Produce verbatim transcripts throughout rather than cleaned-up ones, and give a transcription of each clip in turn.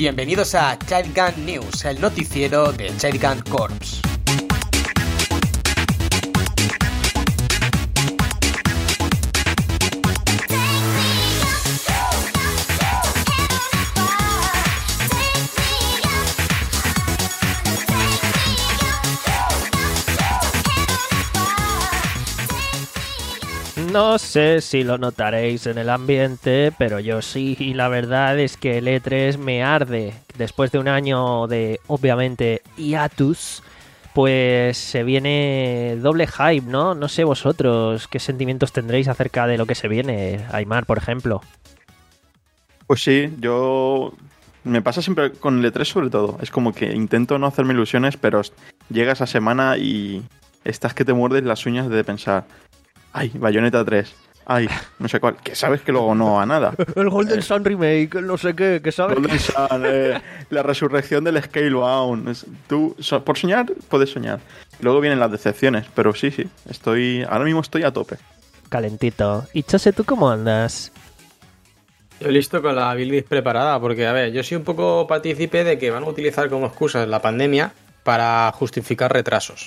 Bienvenidos a Child Gun News, el noticiero de Child Gun Corps. No sé si lo notaréis en el ambiente, pero yo sí, y la verdad es que el E tres me arde. Después de un año de, obviamente, hiatus, pues se viene doble hype, ¿no? No sé vosotros qué sentimientos tendréis acerca de lo que se viene, Aimar, por ejemplo. Pues sí, yo... Me pasa siempre con el E tres sobre todo. Es como que intento no hacerme ilusiones, pero llega esa semana y estás que te muerdes las uñas de pensar... Ay, Bayonetta tres. Ay, no sé cuál. Que sabes que luego no va a nada. El Golden eh, Sun Remake, el no sé qué, que sabes. Golden Sun, eh, la resurrección del Scalebound. Es, tú, so, por soñar, puedes soñar. Luego vienen las decepciones, pero sí, sí. Estoy, ahora mismo estoy a tope. Calentito. Y Chose, ¿tú cómo andas? Yo listo con la build preparada, porque, a ver, yo soy un poco partícipe de que van a utilizar como excusa la pandemia para justificar retrasos.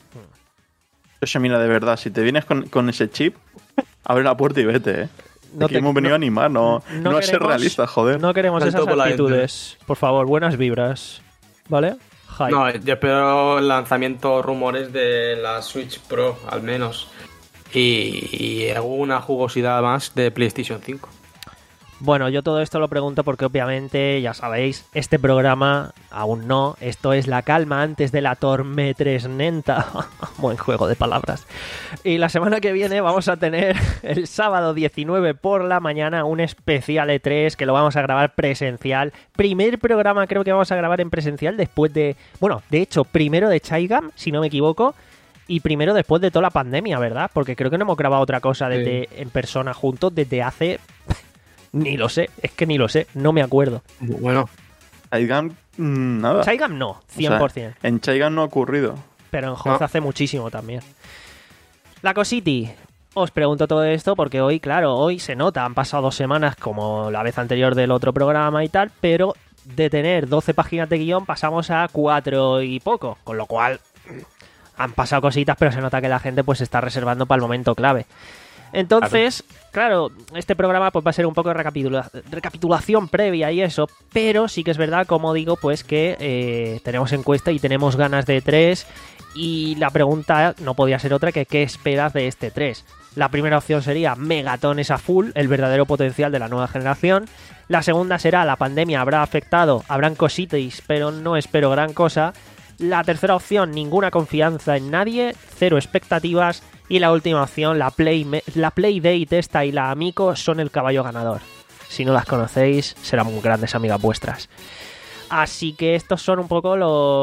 Oye, mira, de verdad, si te vienes con, con ese chip, abre la puerta y vete, ¿eh? No Aquí te, hemos venido no, a animar, no, no, no a ser realistas, joder. No queremos Salto esas por la actitudes. Por favor, buenas vibras. ¿Vale? Hype. No, yo espero el lanzamiento rumores de la Switch Pro, al menos. Y, y alguna jugosidad más de PlayStation cinco. Bueno, yo todo esto lo pregunto porque obviamente, ya sabéis, este programa aún no. Esto es la calma antes de la tormentresnenta. Buen juego de palabras. Y la semana que viene vamos a tener el sábado diecinueve por la mañana un especial E tres que lo vamos a grabar presencial. Primer programa creo que vamos a grabar en presencial después de... Bueno, de hecho, primero de Chaigam, si no me equivoco. Y primero después de toda la pandemia, ¿verdad? Porque creo que no hemos grabado otra cosa desde sí. en persona juntos desde hace... Ni lo sé, es que ni lo sé, no me acuerdo. Bueno, Chaigam, nada. Chaigam no, cien por ciento. O sea, en Chaigam no ha ocurrido. Pero en Hoth no. hace muchísimo también. La cositi, os pregunto todo esto porque hoy, claro, hoy se nota, han pasado dos semanas como la vez anterior del otro programa y tal, pero de tener doce páginas de guión pasamos a cuatro y poco, con lo cual han pasado cositas, pero se nota que la gente pues se está reservando para el momento clave. Entonces, claro, este programa pues va a ser un poco de recapitula- recapitulación previa y eso, pero sí que es verdad, como digo, pues que eh, tenemos encuesta y tenemos ganas de E tres y la pregunta no podía ser otra que ¿qué esperas de este E tres? La primera opción sería megatones a full, el verdadero potencial de la nueva generación. La segunda será la pandemia habrá afectado, habrán cositas, pero no espero gran cosa. La tercera opción, ninguna confianza en nadie, cero expectativas. Y la última opción, la, Play, la Playdate esta y la Amico son el caballo ganador. Si no las conocéis, serán muy grandes amigas vuestras. Así que estos son un poco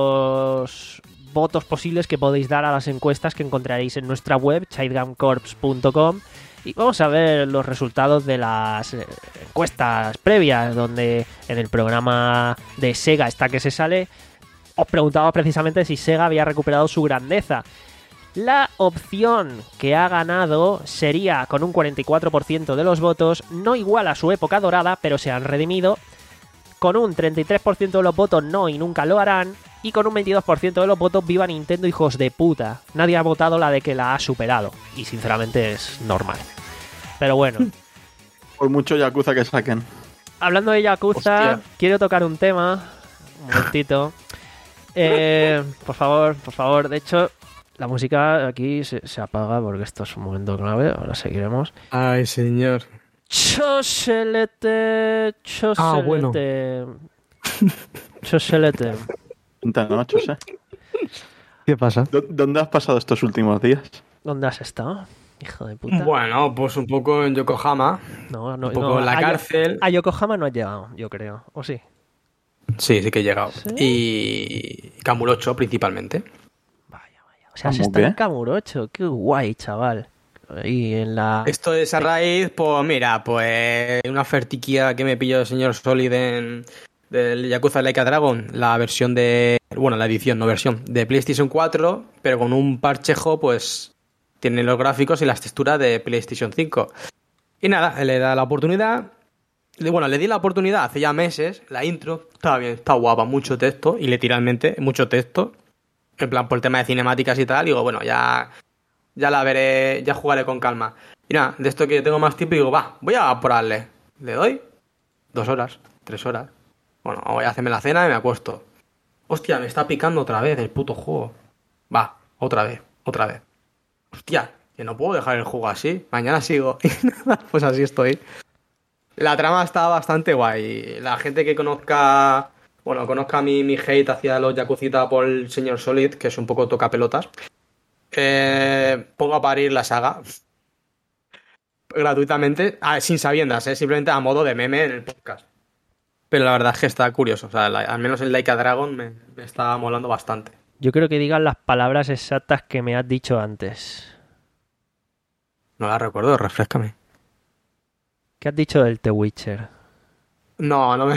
los votos posibles que podéis dar a las encuestas que encontraréis en nuestra web, child gun corps punto com. Y vamos a ver los resultados de las encuestas previas, donde en el programa de Sega está que se sale, os preguntaba precisamente si Sega había recuperado su grandeza. La opción que ha ganado sería con un cuarenta y cuatro por ciento de los votos, no igual a su época dorada, pero se han redimido. Con un treinta y tres por ciento de los votos no y nunca lo harán. Y con un veintidós por ciento de los votos viva Nintendo, hijos de puta. Nadie ha votado la de que la ha superado. Y sinceramente es normal. Pero bueno. Por mucho Yakuza que saquen. Hablando de Yakuza, Hostia. quiero tocar un tema. Un momentito. Eh, por favor, por favor. De hecho... La música aquí se, se apaga porque esto es un momento clave. Ahora seguiremos. Ay, señor. Choselete, choselete. Ah, bueno. Choselete. Cuéntanos, Chose. ¿Qué pasa? ¿Dónde has pasado estos últimos días? ¿Dónde has estado, hijo de puta? Bueno, pues un poco en Yokohama. No, no, un poco no, en la a, cárcel. A Yokohama no has llegado, yo creo. ¿O sí? Sí, sí que he llegado. ¿Sí? Y Kamurocho principalmente. O sea, se ¿Cómo está qué? en Kamurocho. Qué guay, chaval. Y en la... Esto es a raíz, pues mira, pues una ofertiquía que me pilló el señor Solid en del Yakuza Like a Dragon, la versión de... Bueno, la edición, no versión, de PlayStation cuatro, pero con un parchejo, pues tiene los gráficos y las texturas de PlayStation cinco. Y nada, le da la oportunidad Bueno, le di la oportunidad hace ya meses, la intro, estaba bien, está guapa, mucho texto, y literalmente mucho texto, en plan por el tema de cinemáticas y tal, digo, bueno, ya, ya la veré, ya jugaré con calma. Y nada, de esto que tengo más tiempo, digo, va, voy a apurarle. Le doy dos horas, tres horas. Bueno, voy a hacerme la cena y me acuesto. Hostia, me está picando otra vez el puto juego. Va, otra vez, otra vez. Hostia, que no puedo dejar el juego así, mañana sigo. Pues así estoy. La trama está bastante guay. La gente que conozca, bueno, conozca mi, mi hate hacia los Yakuza por el señor Solid, que es un poco tocapelotas, eh, pongo a parir la saga gratuitamente, ah, sin sabiendas, eh, simplemente a modo de meme en el podcast. Pero la verdad es que está curioso. O sea, la, al menos el Like a Dragon me, me está molando bastante. Yo creo que digas las palabras exactas que me has dicho antes. No las recuerdo, refréscame. ¿Qué has dicho del The Witcher? No, no me...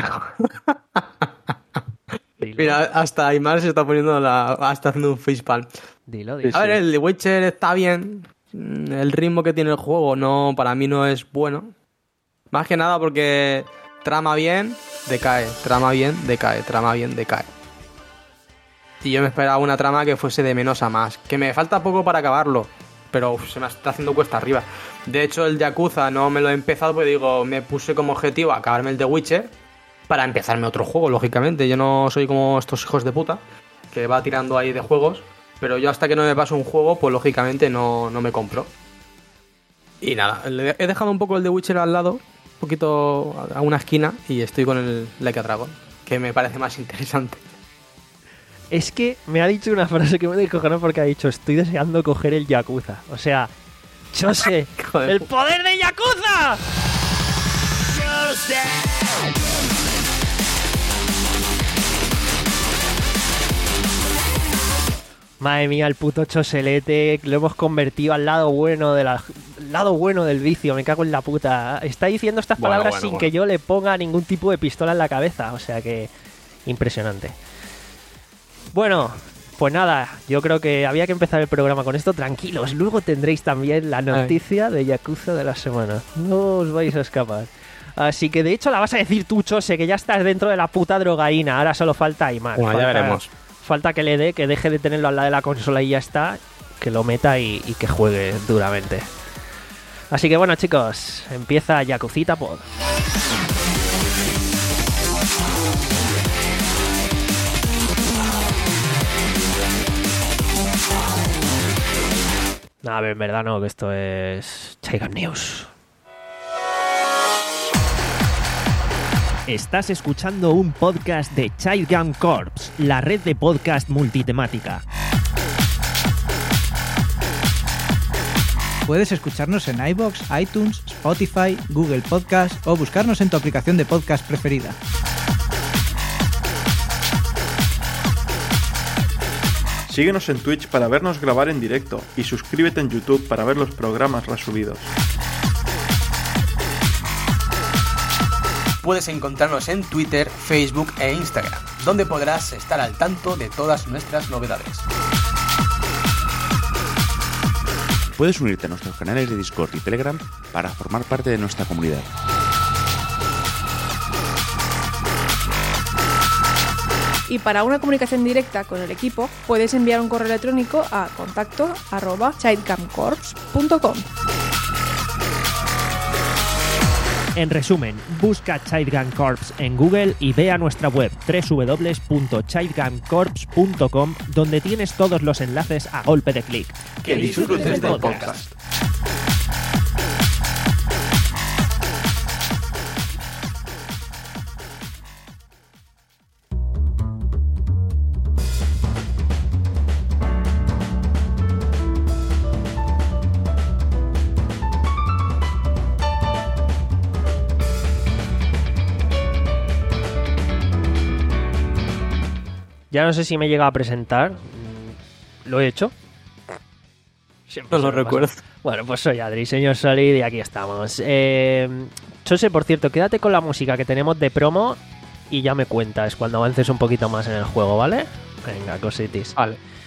Dilo. Mira, hasta Aymar se está poniendo la... Hasta haciendo un facepalm. Dilo, dilo. A ver, el The Witcher está bien. El ritmo que tiene el juego no, para mí no es bueno. Más que nada porque trama bien, decae. Trama bien, decae. Trama bien, decae. Y yo me esperaba una trama que fuese de menos a más. Que me falta poco para acabarlo, pero uf, se me está haciendo cuesta arriba. De hecho, el Yakuza no me lo he empezado porque digo, me puse como objetivo acabarme el The Witcher para empezarme otro juego, lógicamente. Yo no soy como estos hijos de puta que va tirando ahí de juegos, pero yo hasta que no me paso un juego, pues lógicamente no, no me compro. Y nada, he dejado un poco el The Witcher al lado, un poquito a una esquina, y estoy con el Like a Dragon, que me parece más interesante. Es que me ha dicho una frase que me descojonó porque ha dicho, estoy deseando coger el Yakuza. O sea, Chose, ¡el poder de Yakuza! Madre mía, el puto Choselete, lo hemos convertido al lado bueno de la, lado bueno del vicio, me cago en la puta. Está diciendo estas Bueno, palabras bueno, sin bueno. que yo le ponga ningún tipo de pistola en la cabeza, o sea que impresionante. Bueno, pues nada, yo creo que había que empezar el programa con esto, tranquilos. Luego tendréis también la noticia de Yakuza de la semana. No os vais a escapar. Así que de hecho la vas a decir tú, Chose, que ya estás dentro de la puta drogaína. Ahora solo falta Aymar. Bueno, ya Falta- veremos. Falta que le dé, que deje de tenerlo al lado de la consola y ya está. Que lo meta y, y que juegue duramente. Así que bueno, chicos, empieza Yakuzita Pod. A ver, en verdad no, que esto es Chaigan News. Estás escuchando un podcast de Childgam Corps, la red de podcast multitemática. Puedes escucharnos en iVoox, iTunes, Spotify, Google Podcast o buscarnos en tu aplicación de podcast preferida. Síguenos en Twitch para vernos grabar en directo y suscríbete en YouTube para ver los programas resubidos. Puedes encontrarnos en Twitter, Facebook e Instagram, donde podrás estar al tanto de todas nuestras novedades. Puedes unirte a nuestros canales de Discord y Telegram para formar parte de nuestra comunidad. Y para una comunicación directa con el equipo, puedes enviar un correo electrónico a contacto arroba childcamcorps punto com. En resumen, busca Childgam Corps en Google y ve a nuestra web doble u doble u doble u punto childgam corps punto com, donde tienes todos los enlaces a golpe de clic. Que disfrutes del podcast. Ya no sé si me llega a presentar. Mm, ¿Lo he hecho? Siempre No lo se me pasa. recuerdo. Bueno, pues soy Adri, señor Solid, y aquí estamos. Eh, Chose, por cierto, quédate con la música que tenemos de promo y ya me cuentas cuando avances un poquito más en el juego, ¿vale? Venga, cositis. Vale.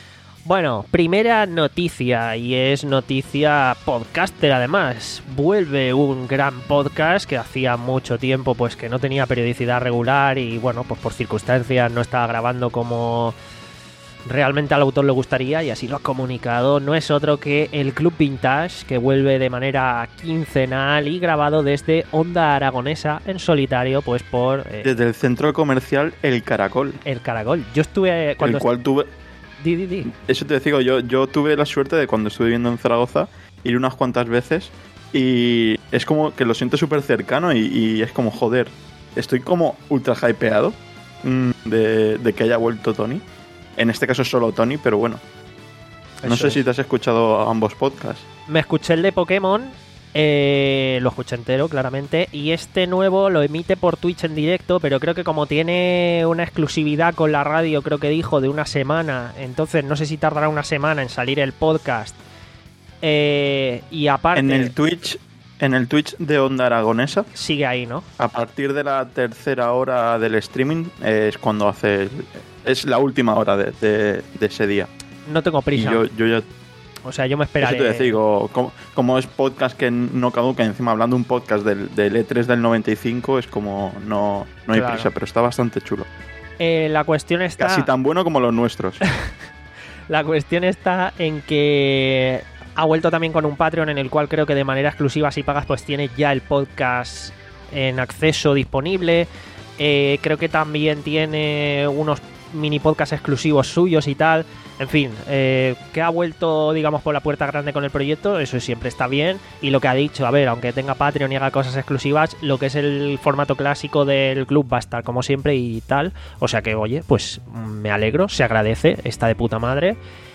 Bueno, primera noticia, y es noticia podcaster además. Vuelve un gran podcast que hacía mucho tiempo pues que no tenía periodicidad regular y bueno, pues por circunstancias no estaba grabando como realmente al autor le gustaría y así lo ha comunicado. No es otro que el Club Vintage, que vuelve de manera quincenal y grabado desde Onda Aragonesa en solitario, pues por... Eh, Desde el centro comercial El Caracol. El Caracol. Yo estuve... cuando el cual tuve... Di, di, di. Eso te digo, yo, yo tuve la suerte de cuando estuve viviendo en Zaragoza ir unas cuantas veces y es como que lo siento súper cercano y, y es como, joder, estoy como ultra hypeado mmm, de, de que haya vuelto Tony. En este caso es solo Tony, pero bueno. No Eso sé es. si te has escuchado ambos podcasts. Me escuché el de Pokémon, eh, lo escuché entero, claramente, y este nuevo lo emite por Twitch en directo, pero creo que como tiene una exclusividad con la radio, creo que dijo, de una semana, entonces no sé si tardará una semana en salir el podcast. Eh, y aparte... En el Twitch, en el Twitch de Onda Aragonesa, sigue ahí, ¿no? a partir de la tercera hora del streaming eh, es cuando hace... el- es la última hora de, de- de ese día. No tengo Y prisa. yo, yo ya... O sea, yo me Eso esperaré. te digo, como, como es podcast que no caduca, encima hablando un podcast del, del E tres del noventa y cinco, es como no, no hay Claro. prisa, pero está bastante chulo. Eh, la cuestión está... Casi tan bueno como los nuestros. La cuestión está en que ha vuelto también con un Patreon en el cual creo que de manera exclusiva, si pagas, pues tienes ya el podcast en acceso disponible. Eh, creo que también tiene unos mini podcasts exclusivos suyos y tal. En fin, eh, que ha vuelto, digamos, por la puerta grande con el proyecto, eso siempre está bien. Y lo que ha dicho, a ver, aunque tenga Patreon y haga cosas exclusivas, lo que es el formato clásico del club va a estar como siempre y tal. O sea que, oye, pues me alegro, se agradece, está de puta madre.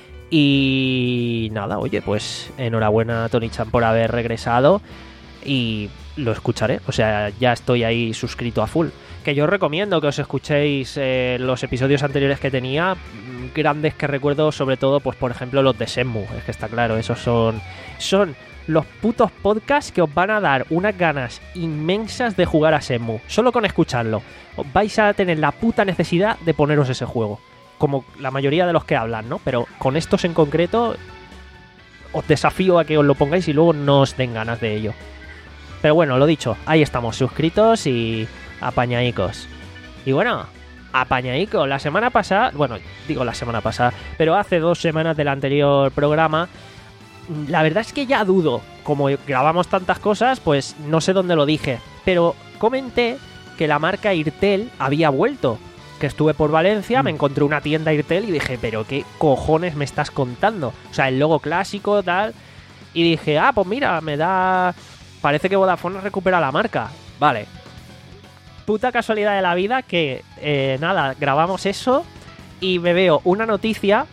Y nada, oye, pues enhorabuena a Tony Chan por haber regresado y lo escucharé. O sea, ya estoy ahí suscrito a full. Que yo os recomiendo que os escuchéis eh, los episodios anteriores que tenía, mm, grandes que recuerdo, sobre todo, pues por ejemplo los de Shenmue. Es que está claro, esos son son los putos podcasts que os van a dar unas ganas inmensas de jugar a Shenmue. Solo con escucharlo os vais a tener la puta necesidad de poneros ese juego, como la mayoría de los que hablan, ¿no? Pero con estos en concreto os desafío a que os lo pongáis y luego no os den ganas de ello. Pero bueno, lo dicho, ahí estamos suscritos y apañaicos. Y bueno, apañaico. La semana pasada, bueno, digo la semana pasada, pero hace dos semanas del anterior programa, la verdad es que ya dudo. Como grabamos tantas cosas, pues no sé dónde lo dije. Pero comenté que la marca Airtel había vuelto. Que estuve por Valencia, me encontré una tienda Airtel y dije, pero ¿qué cojones me estás contando? O sea, el logo clásico, tal. Y dije, ah, pues mira, me da... Parece que Vodafone recupera la marca. Vale. Puta casualidad de la vida que, eh, nada, grabamos eso y me veo una noticia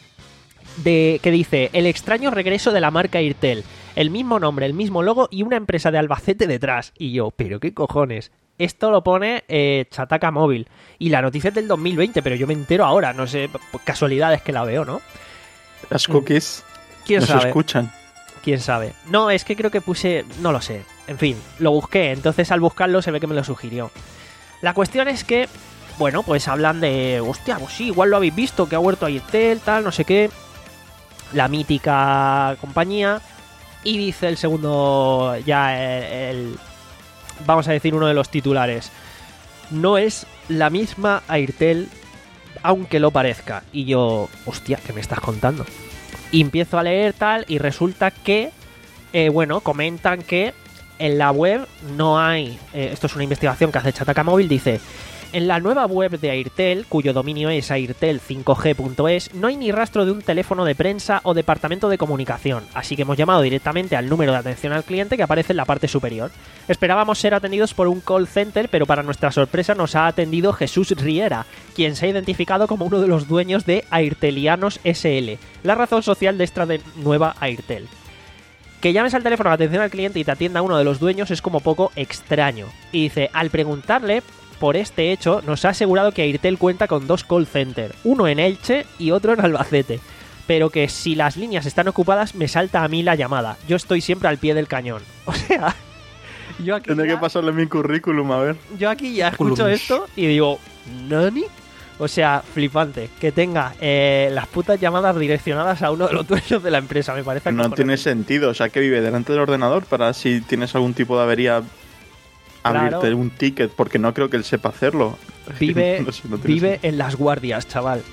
de que dice el extraño regreso de la marca Airtel. El mismo nombre, el mismo logo y una empresa de Albacete detrás. Y yo, ¿pero qué cojones? Esto lo pone eh, Chataca Móvil. Y la noticia es del dos mil veinte, pero yo me entero ahora. No sé, casualidades que la veo, ¿no? Las cookies ¿Quién nos sabe? escuchan. ¿Quién sabe? No, es que creo que puse... No lo sé. En fin, lo busqué. Entonces al buscarlo se ve que me lo sugirió. La cuestión es que... Bueno, pues hablan de... Hostia, pues sí, igual lo habéis visto, que ha vuelto a Airtel, tal, no sé qué. La mítica compañía. Y dice el segundo... Ya el... el vamos a decir uno de los titulares. No es la misma Airtel, aunque lo parezca. Y yo... Hostia, ¿qué me estás contando? Y empiezo a leer tal y resulta que, eh, bueno, comentan que en la web no hay, eh, esto es una investigación que hace Chataca Móvil, dice, en la nueva web de Airtel, cuyo dominio es airtel cinco g punto es, no hay ni rastro de un teléfono de prensa o departamento de comunicación, así que hemos llamado directamente al número de atención al cliente que aparece en la parte superior. Esperábamos ser atendidos por un call center, pero para nuestra sorpresa nos ha atendido Jesús Riera, quien se ha identificado como uno de los dueños de Airtelianos ese ele, la razón social de esta de nueva Airtel. Que llames al teléfono de atención al cliente y te atienda uno de los dueños es como poco extraño. Y dice, al preguntarle por este hecho, nos ha asegurado que Airtel cuenta con dos call centers, uno en Elche y otro en Albacete, pero que si las líneas están ocupadas me salta a mí la llamada. Yo estoy siempre al pie del cañón. O sea, yo aquí Tendré ya, que pasarle mi currículum, a ver. yo aquí ya escucho esto y digo, ¿nani? O sea, flipante. Que tenga eh, las putas llamadas direccionadas a uno de los dueños de la empresa, me parece. No tiene sentido. O sea, que vive delante del ordenador para si tienes algún tipo de avería abrirte Claro. un ticket, porque no creo que él sepa hacerlo. Vive, No sé, no tiene vive sentido. en las guardias, chaval.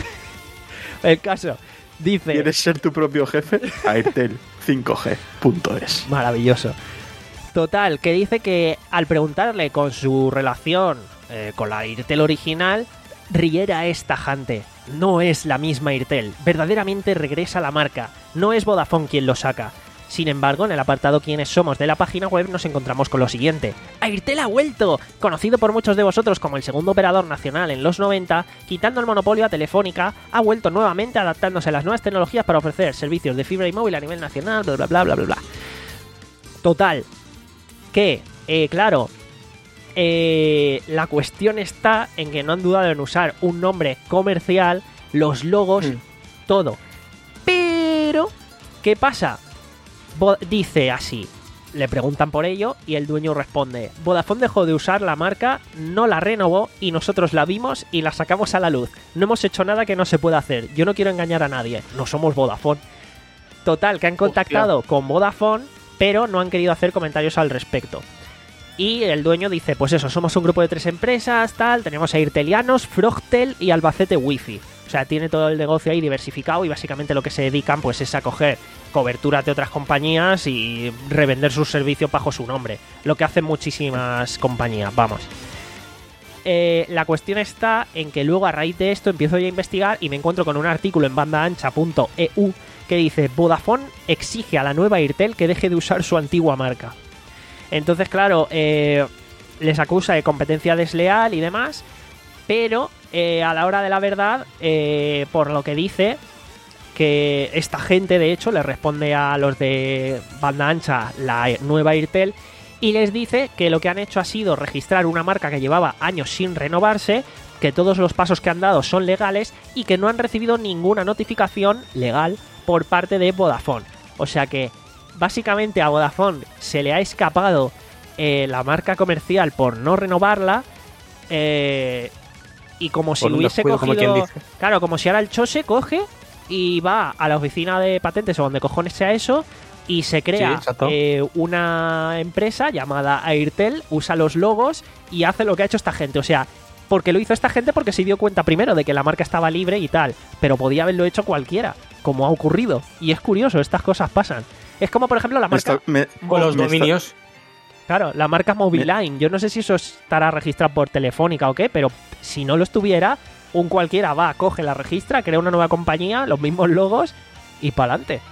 El caso, dice... ¿Quieres ser tu propio jefe? Airtel cinco G punto es. Maravilloso. Total, que dice que al preguntarle con su relación eh, con la Airtel original, Riera es tajante. No es la misma Airtel. Verdaderamente regresa la marca. No es Vodafone quien lo saca. Sin embargo, en el apartado Quiénes somos de la página web nos encontramos con lo siguiente. Airtel ha vuelto, conocido por muchos de vosotros como el segundo operador nacional en los noventa, quitando el monopolio a Telefónica, ha vuelto nuevamente adaptándose a las nuevas tecnologías para ofrecer servicios de fibra y móvil a nivel nacional, bla bla bla bla bla bla. Total, que, eh, claro, eh, la cuestión está en que no han dudado en usar un nombre comercial, los logos, Mm. todo. Pero, ¿qué pasa? Vo- dice así, le preguntan por ello y el dueño responde: Vodafone dejó de usar la marca, no la renovó y nosotros la vimos y la sacamos a la luz. No hemos hecho nada que no se pueda hacer. Yo no quiero engañar a nadie. No somos Vodafone. Total, que han contactado con Vodafone, pero no han querido hacer comentarios al respecto. Y el dueño dice, pues eso, somos un grupo de tres empresas, tal, tenemos a Airtelianos, Frogtel y Albacete Wi-Fi. O sea, tiene todo el negocio ahí diversificado y básicamente lo que se dedican pues es a coger coberturas de otras compañías y revender sus servicios bajo su nombre. Lo que hacen muchísimas compañías, vamos. Eh, la cuestión está en que luego a raíz de esto empiezo yo a investigar y me encuentro con un artículo en bandaancha punto e u que dice: Vodafone exige a la nueva Airtel que deje de usar su antigua marca. Entonces, claro, eh, les acusa de competencia desleal y demás, pero eh, a la hora de la verdad, eh, por lo que dice, que esta gente de hecho le responde a los de banda ancha, la nueva Airtel, y les dice que lo que han hecho ha sido registrar una marca que llevaba años sin renovarse, que todos los pasos que han dado son legales y que no han recibido ninguna notificación legal por parte de Vodafone. O sea que básicamente a Vodafone se le ha escapado eh, la marca comercial por no renovarla, eh, y como si Por un hubiese descuido, como cogido... quien dice. Claro, como si ahora el chose coge y va a la oficina de patentes o donde cojones sea eso y se Sí, crea exacto. eh, una empresa llamada Airtel, usa los logos y hace lo que ha hecho esta gente. O sea, porque lo hizo esta gente porque se dio cuenta primero de que la marca estaba libre y tal, pero podía haberlo hecho cualquiera, como ha ocurrido. Y es curioso, estas cosas pasan. Es como, por ejemplo, la Me marca... está- me- Con los me está- dominios. Claro, la marca Moviline. Yo no sé si eso estará registrado por Telefónica o qué, pero si no lo estuviera, un cualquiera va, coge, la registra, crea una nueva compañía, los mismos logos y pa'lante.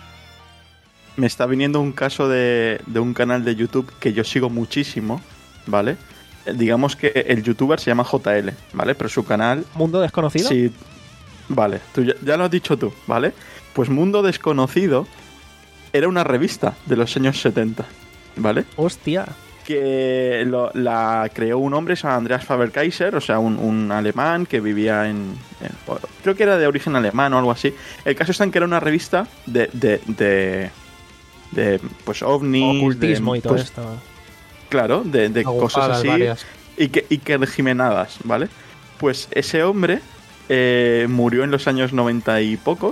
Me está viniendo un caso de, de un canal de YouTube que yo sigo muchísimo, ¿vale? Eh, Digamos que el youtuber se llama J L, ¿vale? Pero su canal... Mundo desconocido. Sí, vale, tú ya, ya lo has dicho tú, ¿vale? Pues Mundo Desconocido era una revista de los años setenta, ¿vale? Hostia. Que lo- la creó un hombre, se llama Andreas Faber-Kaiser, o sea, un, un alemán que vivía en, en- creo que era de origen alemán o algo así. El caso está en que era una revista de... de, de, de, pues ovnis, Ocultismo de, y todo pues, esto. claro, de, de cosas Agujadas así varias. y que, y que regimenadas, ¿vale? Pues ese hombre eh, murió en los años noventa y poco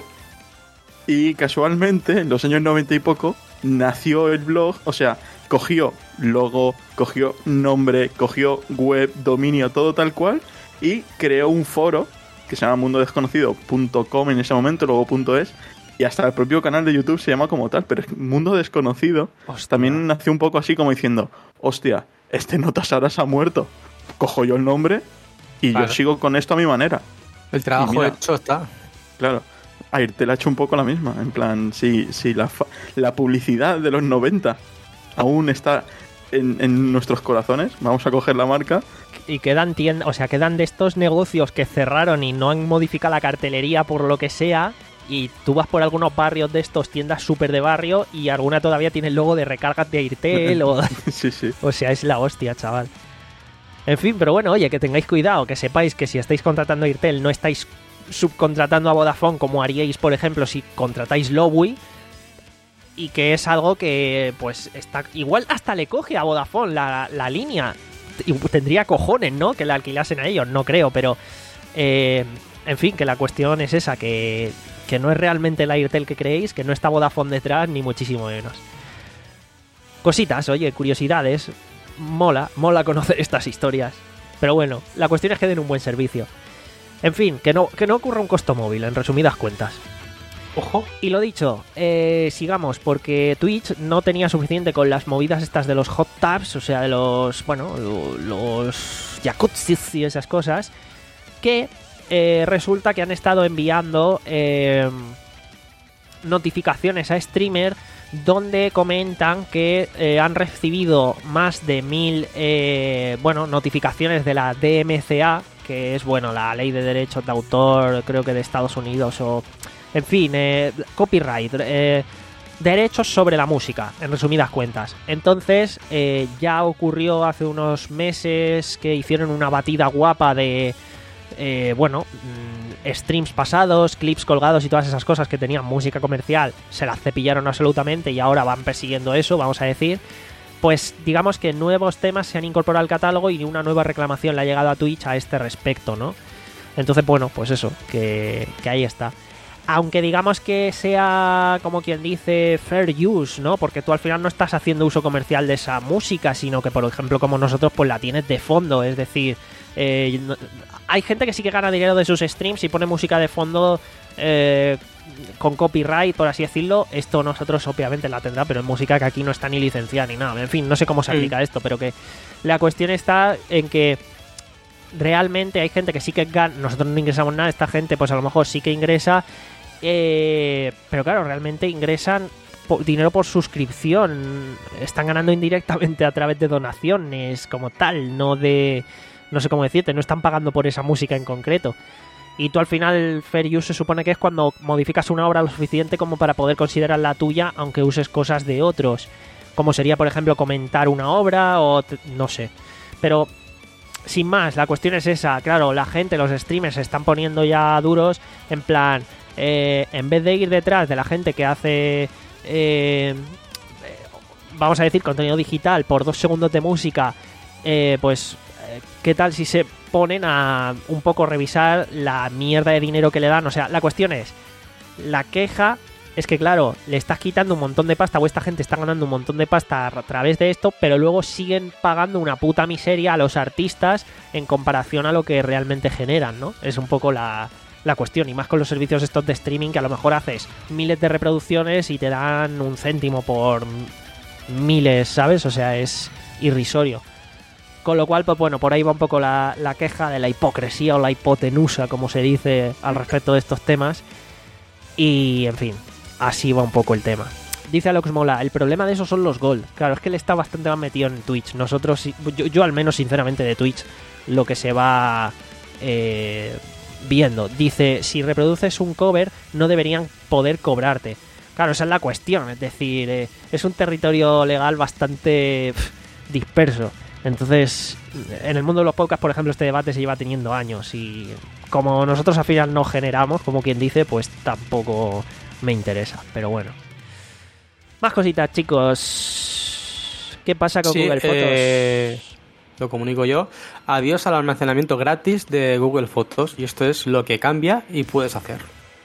y casualmente en los años noventa y poco nació el blog, o sea, cogió logo, cogió nombre, cogió web, dominio, todo tal cual y creó un foro que se llama mundo desconocido punto com en ese momento, luego punto .es, y hasta el propio canal de YouTube se llama como tal, pero es Mundo Desconocido. Hostia. También nació un poco así como diciendo, hostia, este Notas ahora se ha muerto. Cojo yo el nombre y Claro. yo sigo con esto a mi manera. El trabajo Y mira, hecho está. Claro. Airtel ha hecho un poco la misma. En plan, si, si la, fa- la publicidad de los noventa aún está en, en nuestros corazones, vamos a coger la marca. Y quedan tiendas, o sea, quedan de estos negocios que cerraron y no han modificado la cartelería por lo que sea. Y tú vas por algunos barrios de estos, tiendas súper de barrio, y alguna todavía tiene el logo de recargas de Airtel o... Sí, sí. O sea, es la hostia, chaval. En fin, pero bueno, oye, que tengáis cuidado, que sepáis que si estáis contratando a Airtel no estáis subcontratando a Vodafone como haríais, por ejemplo, si contratáis Lowey, y que es algo que, pues, está igual hasta le coge a Vodafone la, la línea. Y tendría cojones, ¿no? Que la alquilasen a ellos, no creo, pero Eh, en fin, que la cuestión es esa, que, que no es realmente el Airtel que creéis, que no está Vodafone detrás, ni muchísimo menos. Cositas, oye, curiosidades. Mola, mola conocer estas historias. Pero bueno, la cuestión es que den un buen servicio. En fin, que no, que no ocurra un costo móvil, en resumidas cuentas. Ojo. Y lo dicho, eh, sigamos, porque Twitch no tenía suficiente con las movidas estas de los hot tabs, o sea, de los, bueno, los jacuzzis y esas cosas, que eh, resulta que han estado enviando eh, notificaciones a streamer donde comentan que eh, han recibido más de mil, eh, bueno, notificaciones de la D M C A, que es, bueno, la ley de derechos de autor, creo que de Estados Unidos, o, en fin, eh, copyright, eh, derechos sobre la música, en resumidas cuentas. Entonces, eh, ya ocurrió hace unos meses que hicieron una batida guapa de, eh, bueno, mmm, streams pasados, clips colgados y todas esas cosas que tenían música comercial, se las cepillaron absolutamente y ahora van persiguiendo eso, vamos a decir. Pues digamos que nuevos temas se han incorporado al catálogo y una nueva reclamación le ha llegado a Twitch a este respecto, ¿no? Entonces, bueno, pues eso, que, que ahí está. Aunque digamos que sea, como quien dice, fair use, ¿no? Porque tú al final no estás haciendo uso comercial de esa música, sino que, por ejemplo, como nosotros, pues la tienes de fondo. Es decir, eh, no, hay gente que sí que gana dinero de sus streams y pone música de fondo eh, con copyright, por así decirlo. Esto nosotros obviamente la tendrá, pero es música que aquí no está ni licenciada ni nada. En fin, no sé cómo se aplica mm. esto, pero que la cuestión está en que realmente hay gente que sí que gana. Nosotros no ingresamos nada, esta gente pues a lo mejor sí que ingresa. Eh, pero claro, realmente ingresan por, dinero por suscripción. Están ganando indirectamente a través de donaciones como tal, no de... No sé cómo decirte, no están pagando por esa música en concreto. Y tú al final, fair use se supone que es cuando modificas una obra lo suficiente como para poder considerarla tuya, aunque uses cosas de otros. Como sería, por ejemplo, comentar una obra o... no sé. Pero... sin más, la cuestión es esa. Claro, la gente, los streamers se están poniendo ya duros en plan... Eh, en vez de ir detrás de la gente que hace, eh, vamos a decir, contenido digital por dos segundos de música, eh, pues, eh, ¿qué tal si se ponen a un poco revisar la mierda de dinero que le dan? O sea, la cuestión es, la queja es que, claro, le estás quitando un montón de pasta, o esta gente está ganando un montón de pasta a través de esto, pero luego siguen pagando una puta miseria a los artistas en comparación a lo que realmente generan, ¿no? Es un poco la... la cuestión, y más con los servicios estos de streaming que a lo mejor haces miles de reproducciones y te dan un céntimo por miles, ¿sabes? O sea, es irrisorio. Con lo cual, pues bueno, por ahí va un poco la, la queja de la hipocresía o la hipotenusa, como se dice al respecto de estos temas. Y, en fin, así va un poco el tema. Dice Alox Mola, el problema de eso son los gold. Claro, es que él está bastante más metido en Twitch. Nosotros, yo, yo al menos sinceramente de Twitch, lo que se va... Eh, viendo, dice, si reproduces un cover no deberían poder cobrarte. Claro, esa es la cuestión, es decir, eh, es un territorio legal bastante pff, disperso. Entonces, en el mundo de los podcasts, por ejemplo, este debate se lleva teniendo años y como nosotros al final no generamos, como quien dice, pues tampoco me interesa, pero bueno. Más cositas, chicos. ¿Qué pasa con sí, Google Fotos? Eh... Lo comunico yo. Adiós al almacenamiento gratis de Google Fotos. Y esto es lo que cambia y puedes hacer.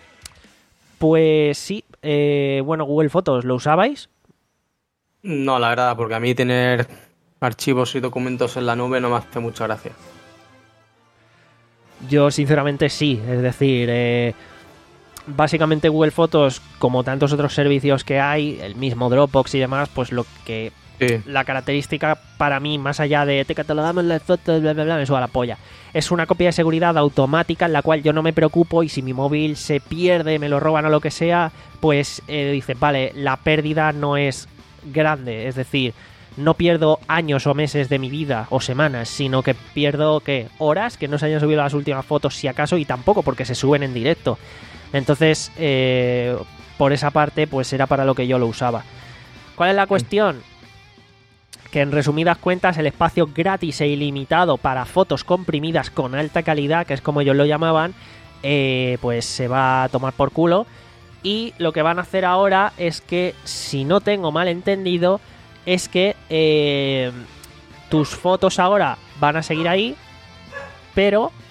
Pues sí. Eh, bueno, Google Fotos, ¿lo usabais? No, la verdad, porque a mí tener archivos y documentos en la nube no me hace mucha gracia. Yo sinceramente sí. Es decir, eh, básicamente Google Fotos, como tantos otros servicios que hay, el mismo Dropbox y demás, pues lo que... Sí. La característica para mí, más allá de te catalogamos las fotos, bla, bla, bla, me suba la polla. Es una copia de seguridad automática en la cual yo no me preocupo y si mi móvil se pierde, me lo roban o lo que sea, pues eh, dice, vale, la pérdida no es grande. Es decir, no pierdo años o meses de mi vida o semanas, sino que pierdo, ¿qué? Horas que no se hayan subido las últimas fotos si acaso y tampoco porque se suben en directo. Entonces, eh, por esa parte, pues era para lo que yo lo usaba. ¿Cuál es la cuestión? Que en resumidas cuentas el espacio gratis e ilimitado para fotos comprimidas con alta calidad, que es como ellos lo llamaban, eh, pues se va a tomar por culo. Y lo que van a hacer ahora es que, si no tengo mal entendido, es que eh, tus fotos ahora van a seguir ahí, pero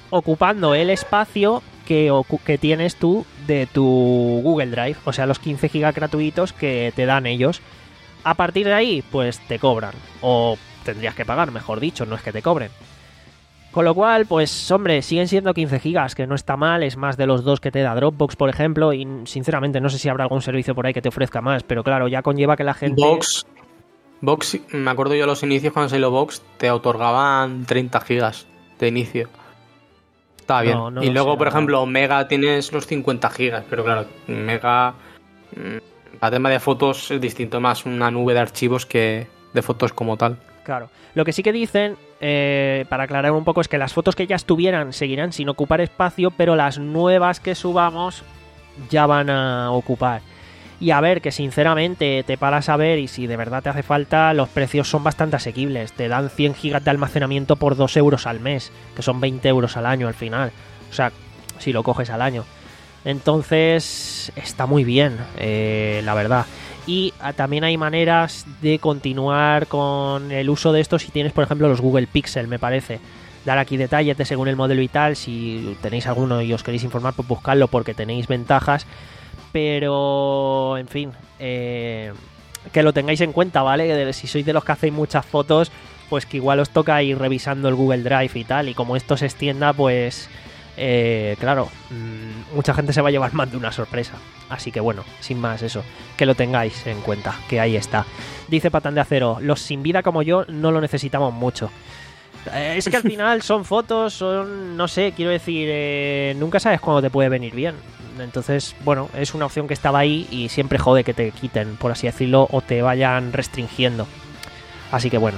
ocupando el espacio que, ocu- que tienes tú de tu Google Drive, o sea, los quince gigas gratuitos que te dan ellos. A partir de ahí, pues te cobran, o tendrías que pagar, mejor dicho, no es que te cobren. Con lo cual, pues hombre, siguen siendo quince gigas, que no está mal, es más de los dos que te da Dropbox, por ejemplo, y sinceramente no sé si habrá algún servicio por ahí que te ofrezca más, pero claro, ya conlleva que la gente... Box, Box, me acuerdo yo a los inicios cuando salió Box, te otorgaban treinta gigas de inicio. Estaba bien. No, no y lo luego, sé, por no. ejemplo, Mega tienes los cincuenta gigas, pero claro, Mega, mm, para tema de fotos es distinto, más una nube de archivos que de fotos como tal. Claro. Lo que sí que dicen, eh, para aclarar un poco, es que las fotos que ya estuvieran seguirán sin ocupar espacio, pero las nuevas que subamos ya van a ocupar. Y a ver, que sinceramente te paras a ver y si de verdad te hace falta, los precios son bastante asequibles. Te dan cien gigas de almacenamiento por dos euros al mes, que son veinte euros al año al final. O sea, si lo coges al año. Entonces, está muy bien, eh, la verdad. Y ah, también hay maneras de continuar con el uso de esto si tienes, por ejemplo, los Google Pixel, me parece. Dar aquí detalles de según el modelo y tal. Si tenéis alguno y os queréis informar, pues buscadlo porque tenéis ventajas. Pero, en fin, eh, que lo tengáis en cuenta, ¿vale? Si sois de los que hacéis muchas fotos, pues que igual os toca ir revisando el Google Drive y tal. Y como esto se extienda, pues... Eh, claro, mmm, mucha gente se va a llevar más de una sorpresa. Así que bueno, sin más eso, que lo tengáis en cuenta, que ahí está. Dice Patán de Acero, los sin vida como yo no lo necesitamos mucho. Eh, es que al final son fotos, son, no sé, quiero decir, eh, nunca sabes cuándo te puede venir bien. Entonces, bueno, es una opción que estaba ahí y siempre jode que te quiten, por así decirlo, o te vayan restringiendo. Así que bueno.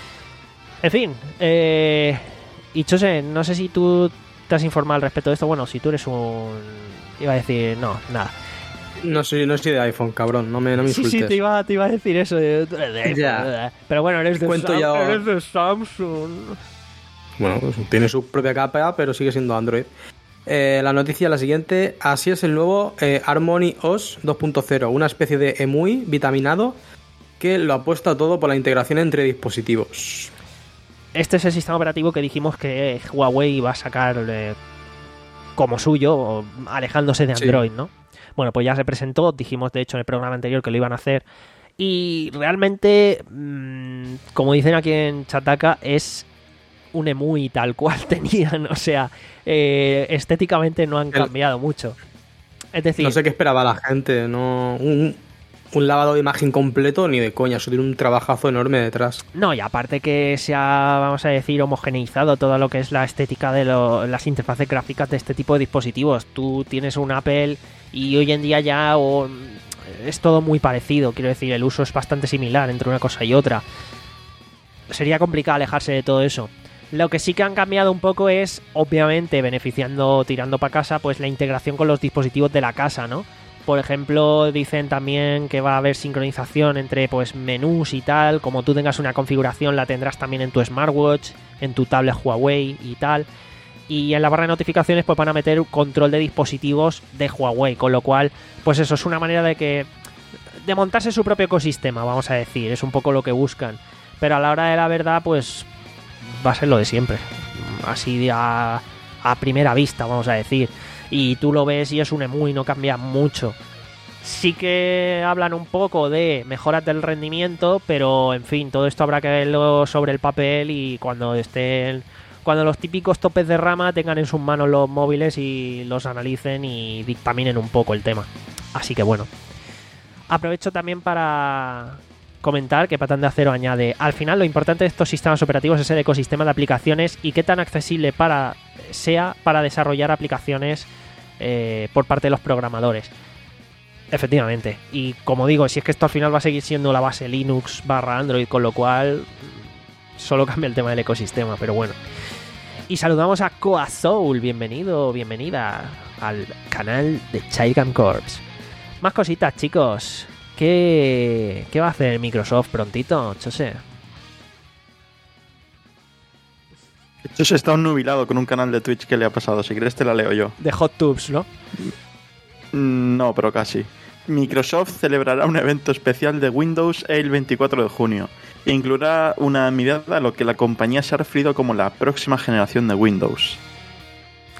En fin, eh, y Chose, no sé si tú te has informado al respecto de esto. Bueno, si tú eres un... Iba a decir... No, nada. No soy, no soy de iPhone, cabrón, no me, no me Sí, insultes. sí, te iba, te iba a decir eso. De, de iPhone, Ya. pero bueno, eres de, Cuento Sam- ya- eres de Samsung. Bueno, pues tiene su propia capa, pero sigue siendo Android. Eh, la noticia, la siguiente. Así es el nuevo eh, Harmony O S dos punto cero, una especie de E M U I vitaminado que lo apuesta todo por la integración entre dispositivos. Este es el sistema operativo que dijimos que Huawei iba a sacar eh, como suyo, alejándose de Android, sí. ¿no? Bueno, pues ya se presentó, dijimos de hecho en el programa anterior que lo iban a hacer. Y realmente, mmm, como dicen aquí en Chataka, es un E M U I tal cual tenían. O sea, eh, estéticamente no han cambiado el... mucho. Es decir... No sé qué esperaba la gente, no... Un... Un lavado de imagen completo ni de coña, eso tiene un trabajazo enorme detrás. No, y aparte que se ha, vamos a decir, homogeneizado todo lo que es la estética de lo, las interfaces gráficas de este tipo de dispositivos. Tú tienes un Apple y hoy en día ya o, es todo muy parecido, quiero decir, el uso es bastante similar entre una cosa y otra. Sería complicado alejarse de todo eso. Lo que sí que han cambiado un poco es, obviamente, beneficiando, tirando para casa, pues la integración con los dispositivos de la casa, ¿no? Por ejemplo, dicen también que va a haber sincronización entre pues menús y tal. Como tú tengas una configuración, la tendrás también en tu smartwatch, en tu tablet Huawei y tal. Y en la barra de notificaciones pues van a meter control de dispositivos de Huawei. Con lo cual, pues eso es una manera de que de montarse su propio ecosistema, vamos a decir. Es un poco lo que buscan. Pero a la hora de la verdad, pues va a ser lo de siempre. Así a, a primera vista, vamos a decir. Y tú lo ves y es un E M U I, no cambia mucho. Sí que hablan un poco de mejoras del rendimiento, pero en fin, todo esto habrá que verlo sobre el papel y cuando estén, cuando los típicos topes de rama tengan en sus manos los móviles y los analicen y dictaminen un poco el tema. Así que bueno. Aprovecho también para comentar que Patán de Acero añade: al final lo importante de estos sistemas operativos es el ecosistema de aplicaciones y qué tan accesible para sea para desarrollar aplicaciones eh, por parte de los programadores. Efectivamente, y como digo, si es que esto al final va a seguir siendo la base Linux barra Android, con lo cual solo cambia el tema del ecosistema, pero bueno. Y saludamos a Coasoul, bienvenido, bienvenida al canal de Childgam Corps. Más cositas, chicos. ¿Qué, ¿Qué va a hacer Microsoft prontito, Chose? Chose está un nubilado con un canal de Twitch que le ha pasado. Si quieres te la leo yo. De Hot Tubes, ¿no? No, pero casi. Microsoft celebrará un evento especial de Windows el veinticuatro de junio. E incluirá una mirada a lo que la compañía se ha referido como la próxima generación de Windows.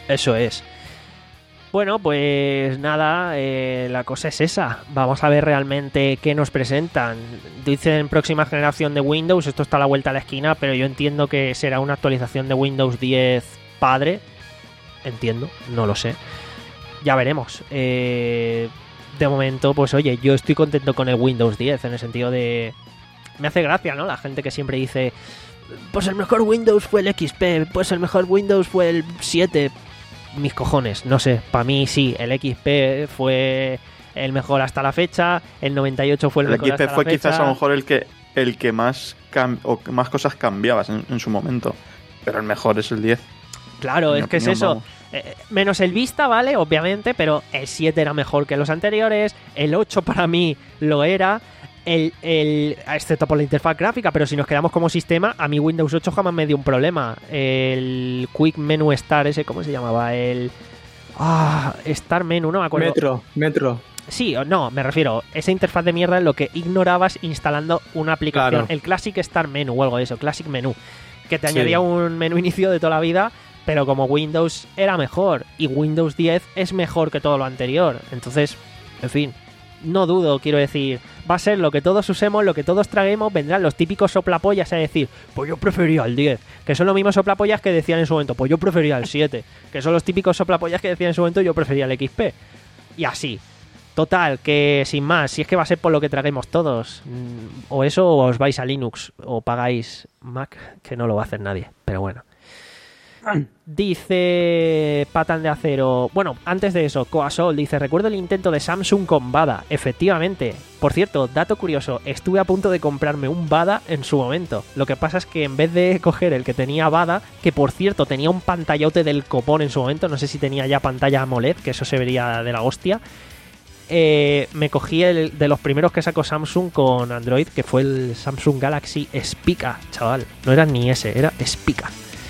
Eso es. Bueno, pues nada, eh, la cosa es esa. Vamos a ver realmente qué nos presentan. Dicen próxima generación de Windows, esto está a la vuelta a la esquina, pero yo entiendo que será una actualización de Windows diez padre. Entiendo, no lo sé. Ya veremos. Eh, de momento, pues oye, yo estoy contento con el Windows diez, en el sentido de... Me hace gracia, ¿no? La gente que siempre dice, pues el mejor Windows fue el X P, pues el mejor Windows fue el siete... Mis cojones, no sé, para mí sí, el X P fue el mejor hasta la fecha, el noventa y ocho fue el, el mejor X P hasta fue la fecha. quizás a lo mejor el que el que más cam o más cosas cambiabas en, en su momento, pero el mejor es el diez. Claro, en es que opinión, es eso. vamos. Eh, menos el Vista, ¿vale? Obviamente, pero el siete era mejor que los anteriores, el ocho para mí lo era, el, el excepto por la interfaz gráfica, pero si nos quedamos como sistema, a mí Windows ocho jamás me dio un problema. El Quick Menu Start, ese, ¿cómo se llamaba? El... Ah, Start Menu, no me acuerdo. Metro, Metro. Sí, o no, me refiero, esa interfaz de mierda es lo que ignorabas instalando una aplicación, Claro. el Classic Start Menu o algo de eso, Classic Menu, que te Sí. añadía un menú inicio de toda la vida, pero como Windows era mejor y Windows diez es mejor que todo lo anterior, entonces, en fin, no dudo, quiero decir, va a ser lo que todos usemos, lo que todos traguemos, vendrán los típicos soplapollas a decir, pues yo prefería el diez, que son los mismos soplapollas que decían en su momento, pues yo prefería el siete, que son los típicos soplapollas que decían en su momento, yo prefería el X P, y así. Total, que sin más, si es que va a ser por lo que traguemos todos, mm, o eso o os vais a Linux, o pagáis Mac, que no lo va a hacer nadie, pero bueno. Dice Patan de Acero, bueno, antes de eso, Coasol dice, recuerdo el intento de Samsung con Bada, efectivamente. Por cierto, dato curioso, estuve a punto de comprarme un Bada en su momento. Lo que pasa es que en vez de coger el que tenía Bada, que por cierto tenía un pantallote del copón en su momento, no sé si tenía ya pantalla AMOLED, que eso se vería de la hostia, eh, me cogí el de los primeros que sacó Samsung con Android, que fue el Samsung Galaxy Spica, chaval. No era ni ese, era Spica.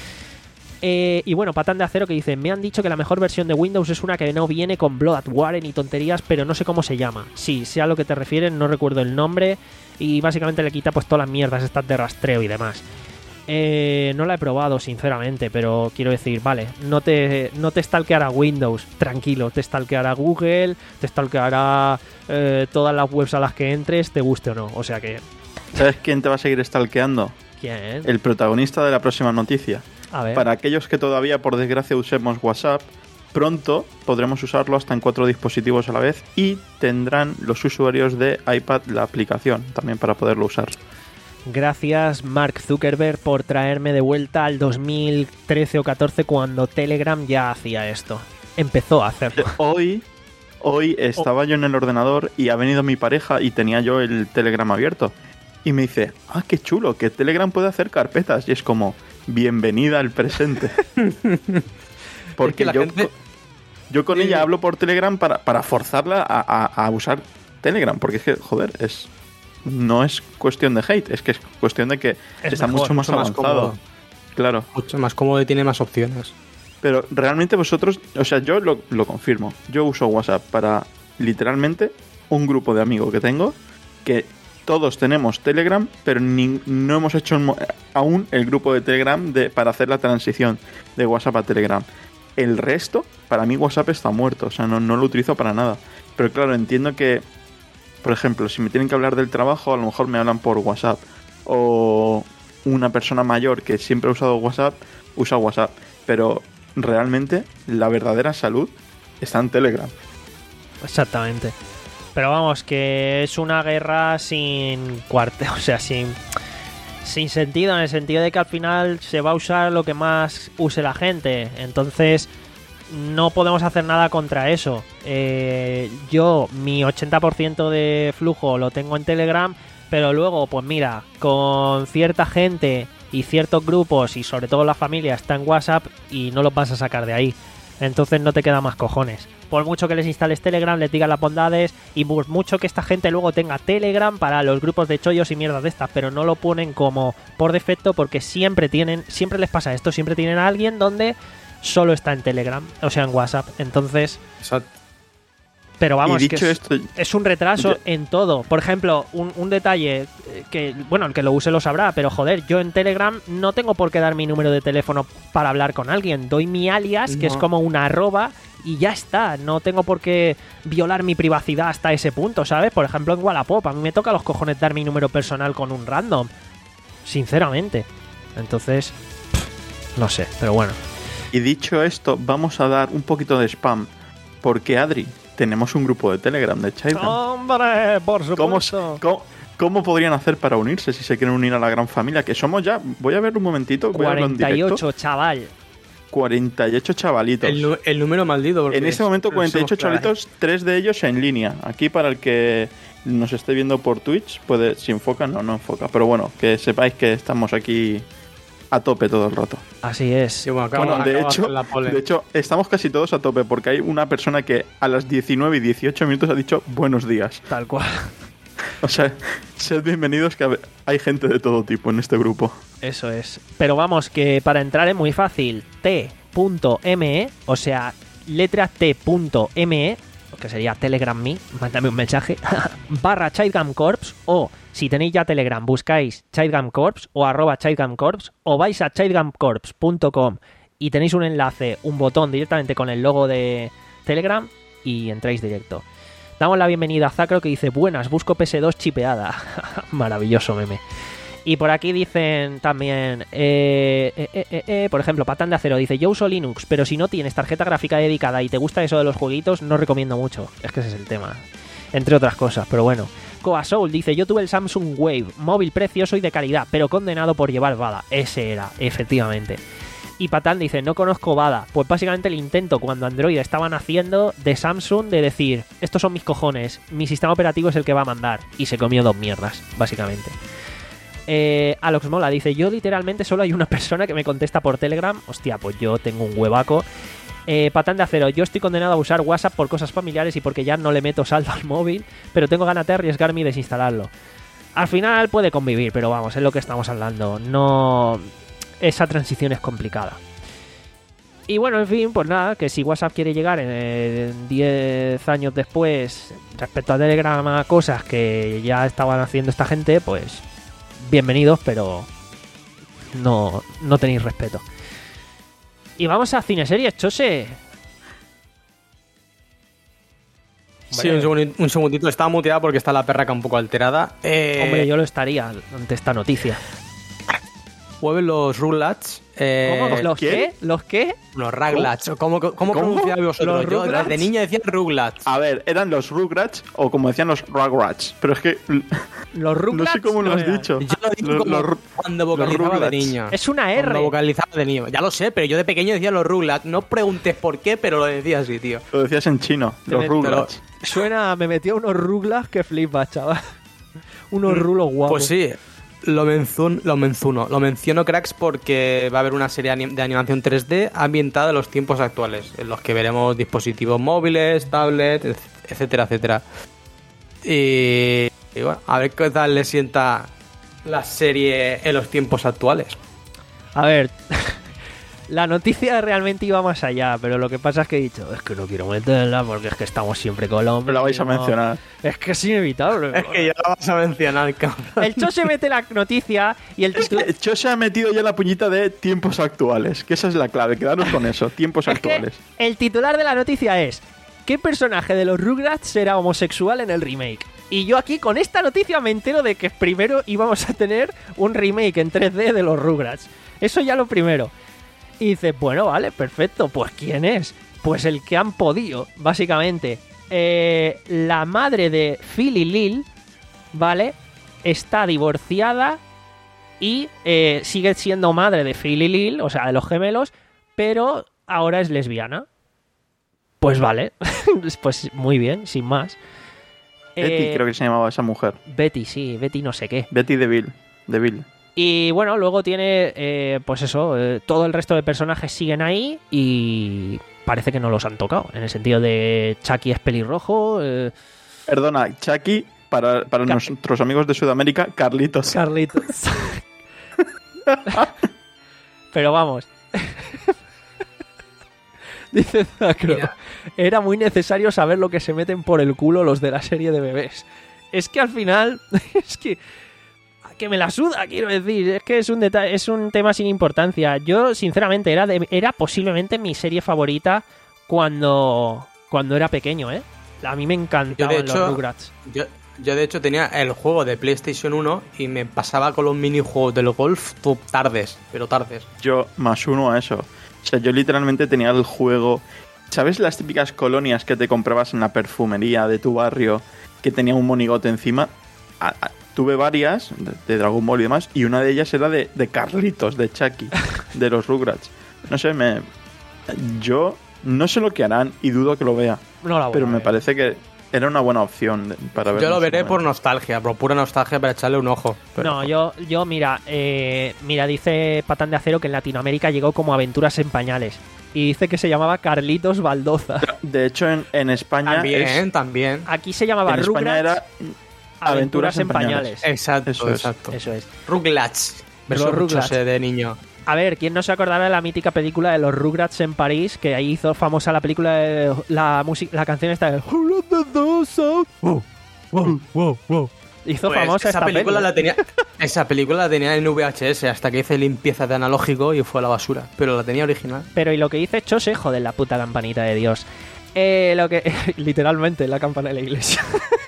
Eh, y bueno, Patán de Acero que dice, me han dicho que la mejor versión de Windows es una que no viene con Bloatware ni tonterías, pero no sé cómo se llama. Sí, sé a lo que te refieres, no recuerdo el nombre, y básicamente le quita pues todas las mierdas estas de rastreo y demás. Eh, no la he probado sinceramente, pero quiero decir, vale, no te, no te stalkeará Windows, tranquilo, te stalkeará Google, te stalkeará eh, todas las webs a las que entres, te guste o no, o sea que... ¿Sabes quién te va a seguir stalkeando? ¿Quién? El protagonista de la próxima noticia. A ver. Para aquellos que todavía, por desgracia, usemos WhatsApp, pronto podremos usarlo hasta en cuatro dispositivos a la vez y tendrán los usuarios de iPad la aplicación también para poderlo usar. Gracias Mark Zuckerberg por traerme de vuelta al dos mil trece o catorce cuando Telegram ya hacía esto. Empezó a hacerlo. Hoy, hoy estaba yo en el ordenador y ha venido mi pareja y tenía yo el Telegram abierto. Y me dice, ah, qué chulo, que Telegram puede hacer carpetas. Y es como, bienvenida al presente. Porque Es que la yo, gente- yo con Sí. ella hablo por Telegram para, para forzarla a, a- a usar Telegram. Porque es que, joder, es no es cuestión de hate, es que es cuestión de que Es está mejor, mucho más mucho más avanzado. cómodo. Claro. Mucho más cómodo y tiene más opciones. Pero realmente vosotros, o sea, yo lo, lo confirmo. Yo uso WhatsApp para literalmente un grupo de amigos que tengo que todos tenemos Telegram, pero ni- no hemos hecho mo- aún el grupo de Telegram de, para hacer la transición de WhatsApp a Telegram. El resto, para mí WhatsApp está muerto, o sea, no, no lo utilizo para nada. Pero claro, entiendo que, por ejemplo, si me tienen que hablar del trabajo, a lo mejor me hablan por WhatsApp. O una persona mayor que siempre ha usado WhatsApp, usa WhatsApp. Pero realmente la verdadera salud está en Telegram. Exactamente. Pero vamos, que es una guerra sin cuarte, o sea, sin, sin sentido, en el sentido de que al final se va a usar lo que más use la gente. Entonces, no podemos hacer nada contra eso. Eh, yo, mi ochenta por ciento de flujo lo tengo en Telegram, pero luego, pues mira, con cierta gente y ciertos grupos, y sobre todo la familia, está en WhatsApp y no los vas a sacar de ahí. Entonces no te queda más cojones. Por mucho que les instales Telegram, les digas las bondades, y por mucho que esta gente luego tenga Telegram para los grupos de chollos y mierdas de estas, pero no lo ponen como por defecto porque siempre tienen, siempre les pasa esto, siempre tienen a alguien donde solo está en Telegram, o sea en WhatsApp. Entonces, Exacto. Pero vamos, y que dicho es, esto, es un retraso yo- en todo. Por ejemplo, un, un detalle que, bueno, el que lo use lo sabrá, pero joder, yo en Telegram no tengo por qué dar mi número de teléfono para hablar con alguien. Doy mi alias, que No. es como una arroba, y ya está. No tengo por qué violar mi privacidad hasta ese punto, ¿sabes? Por ejemplo, en Wallapop, a mí me toca los cojones dar mi número personal con un random. Sinceramente. Entonces, pff, no sé, pero bueno. Y dicho esto, vamos a dar un poquito de spam. Porque, Adri, tenemos un grupo de Telegram de Chaitán. ¡Hombre! Por ¿Cómo, supuesto. cómo, cómo podrían hacer para unirse si se quieren unir a la gran familia? Que somos ya, voy a ver un momentito, voy a verlo en cuarenta y directo. ocho, chaval. cuarenta y ocho chavalitos. El, nu- el número maldito. porque En este momento somos cuarenta y ocho crack. chavalitos, tres de ellos en línea. Aquí para el que nos esté viendo por Twitch, puede, si enfoca, no, no enfoca. Pero bueno, que sepáis que estamos aquí a tope todo el rato. Así es. Sí, bueno, acabo- Bueno, de acabo hecho, hacer la pole. de hecho, estamos casi todos a tope porque hay una persona que a las diecinueve y dieciocho minutos ha dicho buenos días. Tal cual. O sea, sed bienvenidos que hay gente de todo tipo en este grupo. Eso es. Pero vamos, que para entrar es muy fácil. T.me, o sea, letra T.me, que sería Telegram Me, mándame un mensaje, barra Chaitgam Corps, o si tenéis ya Telegram, buscáis Chaitgam Corps o arroba Chaitgam Corps, o vais a chaitgam corps punto com y tenéis un enlace, un botón directamente con el logo de Telegram y entráis directo. Damos la bienvenida a Zacro, que dice: buenas, busco P S dos chipeada. Maravilloso meme. Y por aquí dicen también, eh, eh, eh, eh, eh, por ejemplo, Patán de Acero dice: yo uso Linux, pero si no tienes tarjeta gráfica dedicada y te gusta eso de los jueguitos, no recomiendo mucho. Es que ese es el tema, entre otras cosas, pero bueno. Koa Soul dice: yo tuve el Samsung Wave, móvil precioso y de calidad, pero condenado por llevar bada. Ese era, efectivamente. Y Patán dice: no conozco bada. Pues básicamente el intento cuando Android estaban haciendo de Samsung de decir: estos son mis cojones, mi sistema operativo es el que va a mandar. Y se comió dos mierdas, básicamente. Eh, Alox Mola dice: yo literalmente solo hay una persona que me contesta por Telegram. Hostia, pues yo tengo un huevaco. Eh, Patán de Acero: yo estoy condenado a usar WhatsApp por cosas familiares y porque ya no le meto saldo al móvil, pero tengo ganas de arriesgarme y desinstalarlo. Al final puede convivir, pero vamos, es lo que estamos hablando. No... Esa transición es complicada. Y bueno, en fin, pues nada, que si WhatsApp quiere llegar en diez años después respecto a Telegram a cosas que ya estaban haciendo esta gente, pues bienvenidos, pero no, no tenéis respeto. Y vamos a cineseries, Chose. Sí, un segundito, un segundito. Estaba muteada porque está la perraca un poco alterada. Eh, Hombre, yo lo estaría ante esta noticia. Vuelven los Rugrats. Eh, ¿Cómo? ¿Los ¿quién? qué? ¿Los qué? Los Rugrats. ¿Cómo, cómo, cómo pronunciáis vosotros? ¿Los Yo Rugrats? de niño decía Rugrats. A ver, eran los Rugrats o como decían los Rugrats. Pero es que Los Rugrats. no sé cómo lo has eran. dicho. Yo lo digo Los- como los- cuando vocalizaba de Rugrats. niño. Es una Cuando R. vocalizaba de niño. Ya lo sé, pero yo de pequeño decía los Rugrats. No preguntes por qué, pero lo decía así, tío. Lo decías en chino, los Te- Rugrats. Suena, me metí a unos ruglas que flipas, chaval. Unos rulos guapos. Pues sí, lo, menzun, lo menciono. Lo menciono, cracks, porque va a haber una serie anim- de animación tres D ambientada en los tiempos actuales, en los que veremos dispositivos móviles, tablets, ec- etcétera, etcétera. Y, y bueno, a ver qué tal le sienta la serie en los tiempos actuales. A ver, la noticia realmente iba más allá, pero lo que pasa es que he dicho, es que no quiero meterla porque es que estamos siempre con No hombres. la vais a no. mencionar. Es que es inevitable. Es que ya la vas a mencionar, cabrón. El Cho se mete la noticia y el Es título... que Cho se ha metido ya la puñita de tiempos actuales, que esa es la clave, quedaros con eso, tiempos Es que actuales. el titular de la noticia es: ¿qué personaje de los Rugrats será homosexual en el remake? Y yo aquí con esta noticia me entero de que primero íbamos a tener un remake en tres D de los Rugrats. Eso ya lo primero. Y dices, bueno, vale, perfecto. Pues ¿quién es? Pues el que han podido, básicamente. Eh, la madre de Phil y Lil, ¿vale? Está divorciada y eh, sigue siendo madre de Phil y Lil, o sea, de los gemelos, pero ahora es lesbiana. Pues vale, pues muy bien, sin más. Betty Eh, creo que se llamaba esa mujer. Betty, sí, Betty no sé qué. Betty DeVille. DeVille. Y bueno, luego tiene, eh, pues eso, eh, todo el resto de personajes siguen ahí y parece que no los han tocado. En el sentido de Chucky es pelirrojo. Eh, Perdona, Chucky, para, para Ca- nuestros amigos de Sudamérica, Carlitos. Carlitos. Pero vamos. Dice Zacro. Mira. era muy necesario saber lo que se meten por el culo los de la serie de bebés. Es que al final, es que que me la suda, quiero decir, es que es un detalle, es un tema sin importancia. Yo, sinceramente, era de, era posiblemente mi serie favorita cuando cuando era pequeño, ¿eh? A mí me encantaban hecho, los Rugrats. Yo, yo, de hecho, tenía el juego de PlayStation uno y me pasaba con los minijuegos del golf tú, tardes, pero tardes. Yo, más uno a eso. O sea, yo literalmente tenía el juego... ¿Sabes las típicas colonias que te comprabas en la perfumería de tu barrio que tenía un monigote encima? A, a, tuve varias de, de Dragon Ball y demás, y una de ellas era de, de Carlitos, de Chucky, de los Rugrats. No sé, me... Yo no sé lo que harán y dudo que lo vea. No la voy pero a me ver. parece que era una buena opción de, para ver. Yo lo veré por nostalgia, por pura nostalgia, para echarle un ojo. Pero... No, yo, yo mira, eh, mira, dice Patán de Acero que en Latinoamérica llegó como Aventuras en Pañales. Y dice que se llamaba Carlitos Baldoza. De hecho, en, en España... También, es, también. Aquí se llamaba en Rugrats, España era Aventuras en Pañales. Exacto, Eso es. exacto. Eso es. Rugrats. Verso Los Rugrats. Rugrats de niño. A ver, ¿quién no se acordará de la mítica película de los Rugrats en París? Que ahí hizo famosa la película, de, la música, la canción esta de... Wow, wow, wow, wow. Hizo Pues famosa esa esta película peli. la tenía Esa película la tenía en V H S hasta que hice limpieza de analógico y fue a la basura. Pero la tenía original. Pero y lo que dice Chose, joder, la puta campanita de Dios. Eh, lo que... Literalmente, la campana de la iglesia.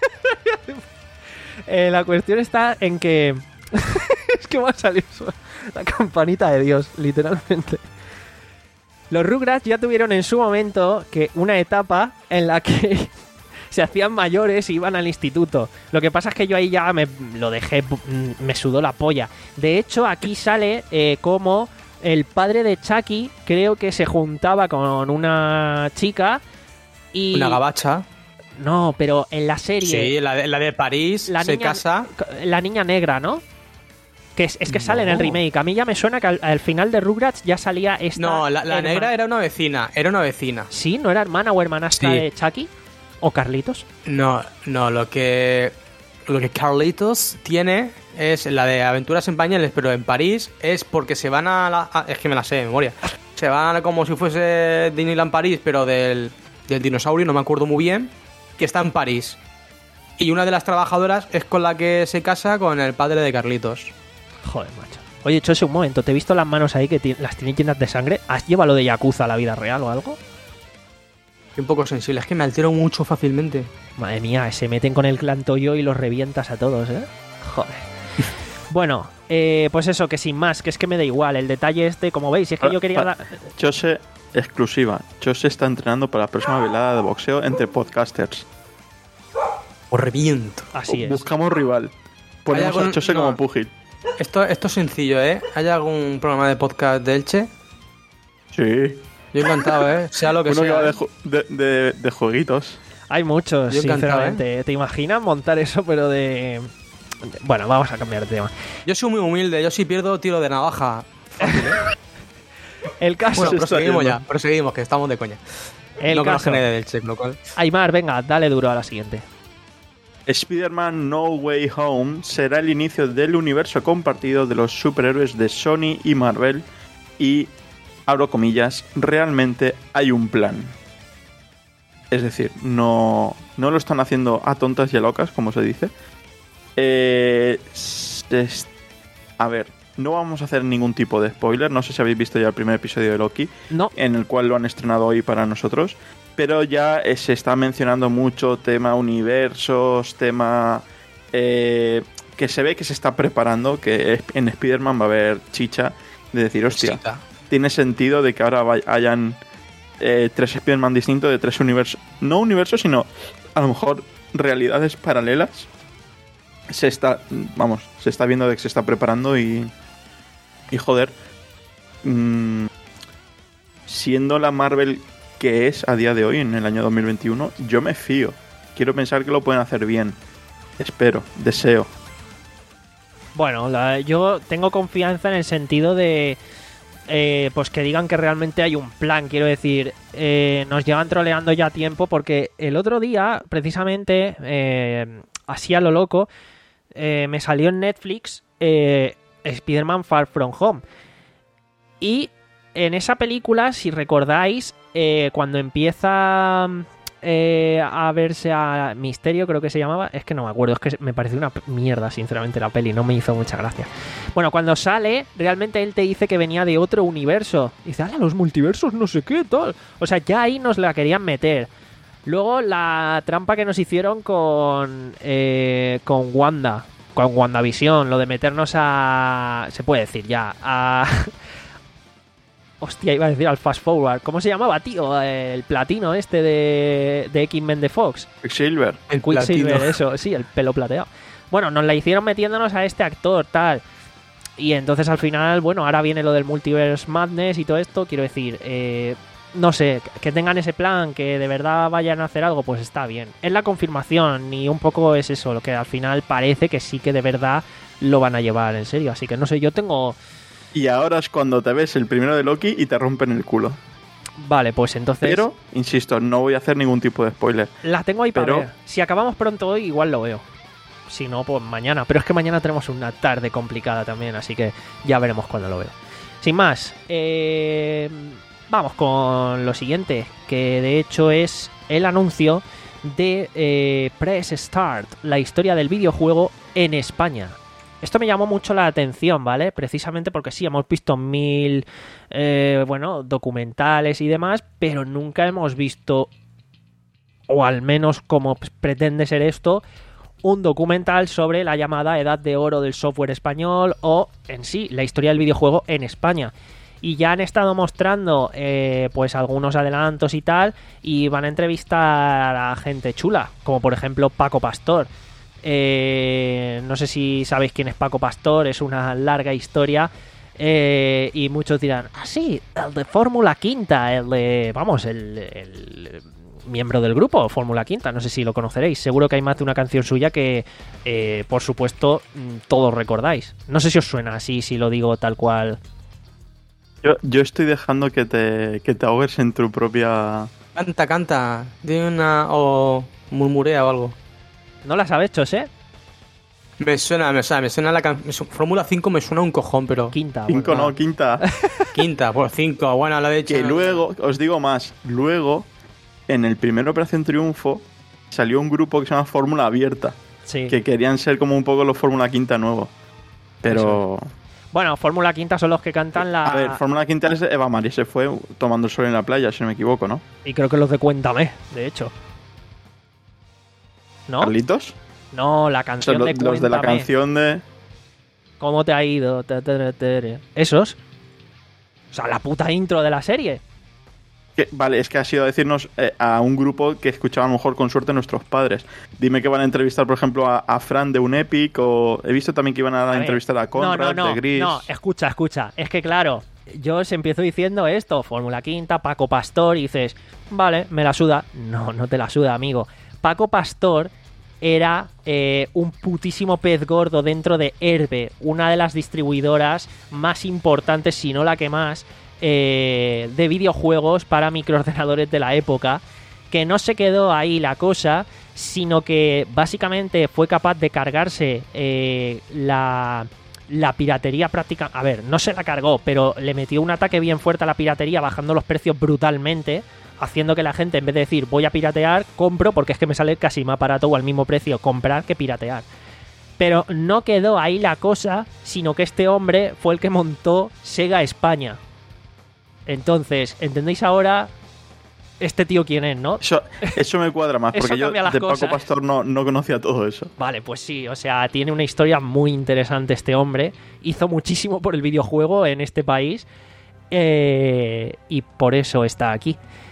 eh, la cuestión está en que... es que va a salir la campanita de Dios, literalmente. Los Rugrats ya tuvieron en su momento que una etapa en la que se hacían mayores y iban al instituto. Lo que pasa es que yo ahí ya me lo dejé, me sudó la polla. De hecho, aquí sale eh, como el padre de Chucky, creo que se juntaba con una chica y... Una gabacha. No, pero en la serie... Sí, la de, la de París la se niña, casa. La niña negra, ¿no? Que es, es que sale en el No. remake. A mí ya me suena que al, al final de Rugrats ya salía esta... No, la, la herma- negra era una vecina. Era una vecina. ¿Sí? ¿No era hermana o hermanastra Sí. de Chucky? ¿O Carlitos? No, no, lo que. Lo que Carlitos tiene es la de Aventuras en Pañales, pero en París es porque se van a la. a- es que me la sé de memoria. Se van a como si fuese Disneyland París, pero del, del dinosaurio, no me acuerdo muy bien. Que está en París. Y una de las trabajadoras es con la que se casa con el padre de Carlitos. Joder, macho. Oye, Chose, un momento. ¿Te he visto las manos ahí que ti- las tienes llenas de sangre? ¿Has llevado lo de Yakuza a la vida real o algo? Estoy un poco sensible, es que me altero mucho fácilmente. Madre mía, se meten con el clan Toyo y los revientas a todos, ¿eh? Joder. Bueno, eh, pues eso, que sin más, que es que me da igual. El detalle este, como veis, es que yo quería... Pa- dar- Chose, exclusiva. Chose está entrenando para la próxima velada de boxeo entre podcasters. O reviento. Así es. Buscamos rival. Ponemos algún- a Chose no. como púgil. Esto, esto es sencillo, ¿eh? ¿Hay algún programa de podcast de Elche? Sí. Yo encantado, ¿eh? Sea lo que Uno que sea. va de, ¿eh? ju- de, de- de jueguitos. Hay muchos, Yo encantado, sinceramente. ¿Te imaginas montar eso, pero de... de- Bueno, vamos a cambiar de tema. Yo soy muy humilde, yo si pierdo tiro de navaja. Fácil, ¿eh? El caso... Bueno, Se está proseguimos yendo. ya, proseguimos, que estamos de coña. el no caso... conozco nadie del Che, lo cual. Aymar, venga, dale duro a la siguiente. Spider-Man No Way Home será el inicio del universo compartido de los superhéroes de Sony y Marvel y, abro comillas, realmente hay un plan. Es decir, no, no lo están haciendo a tontas y a locas, como se dice. Eh, es- a ver, no vamos a hacer ningún tipo de spoiler. No sé si habéis visto ya el primer episodio de Loki, No, en el cual lo han estrenado hoy para nosotros, pero ya eh, se está mencionando mucho tema universos, tema eh, que se ve que se está preparando, que es- en Spider-Man va a haber chicha de decir, hostia, Cosita. tiene sentido de que ahora vay- hayan eh, tres Spider-Man distintos de tres universos, no universos, sino a lo mejor realidades paralelas. Se está, vamos, se está viendo de que se está preparando y, y joder, mm, siendo la Marvel que es a día de hoy, en el año dos mil veintiuno, yo me fío. Quiero pensar que lo pueden hacer bien. Espero, deseo. bueno, la- yo tengo confianza en el sentido de... eh, pues que digan que realmente hay un plan, quiero decir, eh, nos llevan troleando ya tiempo porque el otro día, precisamente, eh, así a lo loco, eh, me salió en Netflix eh, Spider-Man Far From Home y en esa película, si recordáis, eh, cuando empieza eh, a verse a Misterio, creo que se llamaba, es que no me acuerdo, es que me pareció una mierda, sinceramente, la peli, no me hizo mucha gracia. Bueno, cuando sale, realmente él te dice que venía de otro universo. Dice, ¡ah, los multiversos, no sé qué, tal! O sea, ya ahí nos la querían meter. Luego, la trampa que nos hicieron con, eh, con Wanda, con WandaVision, lo de meternos a... se puede decir ya, a... Hostia, iba a decir al Fast Forward. ¿Cómo se llamaba, tío? El platino este de, de X-Men de Fox. Quicksilver. El Quicksilver, eso, sí, el pelo plateado. Bueno, nos la hicieron metiéndonos a este actor, tal. Y entonces al final, bueno, ahora viene lo del Multiverse Madness y todo esto. Quiero decir, eh, no sé, que tengan ese plan, que de verdad vayan a hacer algo, pues está bien. Es la confirmación y un poco es eso, lo que al final parece que sí que de verdad lo van a llevar en serio. Así que no sé, yo tengo... Y ahora es cuando te ves el primero de Loki y te rompen el culo. Vale, pues entonces... Pero, insisto, no voy a hacer ningún tipo de spoiler. La tengo ahí para Pero... ver. Si acabamos pronto hoy, igual lo veo. Si no, pues mañana. Pero es que mañana tenemos una tarde complicada también, así que ya veremos cuándo lo veo. Sin más, eh... vamos con lo siguiente, que de hecho es el anuncio de eh, Press Start, la historia del videojuego en España. Esto me llamó mucho la atención, ¿vale? Precisamente porque sí, hemos visto mil, eh, bueno, documentales y demás, pero nunca hemos visto, o al menos como pretende ser esto, un documental sobre la llamada Edad de Oro del software español o, en sí, la historia del videojuego en España. Y ya han estado mostrando, eh, pues, algunos adelantos y tal, y van a entrevistar a gente chula, como por ejemplo Paco Pastor. Eh, no sé si sabéis quién es Paco Pastor, es una larga historia eh, y muchos dirán, ah sí, el de Fórmula Quinta, el de, vamos, el, el miembro del grupo Fórmula Quinta, no sé si lo conoceréis, seguro que hay más de una canción suya que eh, por supuesto todos recordáis, no sé si os suena así, si lo digo tal cual. Yo, yo estoy dejando que te, que te ahogues en tu propia... Canta, canta, de una o murmurea o algo. ¿No las sabes, Chose? Me suena, me suena, me suena la canción. Fórmula cinco me suena un cojón, pero. Quinta. Cinco bueno. no, quinta. Quinta, por cinco, bueno, lo he hecho. Que luego, os digo más, luego, en el primer Operación Triunfo, salió un grupo que se llama Fórmula Abierta. Sí. Que querían ser como un poco los Fórmula Quinta nuevos. Pero. Eso. Bueno, Fórmula Quinta son los que cantan la. A ver, Fórmula Quinta es Eva María, se fue tomando el sol en la playa, si no me equivoco, ¿no? Y creo que los de Cuéntame, de hecho. ¿No? ¿Carlitos? No, la canción o sea, lo, de Cuéntame. Los de la canción de... ¿Cómo te ha ido? Esos. O sea, la puta intro de la serie. Que, vale, es que ha sido decirnos eh, a un grupo que escuchaba a lo mejor con suerte nuestros padres. Dime que van a entrevistar, por ejemplo, a, a Fran de un Epic, o he visto también que iban a, a entrevistar a Conrad no, no, no, de Gris. No, escucha, escucha. Es que claro, yo os empiezo diciendo esto, Fórmula Quinta, Paco Pastor, y dices, vale, me la suda. No, no te la suda, amigo. Paco Pastor era eh, un putísimo pez gordo dentro de Herbe, una de las distribuidoras más importantes, si no la que más, eh, de videojuegos para microordenadores de la época, que no se quedó ahí la cosa, sino que básicamente fue capaz de cargarse eh, la, la piratería práctica. A ver, no se la cargó, pero le metió un ataque bien fuerte a la piratería, bajando los precios brutalmente, haciendo que la gente, en vez de decir voy a piratear, compro porque es que me sale casi más barato o al mismo precio comprar que piratear. Pero no quedó ahí la cosa, sino que este hombre fue el que montó Sega España. Entonces, ¿entendéis ahora este tío quién es, no? Eso, eso me cuadra más, porque yo de Paco cosas. Pastor no, no conocía todo eso. Vale, pues sí, o sea, tiene una historia muy interesante este hombre. Hizo muchísimo por el videojuego en este país eh, y por eso está aquí.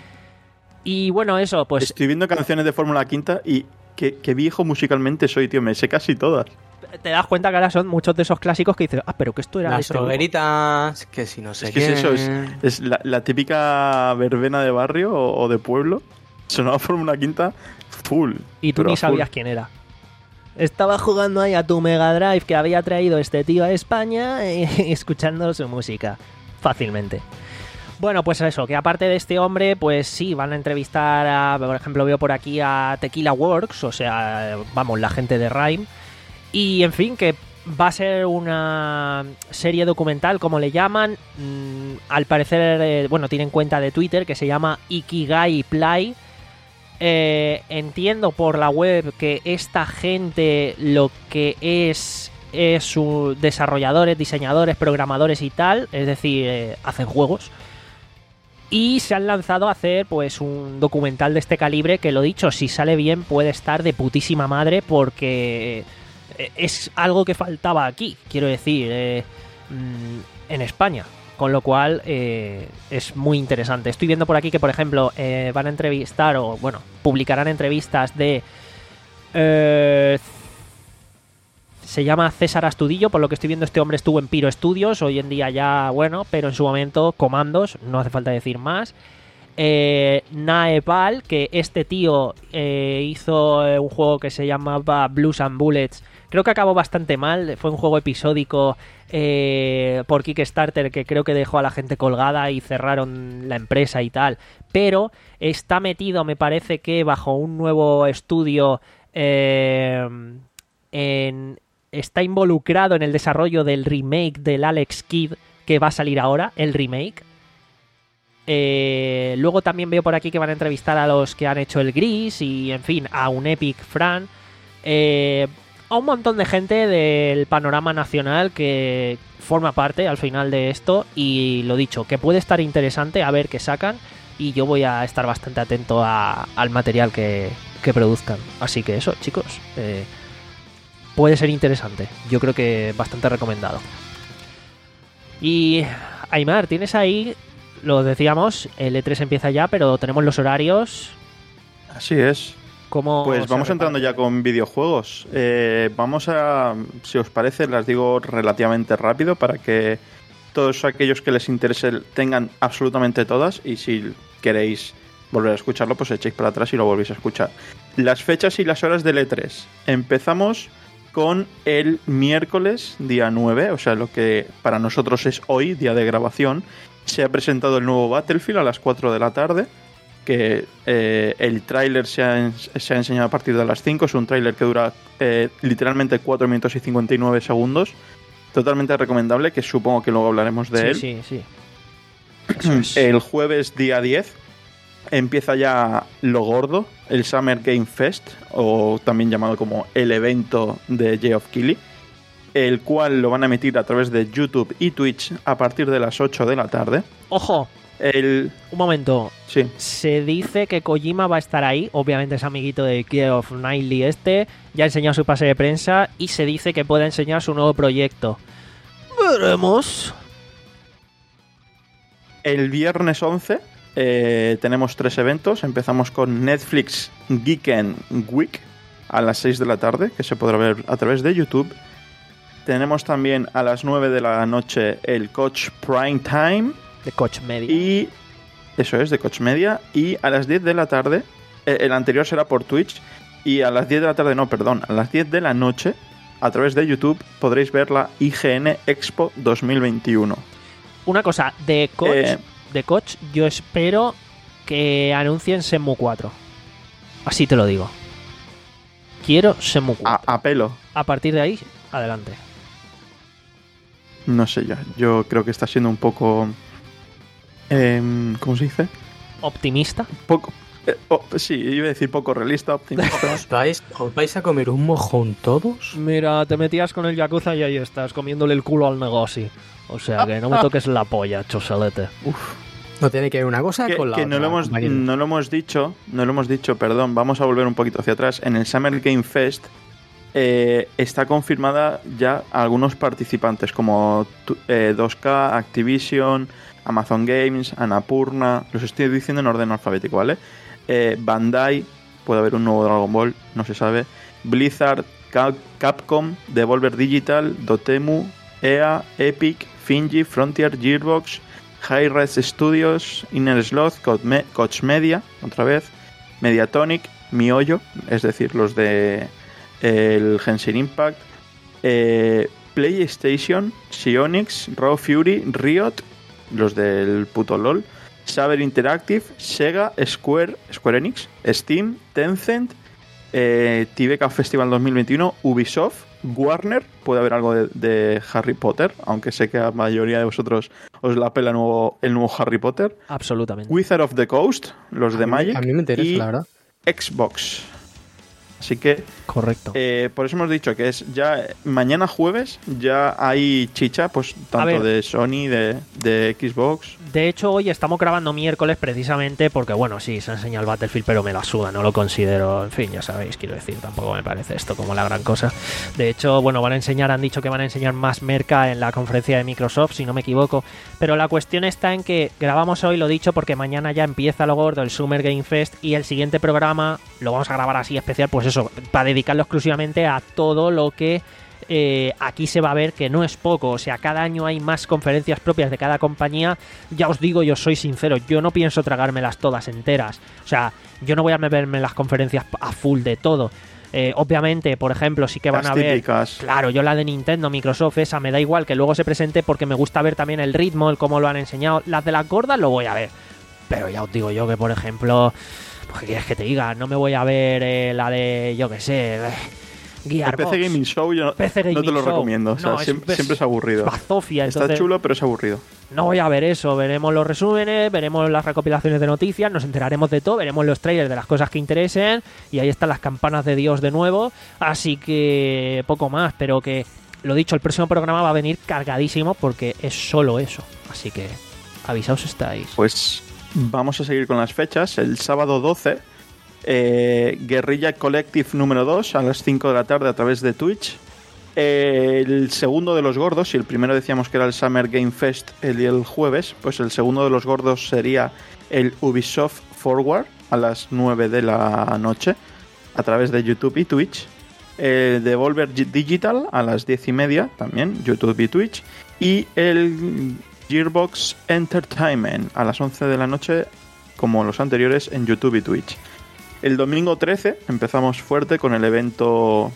Y bueno, eso, pues... Estoy viendo canciones de Fórmula Quinta y qué, qué viejo musicalmente soy, tío. Me sé casi todas. Te das cuenta que ahora son muchos de esos clásicos que dices, ah, pero que esto era... Las drogueritas, que si no sé es que qué... es eso, es, es la, la típica verbena de barrio o, o de pueblo. Sonaba Fórmula Quinta full. Y tú ni sabías full. quién era. Estaba jugando ahí a tu Mega Drive que había traído este tío a España y escuchando su música. Fácilmente. Bueno, pues eso, que aparte de este hombre, pues sí, van a entrevistar a, por ejemplo, veo por aquí a Tequila Works, o sea, vamos, la gente de Rime. Y, en fin, que va a ser una serie documental, como le llaman. al parecer, eh, bueno, tienen cuenta de Twitter que se llama Ikigai Play. Eh, entiendo por la web que esta gente lo que es es su desarrolladores, diseñadores, programadores y tal, es decir, eh, hacen juegos. Y se han lanzado a hacer pues un documental de este calibre que, lo dicho, si sale bien puede estar de putísima madre, porque es algo que faltaba aquí, quiero decir, eh, en España. Con lo cual eh, es muy interesante. Estoy viendo por aquí que, por ejemplo, eh, van a entrevistar o, bueno, publicarán entrevistas de... Eh, se llama César Astudillo, por lo que estoy viendo este hombre estuvo en Pyro Studios, hoy en día ya, bueno, pero en su momento Comandos, no hace falta decir más. Eh, Naepal, que este tío eh, hizo eh, un juego que se llamaba Blues and Bullets. Creo que acabó bastante mal, fue un juego episódico eh, por Kickstarter que creo que dejó a la gente colgada y cerraron la empresa y tal. Pero está metido, me parece que bajo un nuevo estudio, eh, en, está involucrado en el desarrollo del remake del Alex Kidd que va a salir ahora, el remake. Eh, luego también veo por aquí que van a entrevistar a los que han hecho el Gris y, en fin, a un Epic Fran. Eh... a un montón de gente del panorama nacional que forma parte al final de esto, y lo dicho, que puede estar interesante a ver qué sacan, y yo voy a estar bastante atento a, al material que, que produzcan. Así que eso, chicos, eh, puede ser interesante, yo creo que bastante recomendado. Y Aimar, tienes ahí, lo decíamos, el E tres empieza ya, pero tenemos los horarios. Así es. Pues vamos entrando ya con videojuegos. Eh, vamos a, si os parece, las digo relativamente rápido para que todos aquellos que les interese tengan absolutamente todas, y si queréis volver a escucharlo, pues echéis para atrás y lo volvéis a escuchar. Las fechas y las horas del E tres. Empezamos con el miércoles, día nueve, o sea, lo que para nosotros es hoy, día de grabación. Se ha presentado el nuevo Battlefield a las cuatro de la tarde. Que eh, el tráiler se ha, se ha enseñado a partir de las cinco. Es un tráiler que dura eh, literalmente cuatro minutos y cincuenta y nueve segundos. Totalmente recomendable, que supongo que luego hablaremos de sí, él. Sí, sí, es. El jueves día diez empieza ya lo gordo, el Summer Game Fest, o también llamado como el evento de Geoff Keighley, el cual lo van a emitir a través de YouTube y Twitch a partir de las ocho de la tarde. ¡Ojo! El... Un momento. Sí. Se dice que Kojima va a estar ahí. Obviamente es amiguito de Geoff Keighley este. Ya ha enseñado su pase de prensa. Y se dice que puede enseñar su nuevo proyecto. Veremos. El viernes once eh, tenemos tres eventos. Empezamos con Netflix Geekend Week a las seis de la tarde, que se podrá ver a través de YouTube. Tenemos también a las nueve de la noche el Koch Prime Time de Koch Media. Y eso es, de Koch Media. Y a las diez de la tarde, eh, el anterior será por Twitch. Y a las diez de la tarde, no, perdón, a las diez de la noche, a través de YouTube, podréis ver la I G N Expo dos mil veintiuno. Una cosa, de Koch, eh, de Koch yo espero que anuncien Shenmue cuatro. Así te lo digo. Quiero Shenmue cuatro. A, a pelo. A partir de ahí, adelante. No sé yo, yo creo que está siendo un poco... Eh, ¿Cómo se dice? ¿Optimista? Poco, eh, oh, sí, iba a decir poco realista, optimista. ¿Os vais, ¿Os vais a comer un mojón todos? Mira, te metías con el Yakuza y ahí estás, comiéndole el culo al negocio. O sea, que no me toques la polla, chosalete. Uf. No tiene que ver una cosa que, con la que otra. No lo, hemos, no lo hemos dicho, no lo hemos dicho, perdón, vamos a volver un poquito hacia atrás. En el Summer Game Fest eh, está confirmada ya algunos participantes como eh, dos K, Activision, Amazon Games, Annapurna, los estoy diciendo en orden alfabético, ¿vale? Eh, Bandai, puede haber un nuevo Dragon Ball, no se sabe. Blizzard, Cap- Capcom, Devolver Digital, Dotemu, E A, Epic, Finji, Frontier, Gearbox, Hi-Res Studios, Inner Sloth, Koch Media, otra vez, Mediatonic, MiHoYo, es decir, los de eh, el Genshin Impact, eh, PlayStation, Psyonix, Raw Fury, Riot, los del puto LOL, Saber Interactive, Sega, Square, Square Enix, Steam, Tencent, eh, Tribeca Festival dos mil veintiuno, Ubisoft, Warner, puede haber algo de, de Harry Potter, aunque sé que a la mayoría de vosotros os la pela el nuevo, el nuevo Harry Potter. Absolutamente. Wizard of the Coast, los de A mí- Magic. a mí me interesa, y la verdad. Xbox. Así que Correcto. eh, por eso hemos dicho que es ya mañana jueves ya hay chicha, pues tanto ver. de Sony, de, de Xbox. De hecho, hoy estamos grabando miércoles precisamente porque, bueno, sí, se ha enseñado el Battlefield, pero me la suda, no lo considero, en fin, ya sabéis, quiero decir, tampoco me parece esto como la gran cosa. De hecho, bueno, van a enseñar, han dicho que van a enseñar más merca en la conferencia de Microsoft, si no me equivoco, pero la cuestión está en que grabamos hoy, lo dicho, porque mañana ya empieza lo gordo, el Summer Game Fest, y el siguiente programa lo vamos a grabar así especial, pues eso, para dedicarlo exclusivamente a todo lo que eh, aquí se va a ver, que no es poco. O sea, cada año hay más conferencias propias de cada compañía. Ya os digo, yo soy sincero, yo no pienso tragármelas todas enteras. O sea, yo no voy a verme las conferencias a full de todo. Eh, obviamente, por ejemplo, sí que van Las a ver... típicas. Claro, yo la de Nintendo, Microsoft, esa me da igual que luego se presente porque me gusta ver también el ritmo, el cómo lo han enseñado. Las de las gordas lo voy a ver. Pero ya os digo yo que, por ejemplo... Pues, ¿qué quieres que te diga? No me voy a ver eh, la de, yo qué sé... Eh, El Gearbox. P C Gaming Show yo no, P C no te Gaming lo Show. recomiendo. O sea, No, es- siempre, es- siempre es aburrido. Bazofia, Está entonces chulo, pero es aburrido. no voy a ver eso. Veremos los resúmenes, veremos las recopilaciones de noticias, nos enteraremos de todo, veremos los trailers de las cosas que interesen y ahí están las campanas de Dios de nuevo. Así que poco más, pero que lo dicho, el próximo programa va a venir cargadísimo porque es solo eso. Así que avisaos estáis. Pues vamos a seguir con las fechas. El sábado doce, eh, Guerrilla Collective número dos a las cinco de la tarde a través de Twitch. Eh, el segundo de los gordos, si el primero decíamos que era el Summer Game Fest el, el jueves, pues el segundo de los gordos sería el Ubisoft Forward a las nueve de la noche a través de YouTube y Twitch. El Devolver Digital a las diez y media también, YouTube y Twitch. Y el Gearbox Entertainment a las once de la noche, como los anteriores, en YouTube y Twitch. El domingo trece empezamos fuerte con el evento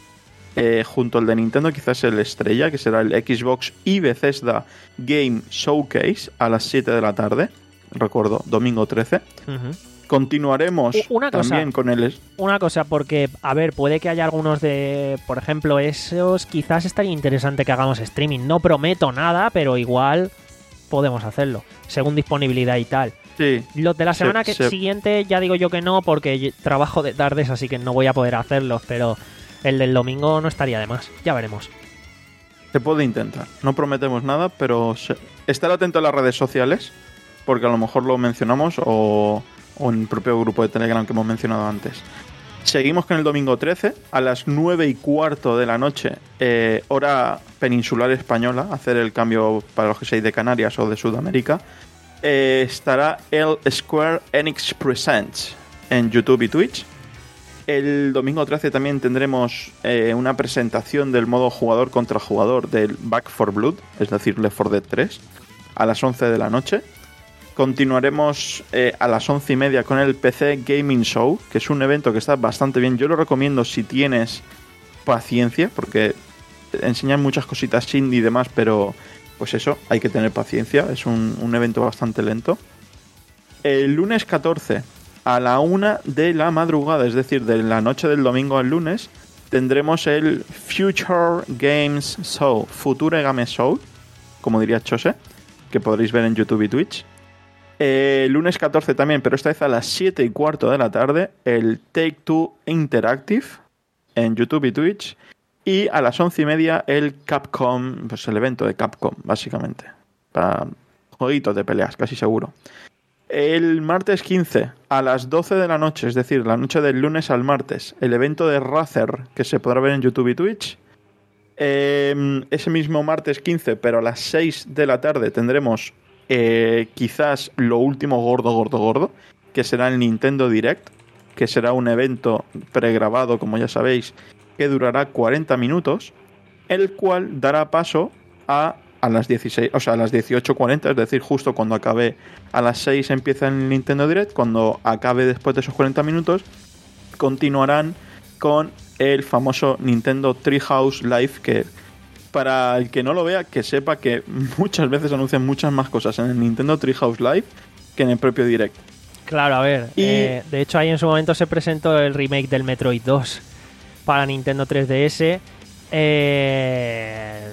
eh, junto al de Nintendo, quizás el estrella, que será el Xbox y Bethesda Game Showcase a las siete de la tarde. Recuerdo, domingo trece. Ujú. Continuaremos U- una cosa. también con el... Una cosa, porque, a ver, puede que haya algunos de, por ejemplo, esos, quizás estaría interesante que hagamos streaming. No prometo nada, pero igual podemos hacerlo, según disponibilidad y tal. Sí, Los de la Se- semana que se- siguiente ya digo yo que no, porque yo trabajo de tardes, así que no voy a poder hacerlos, pero el del domingo no estaría de más. Ya veremos. se puede intentar. No prometemos nada, pero se... estar atento a las redes sociales, porque a lo mejor lo mencionamos o, o en el propio grupo de Telegram que hemos mencionado antes. Seguimos con el domingo trece, a las nueve y cuarto de la noche, eh, hora peninsular española, hacer el cambio para los que seáis de Canarias o de Sudamérica, eh, estará el Square Enix Presents en YouTube y Twitch. El domingo trece también tendremos eh, una presentación del modo jugador contra jugador del Back four Blood, es decir, Left four Dead tres, a las once de la noche. Continuaremos eh, a las once y media con el P C Gaming Show, que es un evento que está bastante bien. Yo lo recomiendo si tienes paciencia, porque enseñan muchas cositas indie y demás, pero pues eso, hay que tener paciencia. Es un, un evento bastante lento. El lunes catorce, a la una de la madrugada, es decir, de la noche del domingo al lunes, tendremos el Future Games Show, Future Game Show, como diría Chose, que podréis ver en YouTube y Twitch. Eh, lunes catorce también, pero esta vez a las siete y cuarto de la tarde, el Take Two Interactive en YouTube y Twitch. Y a las once y media el Capcom, pues el evento de Capcom, básicamente. Para jueguitos de peleas, casi seguro. El martes quince, a las doce de la noche, es decir, la noche del lunes al martes, el evento de Razer, que se podrá ver en YouTube y Twitch. Eh, ese mismo martes quince, pero a las seis de la tarde, tendremos eh, quizás lo último gordo, gordo, gordo, que será el Nintendo Direct, que será un evento pregrabado, como ya sabéis, que durará cuarenta minutos, el cual dará paso a, a las dieciséis, o sea, a las dieciocho cuarenta, es decir, justo cuando acabe a las seis empieza el Nintendo Direct, cuando acabe después de esos cuarenta minutos, continuarán con el famoso Nintendo Treehouse Live, que para el que no lo vea, que sepa que muchas veces anuncian muchas más cosas en el Nintendo Treehouse Live que en el propio Direct. Claro, a ver, Y- eh, de hecho ahí en su momento se presentó el remake del Metroid dos para Nintendo tres D S. Eh...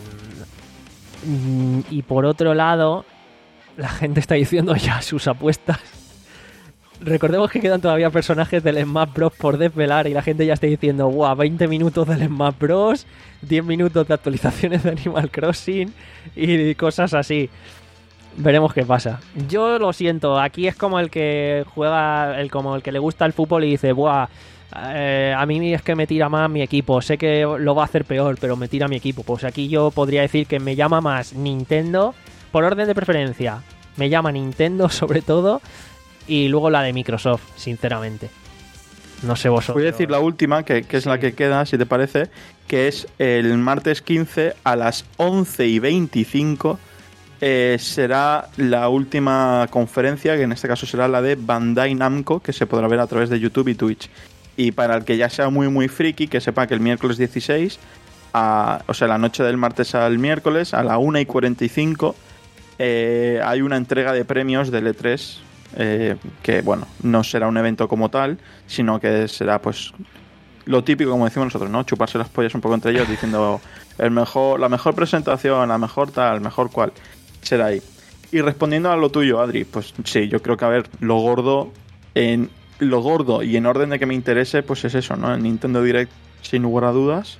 Y por otro lado, la gente está diciendo ya sus apuestas. Recordemos que quedan todavía personajes del Smash Bros. Por desvelar y la gente ya está diciendo, guau, veinte minutos del Smash Bros, diez minutos de actualizaciones de Animal Crossing y cosas así. Veremos qué pasa. Yo lo siento, aquí es como el que juega, el como el que le gusta el fútbol y dice, buah, eh, a mí es que me tira más mi equipo, sé que lo va a hacer peor, pero me tira mi equipo. Pues aquí yo podría decir que me llama más Nintendo, por orden de preferencia, me llama Nintendo sobre todo, y luego la de Microsoft, sinceramente. No sé vosotros. Voy a decir la última, que, que es sí. la que queda, si te parece, que es el martes quince a las once y veinticinco. Eh, será la última conferencia, que en este caso será la de Bandai Namco, que se podrá ver a través de YouTube y Twitch. Y para el que ya sea muy muy friki, que sepa que el miércoles dieciséis, a, o sea, la noche del martes al miércoles, a la una y cuarenta y cinco, eh, hay una entrega de premios del E tres, eh, que bueno, no será un evento como tal, sino que será pues lo típico, como decimos nosotros, ¿no? Chuparse las pollas un poco entre ellos diciendo el mejor, la mejor presentación, la mejor tal, mejor cual, será ahí. Y respondiendo a lo tuyo, Adri, pues sí, yo creo que a ver, lo gordo en lo gordo y en orden de que me interese, pues es eso, ¿no? El Nintendo Direct, sin lugar a dudas.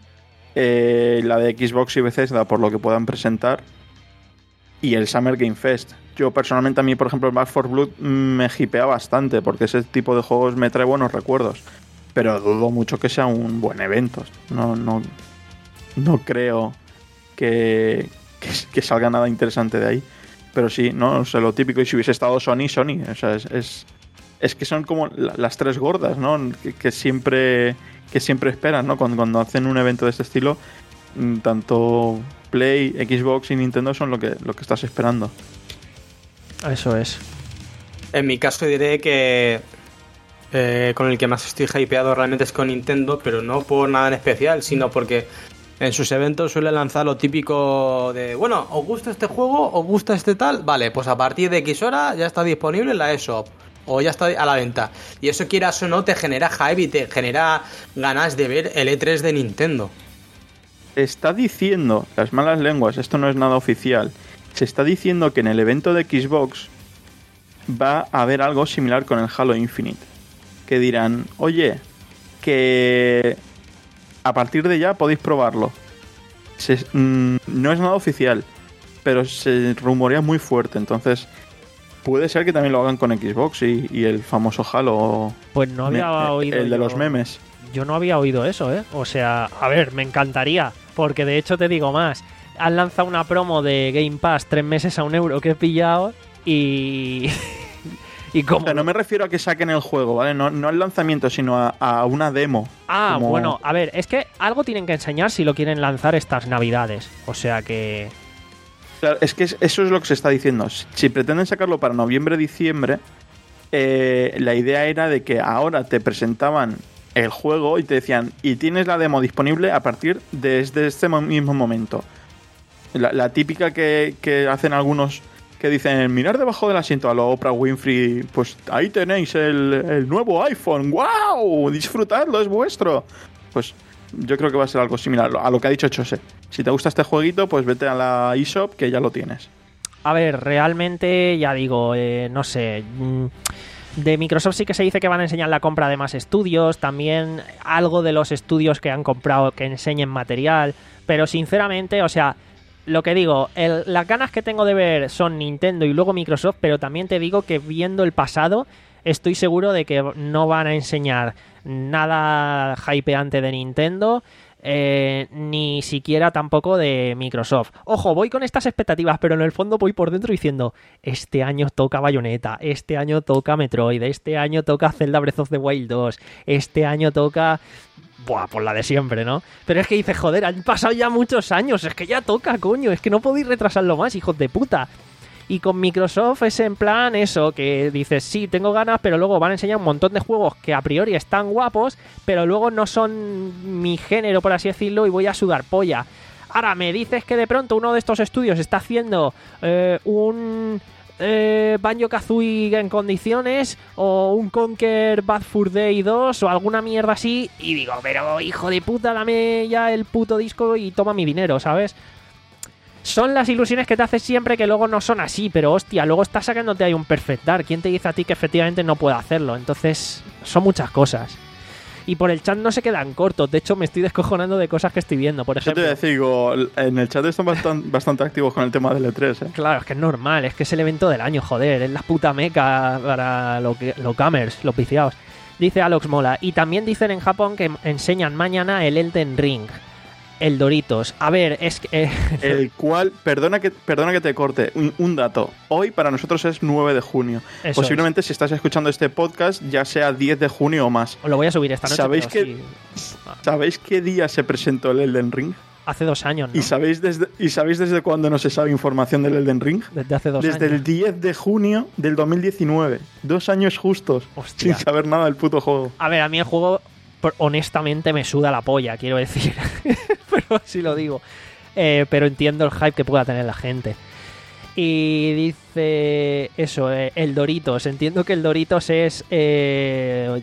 Eh, la de Xbox y Bethesda, por lo que puedan presentar. Y el Summer Game Fest. Yo personalmente, a mí, por ejemplo, el Back four Blood me hipea bastante, porque ese tipo de juegos me trae buenos recuerdos. Pero dudo mucho que sea un buen evento. No, no, no creo que, que, que salga nada interesante de ahí. Pero sí, ¿no? O sea, lo típico, y si hubiese estado Sony, Sony. O sea, es... es Es que son como las tres gordas, ¿no? Que, que siempre que siempre esperan, ¿no? Cuando, cuando hacen un evento de este estilo, tanto Play, Xbox y Nintendo son lo que, lo que estás esperando. Eso es. En mi caso diré que eh, con el que más estoy hypeado realmente es con Nintendo, pero no por nada en especial, sino porque en sus eventos suele lanzar lo típico de, bueno, ¿os gusta este juego? ¿Os gusta este tal? Vale, pues a partir de X hora ya está disponible en la eShop. O ya está a la venta. Y eso, quieras o no, te genera hype y te genera ganas de ver el E tres de Nintendo. Está diciendo, las malas lenguas, esto no es nada oficial, se está diciendo que en el evento de Xbox va a haber algo similar con el Halo Infinite. Que dirán, oye, que a partir de ya podéis probarlo. Se, mmm, no es nada oficial, pero se rumorea muy fuerte, entonces... Puede ser que también lo hagan con Xbox y, y el famoso Halo. Pues no había me, oído. El de yo, los memes. Yo no había oído eso, ¿eh? O sea, a ver, me encantaría. Porque de hecho te digo más. Han lanzado una promo de Game Pass tres meses a un euro que he pillado. Y. y como... O sea, no me refiero a que saquen el juego, ¿vale? No, no al lanzamiento, sino a, a una demo. Ah, como... bueno, a ver, es que algo tienen que enseñar si lo quieren lanzar estas navidades. O sea que. Claro, es que eso es lo que se está diciendo. Si pretenden sacarlo para noviembre, diciembre, eh, la idea era de que ahora te presentaban el juego y te decían, y tienes la demo disponible a partir de desde este mismo momento. La, la típica que, que hacen algunos que dicen, mirar debajo del asiento a lo Oprah Winfrey, pues ahí tenéis el, el nuevo iPhone, ¡wow! Disfrutadlo, es vuestro. Pues yo creo que va a ser algo similar a lo que ha dicho Chose. Si te gusta este jueguito, pues vete a la eShop que ya lo tienes. A ver, realmente, ya digo, eh, no sé. De Microsoft sí que se dice que van a enseñar la compra de más estudios, también algo de los estudios que han comprado que enseñen material, pero sinceramente, o sea, lo que digo, el, las ganas que tengo de ver son Nintendo y luego Microsoft, pero también te digo que viendo el pasado, estoy seguro de que no van a enseñar nada hypeante de Nintendo, eh, ni siquiera tampoco de Microsoft. Ojo, voy con estas expectativas, pero en el fondo voy por dentro diciendo, este año toca Bayonetta, este año toca Metroid, este año toca Zelda Breath of the Wild dos, este año toca... Buah, pues la de siempre, ¿no? Pero es que dices, joder, han pasado ya muchos años, es que ya toca, coño, es que no podéis retrasarlo más, hijos de puta. Y con Microsoft es en plan eso, que dices, sí, tengo ganas, pero luego van a enseñar un montón de juegos que a priori están guapos, pero luego no son mi género, por así decirlo, y voy a sudar polla. Ahora, me dices que de pronto uno de estos estudios está haciendo eh, un... eh, Banjo-Kazooie en condiciones o un Conker Bad Fur Day dos o alguna mierda así y digo, pero hijo de puta, dame ya el puto disco y toma mi dinero, ¿sabes? Son las ilusiones que te haces siempre que luego no son así, pero hostia, luego estás sacándote ahí un Perfect Dark. ¿Quién te dice a ti que efectivamente no puede hacerlo? Entonces, son muchas cosas. Y por el chat no se quedan cortos. De hecho, me estoy descojonando de cosas que estoy viendo. Por ejemplo, yo te voy a decir, digo, en el chat están bastante, bastante activos con el tema del E tres, ¿eh? Claro, es que es normal. Es que es el evento del año, joder. Es la puta meca para los, los gamers, los viciados. Dice Alox Mola. Y también dicen en Japón que enseñan mañana el Elden Ring. El Doritos. A ver, es que... Eh, el cual, perdona que, perdona que te corte, un, un dato. Hoy para nosotros es nueve de junio. Eso Posiblemente es. Si estás escuchando este podcast ya sea diez de junio o más. Os lo voy a subir esta noche. ¿Sabéis, pero que, sí. ¿Sabéis qué día se presentó el Elden Ring? Hace dos años, ¿no? ¿Y sabéis desde, ¿y sabéis desde cuándo no se sabe información del Elden Ring? Desde hace dos desde años. Desde el diez de junio del dos mil diecinueve. Dos años justos. Hostia. Sin saber nada del puto juego. A ver, a mí el juego honestamente me suda la polla, quiero decir. Pero así lo digo. Eh, pero entiendo el hype que pueda tener la gente. Y dice eso, eh, el Doritos. Entiendo que el Doritos es eh,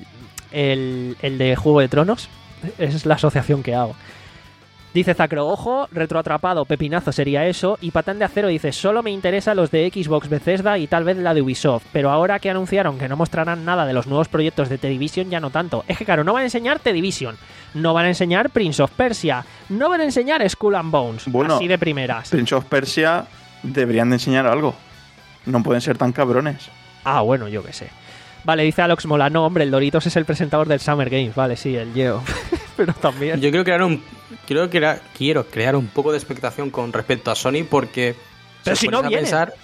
el, el de Juego de Tronos. Es la asociación que hago. Dice Zacro, ojo, retroatrapado, pepinazo sería eso. Y Patán de Acero dice, solo me interesan los de Xbox, Bethesda y tal vez la de Ubisoft. Pero ahora que anunciaron que no mostrarán nada de los nuevos proyectos de The Division, ya no tanto. Es que claro, no van a enseñar The Division, no van a enseñar Prince of Persia, no van a enseñar Skull and Bones, bueno, así de primeras. Prince of Persia deberían de enseñar algo. No pueden ser tan cabrones. Ah, bueno, yo qué sé. Vale, dice Alox Mola, no, hombre, el Doritos es el presentador del Summer Games. Vale, sí, el Geo. Pero también... Yo quiero crear un... Quiero crear, quiero crear un poco de expectación con respecto a Sony porque... Pero si no viene. Pensar,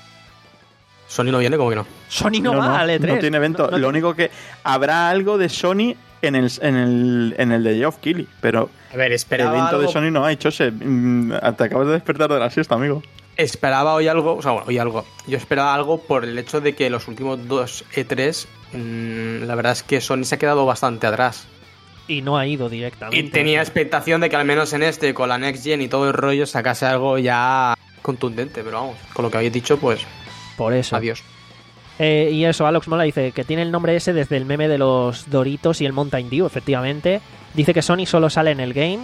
Sony no viene, ¿cómo que no? Sony no, no va no, al E tres. No tiene evento. No, no Lo tiene... único que... Habrá algo de Sony en el, en el, en el de Geoff Keighley, pero... A ver, esperaba evento algo... de Sony no hay, Chose. Te acabas de despertar de la siesta, amigo. Esperaba hoy algo, o sea, bueno, hoy algo. Yo esperaba algo por el hecho de que los últimos dos E tres, mmm, la verdad es que Sony se ha quedado bastante atrás. Y no ha ido directamente. Y tenía expectación de que al menos en este, con la Next Gen y todo el rollo, sacase algo ya contundente. Pero vamos, con lo que habéis dicho, pues... Por eso. Adiós. Eh, y eso, Alex Mola dice que tiene el nombre ese desde el meme de los Doritos y el Mountain Dew, efectivamente. Dice que Sony solo sale en el game.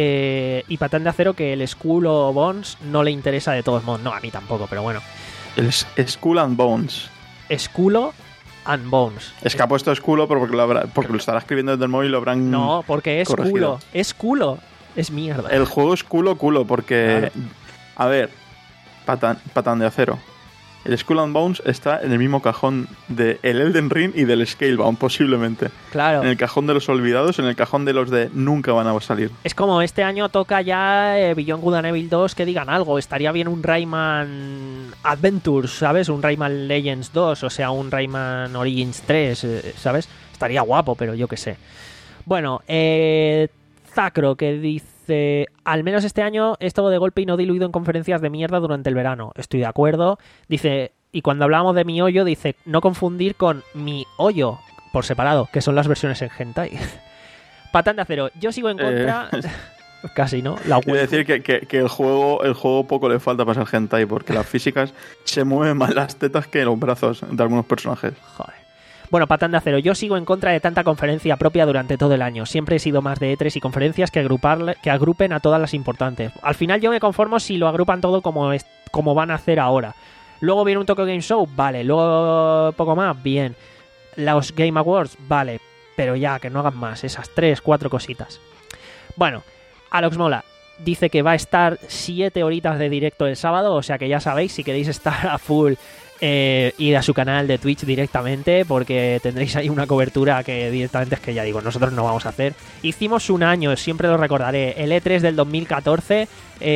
Eh, y Patán de Acero que el Skull o Bones no le interesa de todos modos. No, a mí tampoco, pero bueno. El Skull and Bones. Skull and Bones. Es que ha puesto Skull porque lo, habrá, porque lo estará escribiendo desde el móvil y lo habrán No, porque es corregido. culo. Es culo. Es mierda. El juego es culo culo porque... Claro. A ver, Patán, Patán de Acero. El Skull and Bones está en el mismo cajón de el Elden Ring y del Scalebound, posiblemente. Claro. En el cajón de los olvidados, en el cajón de los de nunca van a salir. Es como este año toca ya eh, Beyond Good and Evil dos que digan algo. Estaría bien un Rayman Adventures, ¿sabes? Un Rayman Legends dos, o sea, un Rayman Origins tres, eh, ¿sabes? Estaría guapo, pero yo qué sé. Bueno, eh... Zacro, que dice, al menos este año he estado de golpe y no diluido en conferencias de mierda durante el verano. Estoy de acuerdo. Dice, y cuando hablábamos de mi hoyo, dice, no confundir con mi hoyo por separado, que son las versiones en hentai. Patán de Acero, yo sigo en contra... Eh... Casi, ¿no? La Quiero decir que, que, que el juego el juego poco le falta para ser hentai, porque las físicas se mueven más las tetas que los brazos de algunos personajes. Joder. Bueno, Patán de Acero, yo sigo en contra de tanta conferencia propia durante todo el año. Siempre he sido más de E tres y conferencias que, agrupar, que agrupen a todas las importantes. Al final yo me conformo si lo agrupan todo como, es, como van a hacer ahora. Luego viene un Tokyo Game Show, vale. Luego poco más, bien. Los Game Awards, vale. Pero ya, que no hagan más. Esas tres, cuatro cositas. Bueno, Alex Mola dice que va a estar siete horitas de directo el sábado. O sea que ya sabéis, si queréis estar a full... Eh, ir a su canal de Twitch directamente porque tendréis ahí una cobertura que directamente es que ya digo, nosotros no vamos a hacer. Hicimos un año, siempre lo recordaré, el E tres del dos mil catorce,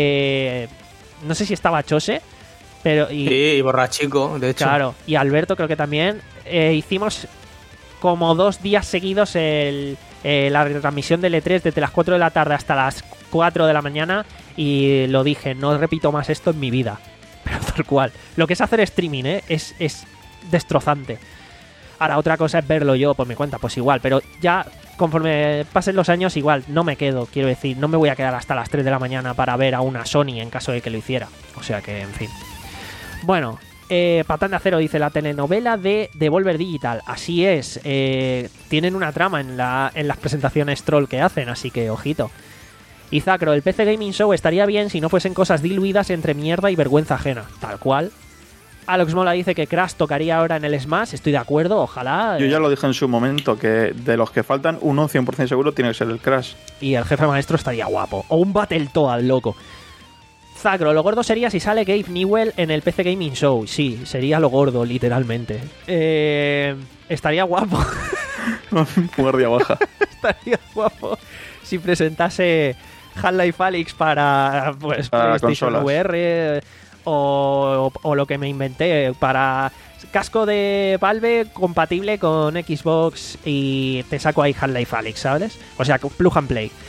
eh, no sé si estaba Chose, pero... Y, sí, y Borrachico, de hecho. Claro, y Alberto creo que también. Eh, hicimos como dos días seguidos el, eh, la retransmisión del E tres desde las cuatro de la tarde hasta las cuatro de la mañana y lo dije, no repito más esto en mi vida. Pero tal cual. Lo que es hacer streaming, ¿eh? Es, es destrozante. Ahora, otra cosa es verlo yo por mi cuenta, pues igual. Pero ya, conforme pasen los años, igual, no me quedo, quiero decir. No me voy a quedar hasta las tres de la mañana para ver a una Sony en caso de que lo hiciera. O sea que, en fin. Bueno, Eh, Patán de Acero dice, la telenovela de Devolver Digital. Así es, eh, tienen una trama en, la, en las presentaciones troll que hacen, así que ojito. Y Zacro, el P C Gaming Show estaría bien si no fuesen cosas diluidas entre mierda y vergüenza ajena. Tal cual. Alex Mola dice que Crash tocaría ahora en el Smash. Estoy de acuerdo, ojalá. Yo ya lo dije en su momento, que de los que faltan, uno cien por ciento seguro tiene que ser el Crash. Y el jefe maestro estaría guapo. O un Battletoad, loco. Zacro, lo gordo sería si sale Gabe Newell en el P C Gaming Show. Sí, sería lo gordo, literalmente. Eh, estaría guapo. Guardia baja. Estaría guapo si presentase Half-Life Alyx para, pues, para PlayStation consolas. V R o, o, o lo que me inventé para casco de Valve compatible con Xbox y te saco ahí Half-Life Alyx, ¿sabes? O sea, plug and play.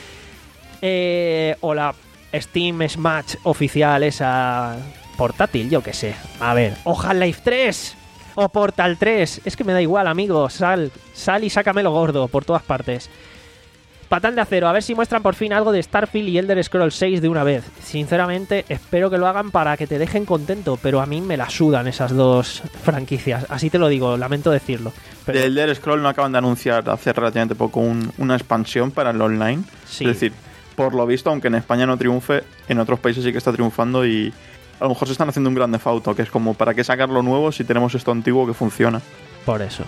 Eh, o la Steam Smash oficial esa portátil, yo que sé. A ver, o Half-Life tres o Portal tres. Es que me da igual, amigo. Sal, sal y sácamelo gordo por todas partes. Patán de Acero, a ver si muestran por fin algo de Starfield y Elder Scrolls seis de una vez. Sinceramente, espero que lo hagan para que te dejen contento, pero a mí me la sudan esas dos franquicias. Así te lo digo, lamento decirlo. Pero... De Elder Scrolls no acaban de anunciar hace relativamente poco un, una expansión para el online. Sí. Es decir, por lo visto, aunque en España no triunfe, en otros países sí que está triunfando y a lo mejor se están haciendo un gran Auto, que es como, ¿para qué sacar lo nuevo si tenemos esto antiguo que funciona? Por eso.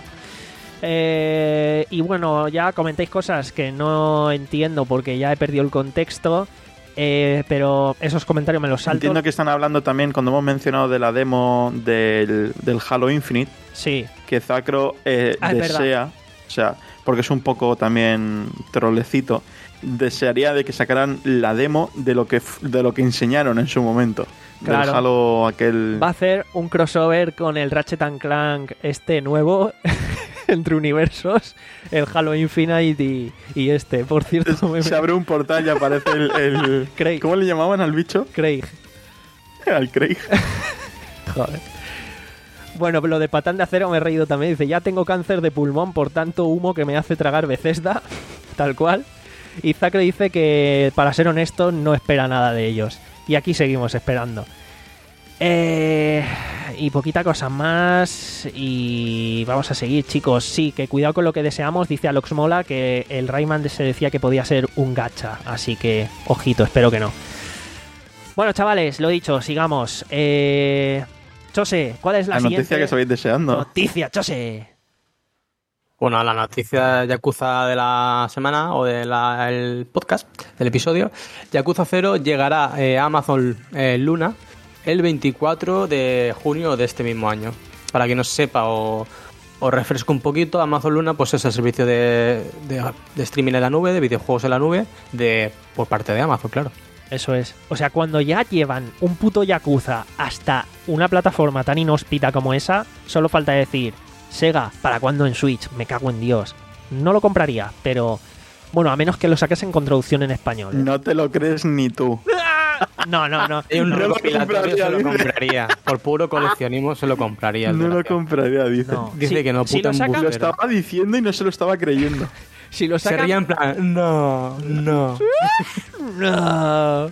Eh, y bueno, ya comentéis cosas que no entiendo porque ya he perdido el contexto, eh, pero esos comentarios me los salto. Entiendo que están hablando también, cuando hemos mencionado de la demo del, del Halo Infinite, sí, que Zacro eh, ah, desea, o sea, porque es un poco también trolecito, desearía de que sacaran la demo de lo que de lo que enseñaron en su momento. Claro. Del Halo aquel... Va a hacer un crossover con el Ratchet and Clank este nuevo entre universos, el Halo Infinite y, y este. Por cierto, me... se abre un portal y aparece el, el... Craig. ¿Cómo le llamaban al bicho? Craig. Al Craig. Joder. Bueno, lo de Patán de Acero me he reído también. Dice, ya tengo cáncer de pulmón por tanto humo que me hace tragar Bethesda. Tal cual. Y Zacre dice que, para ser honesto, no espera nada de ellos. Y aquí seguimos esperando. Eh, y poquita cosa más. Y vamos a seguir, chicos. Sí, que cuidado con lo que deseamos. Dice Alox Mola que el Rayman se decía que podía ser un gacha. Así que, ojito, espero que no. Bueno, chavales, lo dicho, sigamos. Eh, Chose, ¿cuál es la, la siguiente noticia que estabais deseando? Noticia, Chose. Bueno, la noticia Yakuza de la semana o del podcast, del episodio. Yakuza cero llegará eh, a Amazon eh, Luna el veinticuatro de junio de este mismo año. Para quien no sepa o, o refresco un poquito, Amazon Luna pues es el servicio de, de, de streaming en la nube, de videojuegos en la nube, de por parte de Amazon, claro. Eso es. O sea, cuando ya llevan un puto Yakuza hasta una plataforma tan inhóspita como esa, solo falta decir... Sega, ¿para cuándo en Switch? Me cago en Dios. No lo compraría, pero... Bueno, a menos que lo saques en traducción en español. ¿eh? No te lo crees ni tú. No, no, no. Hay un no lo recopilatorio, se lo compraría, compraría. Por puro coleccionismo se lo compraría. No lo compraría, dice. No. Dice Si- que no, si puta lo saca- Lo embustero. estaba diciendo y no se lo estaba creyendo. Si lo Se sacan... ría en plan, no, no. No.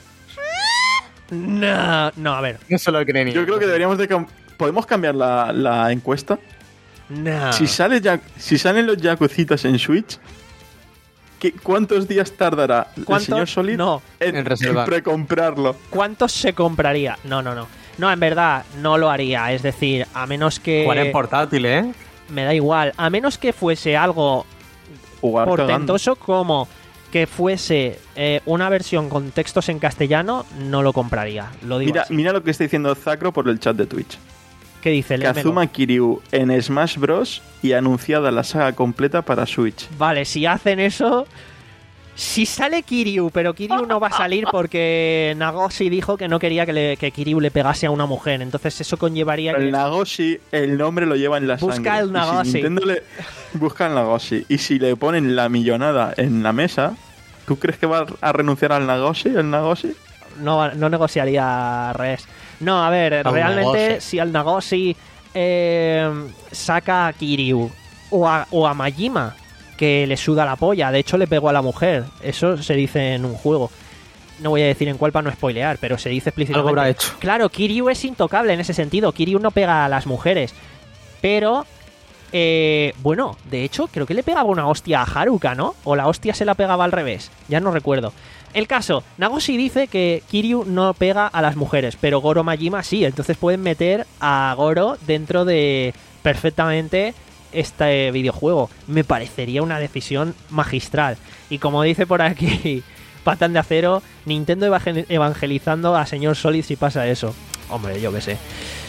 No. No, a ver. No se lo cree ni Yo él. creo que deberíamos de... cam- ¿Podemos cambiar la, la encuesta? No. Si, sale ya, si salen los Yakuzitas en Switch, ¿qué, ¿cuántos días tardará el ¿Cuánto? señor Solid No. en, En reservar. en precomprarlo? ¿Cuántos se compraría? No, no, no. No, en verdad, no lo haría. Es decir, a menos que... Jugar en portátil, ¿eh? Me da igual. A menos que fuese algo Jugar cagando. portentoso como que fuese eh, una versión con textos en castellano, no lo compraría. Lo digo Mira, así. mira lo que está diciendo Zacro por el chat de Twitch. ¿Qué dice? Léemelo. Kazuma Kiryu en Smash Bros. Y anunciada la saga completa para Switch. Vale, si hacen eso... Si sale Kiryu, pero Kiryu no va a salir porque Nagoshi dijo que no quería que, le, que Kiryu le pegase a una mujer. Entonces eso conllevaría que... El Nagoshi, el nombre lo lleva en la Busca sangre. el Y Nagoshi. Si Nintendo le... Busca el Nagoshi. Y si le ponen la millonada en la mesa, ¿tú crees que va a renunciar al Nagoshi? ¿El Nagoshi? No, no negociaría res. No, a ver, A un realmente Nagoshi. si al Nagoshi eh, saca a Kiryu o a, o a Majima, que le suda la polla, de hecho le pegó a la mujer, eso se dice en un juego. no voy a decir en cuál para no spoilear, pero se dice explícitamente. Algo habrá hecho. Claro, Kiryu es intocable en ese sentido. Kiryu no pega a las mujeres. Pero, eh, bueno, de hecho, creo que le pegaba una hostia a Haruka, ¿no? O la hostia se la pegaba al revés. Ya no recuerdo. El caso, Nagoshi dice que Kiryu no pega a las mujeres, pero Goro Majima sí. Entonces pueden meter a Goro dentro de perfectamente este videojuego. Me parecería una decisión magistral. Y como dice por aquí Patán de Acero, Nintendo evangelizando a señor Solid si pasa eso. Hombre, yo qué sé.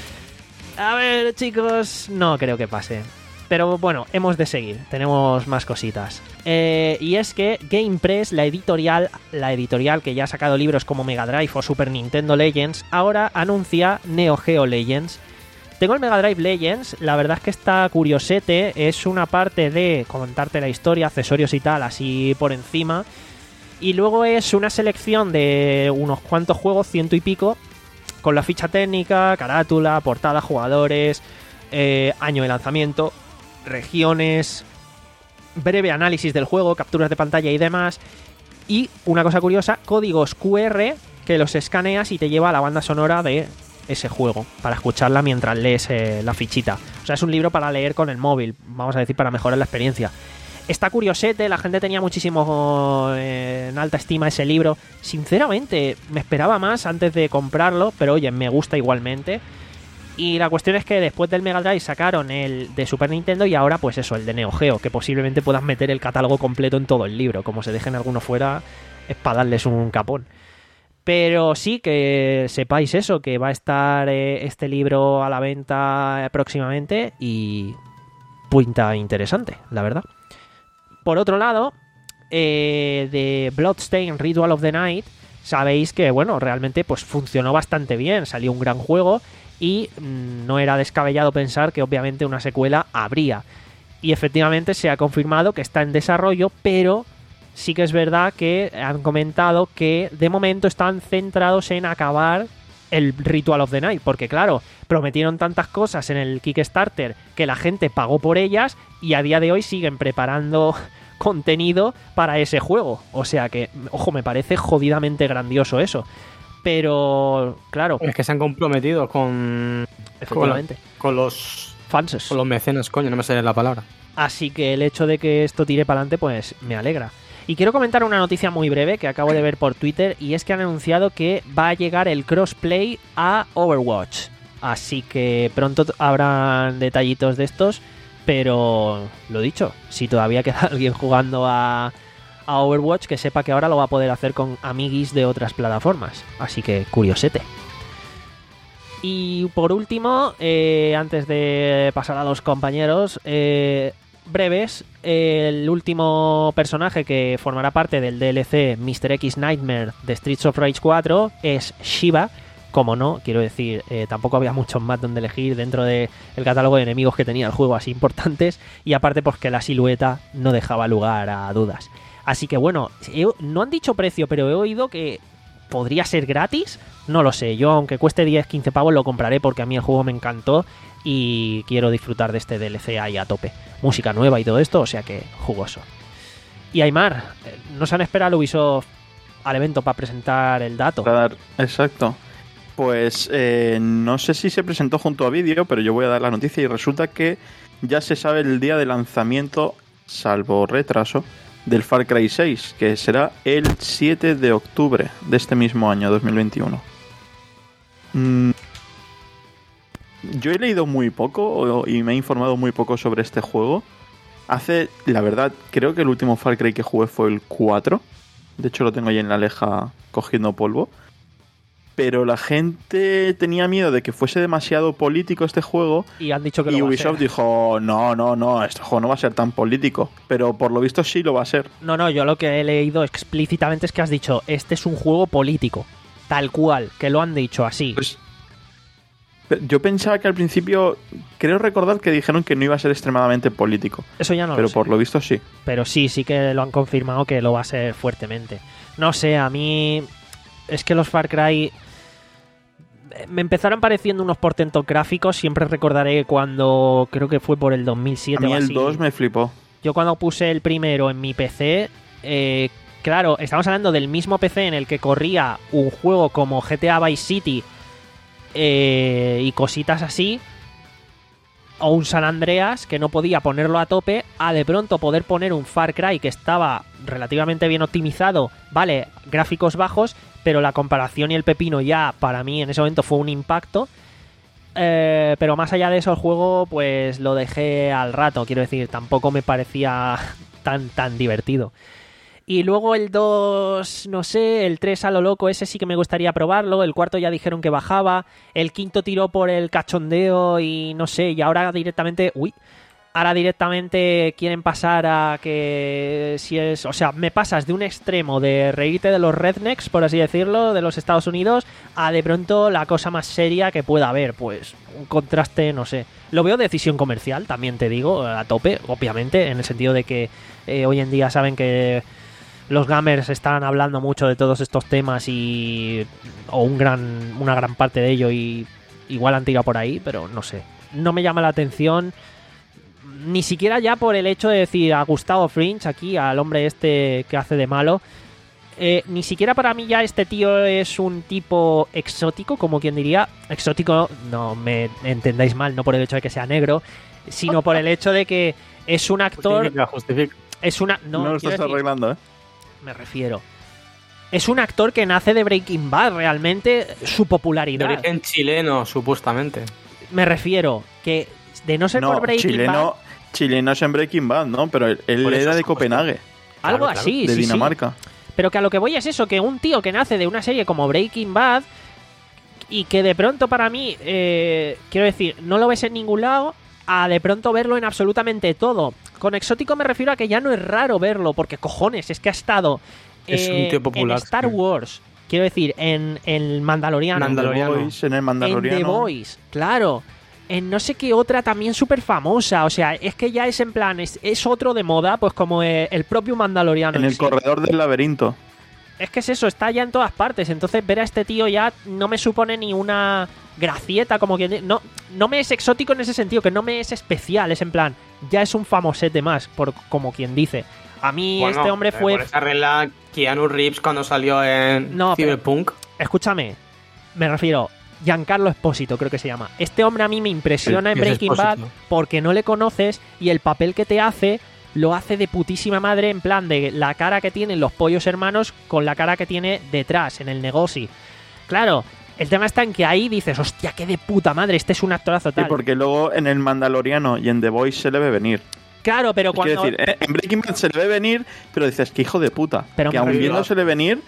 A ver, chicos, no creo que pase. Pero bueno, hemos de seguir. Tenemos más cositas. Eh, y es que Game Press, la editorial, la editorial que ya ha sacado libros como Mega Drive o Super Nintendo Legends, ahora anuncia Neo Geo Legends. Tengo el Mega Drive Legends, la verdad es que está curiosete, es una parte de contarte la historia, accesorios y tal, así por encima. Y luego es una selección de unos cuantos juegos, ciento y pico, con la ficha técnica, carátula, portada, jugadores, eh, año de lanzamiento, regiones, breve análisis del juego, capturas de pantalla y demás. Y una cosa curiosa, códigos cu erre que los escaneas y te lleva a la banda sonora de ese juego para escucharla mientras lees eh, la fichita. O sea, es un libro para leer con el móvil, vamos a decir, para mejorar la experiencia. Está curiosete, la gente tenía muchísimo eh, en alta estima ese libro. Sinceramente, me esperaba más antes de comprarlo, pero oye, me gusta igualmente. Y la cuestión es que después del Mega Drive sacaron el de Super Nintendo y ahora pues eso, el de Neo Geo, que posiblemente puedas meter el catálogo completo en todo el libro. Como se dejen alguno fuera, es para darles un capón. Pero sí que sepáis eso, que va a estar eh, este libro a la venta próximamente y pinta interesante, la verdad. Por otro lado, eh, de Bloodstained Ritual of the Night, sabéis que, bueno, realmente pues funcionó bastante bien, salió un gran juego y mmm, no era descabellado pensar que obviamente una secuela habría. Y efectivamente se ha confirmado que está en desarrollo, pero sí que es verdad que han comentado que de momento están centrados en acabar el Ritual of the Night, porque claro, prometieron tantas cosas en el Kickstarter que la gente pagó por ellas y a día de hoy siguen preparando contenido para ese juego. O sea que, ojo, me parece jodidamente grandioso eso. Pero, claro... Es que se han comprometido con... Efectivamente. Con, con los... Fanses. Con los mecenas, coño, no me sale la palabra. Así que el hecho de que esto tire para adelante, pues me alegra. Y quiero comentar una noticia muy breve que acabo de ver por Twitter, y es que han anunciado que va a llegar el crossplay a Overwatch. Así que pronto habrán detallitos de estos, pero lo dicho, si todavía queda alguien jugando a, a Overwatch, que sepa que ahora lo va a poder hacer con amiguis de otras plataformas. Así que curiosete. Y por último, eh, antes de pasar a los compañeros... Eh, breves, el último personaje que formará parte del D L C mister X Nightmare de Streets of Rage cuatro es Shiva. Como no, quiero decir, eh, tampoco había muchos más donde elegir dentro del catálogo de enemigos que tenía el juego así importantes, y aparte pues que la silueta no dejaba lugar a dudas. Así que bueno, he, no han dicho precio, pero he oído que podría ser gratis. No lo sé, yo aunque cueste diez quince pavos lo compraré porque a mí el juego me encantó y quiero disfrutar de este D L C ahí a tope. Música nueva y todo esto, o sea que jugoso. Y Aymar, ¿no se han esperado Ubisoft al evento para presentar el dato? Para dar, exacto. Pues eh, no sé si se presentó junto a vídeo, pero yo voy a dar la noticia y resulta que ya se sabe el día de lanzamiento, salvo retraso, del Far Cry seis, que será el siete de octubre de este mismo año, dos mil veintiuno. Mm. Yo he leído muy poco y me he informado muy poco sobre este juego. Hace, la verdad, creo que el último Far Cry que jugué fue el cuatro. De hecho lo tengo ahí en la Aleja cogiendo polvo. Pero la gente tenía miedo de que fuese demasiado político este juego. Y han dicho que y lo Ubisoft va a ser. dijo, no, no, no, este juego no va a ser tan político. Pero por lo visto sí lo va a ser. No, no, yo lo que he leído explícitamente es que has dicho, este es un juego político. Tal cual, que lo han dicho así. Pues yo pensaba que al principio, creo recordar que dijeron que no iba a ser extremadamente político. Eso ya no pero lo sé. por lo visto sí. Pero sí, sí que lo han confirmado que lo va a ser fuertemente. No sé, a mí es que los Far Cry me empezaron pareciendo unos portentos gráficos. Siempre recordaré cuando, creo que fue por el dos mil siete a mí o el así. dos me flipó. Yo cuando puse el primero en mi P C, eh, claro, estamos hablando del mismo P C en el que corría un juego como G T A Vice City eh, y cositas así, o un San Andreas que no podía ponerlo a tope, a de pronto poder poner un Far Cry que estaba relativamente bien optimizado, vale, gráficos bajos, pero la comparación y el pepino ya para mí en ese momento fue un impacto. Eh, pero más allá de eso el juego pues lo dejé al rato, quiero decir, tampoco me parecía tan tan divertido. Y luego el dos, no sé, el tres a lo loco, ese sí que me gustaría probarlo. El cuarto ya dijeron que bajaba. El quinto tiró por el cachondeo y no sé, y ahora directamente... Uy, ahora directamente quieren pasar a que si es... O sea, me pasas de un extremo de reírte de los rednecks, por así decirlo, de los Estados Unidos, a de pronto la cosa más seria que pueda haber. Pues un contraste, no sé. Lo veo decisión comercial, también te digo, a tope, obviamente, en el sentido de que eh, hoy en día saben que... los gamers están hablando mucho de todos estos temas y o un gran una gran parte de ello y igual han tirado por ahí, pero no sé. No me llama la atención ni siquiera ya por el hecho de decir a Gustavo Fringe aquí, al hombre este que hace de malo. Eh, ni siquiera para mí ya este tío es un tipo exótico, como quien diría. Exótico, no me entendáis mal, no por el hecho de que sea negro, sino por el hecho de que es un actor... Justifica, justifica. Es una... No, no lo estás decir, arreglando, ¿eh? Me refiero. Es un actor que nace de Breaking Bad, realmente su popularidad. De origen chileno, supuestamente. Me refiero que de no ser no, por Breaking chileno, Bad... Chileno es en Breaking Bad, ¿no? Pero él, él Por eso era de es justo. Copenhague. Algo Claro, así, de sí, Dinamarca. sí. Pero que a lo que voy es eso, que un tío que nace de una serie como Breaking Bad y que de pronto para mí, eh, quiero decir, no lo ves en ningún lado, a de pronto verlo en absolutamente todo. Con exótico me refiero a que ya no es raro verlo, porque cojones, es que ha estado... Es un tío popular, en Star sí. Wars, quiero decir, en el Mandaloriano, Mandaloriano. The Voice, en el en Mandaloriano. The Voice, claro, en no sé qué otra también súper famosa, o sea, es que ya es en plan, es, es otro de moda, pues como eh, el propio Mandaloriano. En en el sí. corredor del laberinto. Es que es eso, está ya en todas partes, entonces ver a este tío ya no me supone ni una gracieta, como que no, no me es exótico en ese sentido, que no me es especial, es en plan, ya es un famosete más, por como quien dice. A mí Bueno, este hombre eh, fue... Por esa regla, Keanu Reeves cuando salió en No, pero- Cyberpunk. Escúchame, me refiero, Giancarlo Espósito creo que se llama. Este hombre a mí me impresiona Sí, en es Breaking Bad Espósito. porque no le conoces y el papel que te hace lo hace de putísima madre, en plan de la cara que tienen los pollos hermanos con la cara que tiene detrás, en el negocio. Claro, el tema está en que ahí dices, hostia, qué de puta madre, este es un actorazo Sí, tal. porque luego en el Mandaloriano y en The Voice se le ve venir. Claro, pero Quiero cuando... decir, eh, en Breaking Bad se le ve venir, pero dices, que hijo de puta. Pero que me aun refiero- viéndosele venir,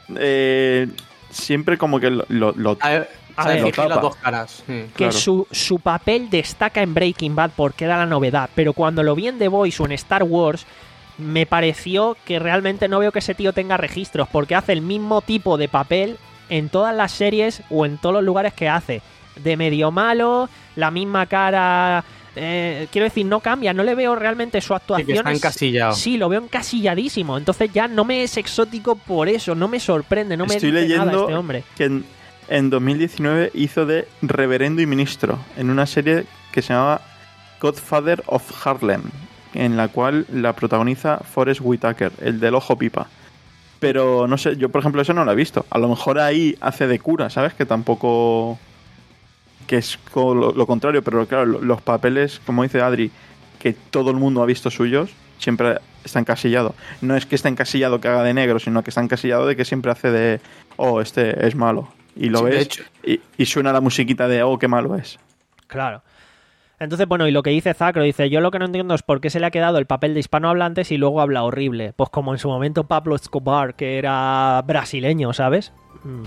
eh, siempre como que lo... lo- lo- A ver, A se ver, fija lo las tapa. dos caras. Sí. que claro. su, su papel destaca en Breaking Bad porque era la novedad, pero cuando lo vi en The Voice o en Star Wars, me pareció que realmente no veo que ese tío tenga registros, porque hace el mismo tipo de papel en todas las series o en todos los lugares que hace. De medio malo, la misma cara... eh, quiero decir, no cambia, no le veo realmente su Sí, actuación. que está es- encasillado. Sí, lo veo encasilladísimo. Entonces ya no me es exótico por eso, no me sorprende, no me Estoy dice nada leyendo este hombre. que en, en dos mil diecinueve hizo de reverendo y ministro en una serie que se llamaba Godfather of Harlem, en la cual la protagoniza Forrest Whitaker, el del ojo pipa. Pero no sé, yo por ejemplo eso no lo he visto. A lo mejor ahí hace de cura, ¿sabes? Que tampoco... que es co- lo, lo contrario, pero claro, lo- los papeles, como dice Adri, que todo el mundo ha visto suyos, siempre está encasillado. No es que esté encasillado que haga de negro, sino que está encasillado de que siempre hace de, oh, este es malo. Y lo Sí, de ves hecho. y, y suena la musiquita de, oh, qué malo es. Claro. Entonces, bueno, y lo que dice Zacro, dice, yo lo que no entiendo es por qué se le ha quedado el papel de hispanohablantes y luego habla horrible. Pues como en su momento Pablo Escobar, que era brasileño, ¿sabes? Mm.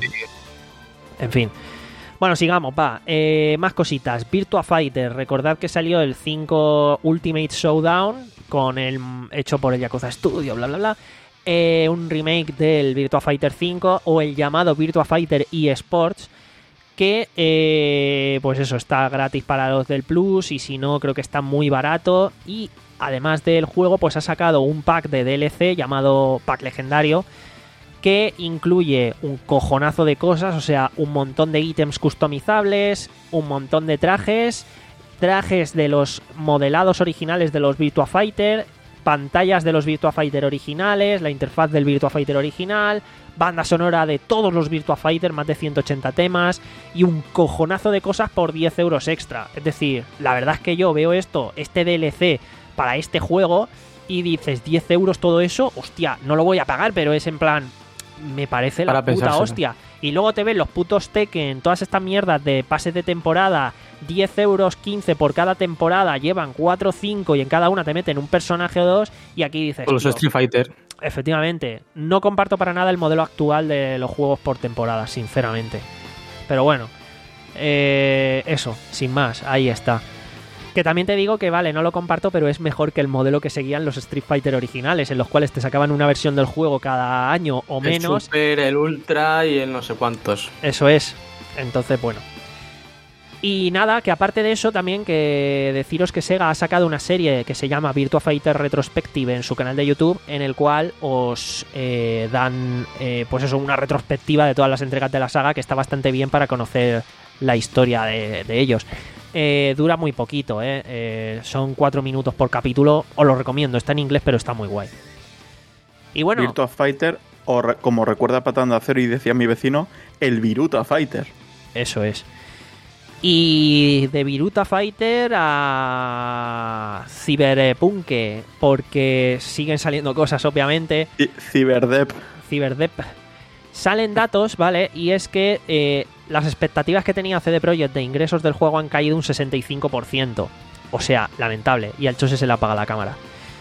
En fin. Bueno, sigamos, va. Eh, más cositas. Virtua Fighter. Recordad que salió el cinco Ultimate Showdown con el hecho por el Yakuza Studio, bla, bla, bla. Eh, un remake del Virtua Fighter cinco o el llamado Virtua Fighter eSports, que eh, pues eso, está gratis para los del Plus y si no creo que está muy barato. Y además del juego pues ha sacado un pack de D L C llamado Pack Legendario, que incluye un cojonazo de cosas, o sea, un montón de ítems customizables, un montón de trajes, trajes de los modelados originales de los Virtua Fighter, pantallas de los Virtua Fighter originales, la interfaz del Virtua Fighter original, banda sonora de todos los Virtua Fighter, más de ciento ochenta temas y un cojonazo de cosas por diez euros extra. Es decir, la verdad es que yo veo esto, este D L C para este juego y dices diez euros todo eso, hostia, no lo voy a pagar, pero es en plan, me parece la Para puta pensárselo. hostia. Y luego te ven los putos Tekken, todas estas mierdas de pases de temporada, diez euros, quince por cada temporada, llevan cuatro o cinco y en cada una te meten un personaje o dos y aquí dices, Con los tío, Street Fighter. efectivamente, no comparto para nada el modelo actual de los juegos por temporada, sinceramente. Pero bueno, eh, eso, sin más, ahí está. Que también te digo que vale, no lo comparto, pero es mejor que el modelo que seguían los Street Fighter originales, en los cuales te sacaban una versión del juego cada año o menos. El Super, el Ultra y el no sé cuántos. Eso es. Entonces, bueno. Y nada, que aparte de eso, también que deciros que Sega ha sacado una serie que se llama Virtua Fighter Retrospective en su canal de YouTube, en el cual os eh, dan, eh, pues eso, una retrospectiva de todas las entregas de la saga, que está bastante bien para conocer la historia de, de ellos. Eh, dura muy poquito, ¿eh? Eh, son cuatro minutos por capítulo. Os lo recomiendo, está en inglés, pero está muy guay. Y bueno, Virtua Fighter, o re- como recuerda Patando a Cero y decía mi vecino, el Viruta Fighter. eso es. Y de Viruta Fighter a Cyberpunk, porque siguen saliendo cosas, obviamente. Ci- Cyberdep. Cyberdep. Salen datos, ¿vale? Y es que eh, las expectativas que tenía C D Projekt de ingresos del juego han caído un sesenta y cinco por ciento. O sea, lamentable. Y al Chose se le apaga la cámara.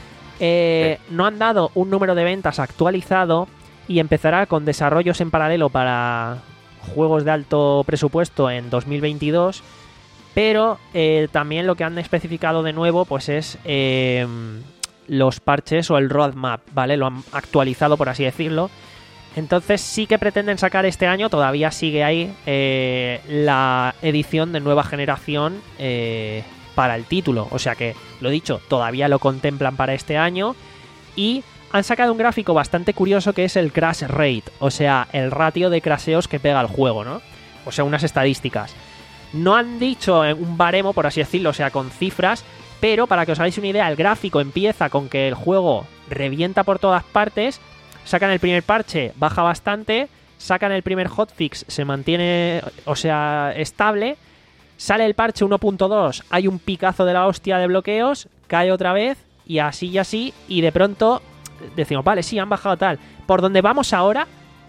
Eh, no han dado un número de ventas actualizado y empezará con desarrollos en paralelo para juegos de alto presupuesto en dos mil veintidós. Pero eh, también lo que han especificado de nuevo pues es eh, los parches o el roadmap, ¿vale? Lo han actualizado, por así decirlo. Entonces sí que pretenden sacar este año, todavía sigue ahí, eh, la edición de nueva generación eh, para el título. O sea que, lo dicho, todavía lo contemplan para este año. Y han sacado un gráfico bastante curioso que es el crash rate, o sea, el ratio de crasheos que pega el juego, ¿no? O sea, unas estadísticas. No han dicho un baremo, por así decirlo, o sea, con cifras, pero para que os hagáis una idea, el gráfico empieza con que el juego revienta por todas partes. Sacan el primer parche, baja bastante. Sacan el primer hotfix, se mantiene, o sea, estable. Sale el parche uno punto dos, hay un picazo de la hostia de bloqueos, cae otra vez, y así y así, y de pronto decimos, vale, sí, han bajado tal. Por donde vamos ahora,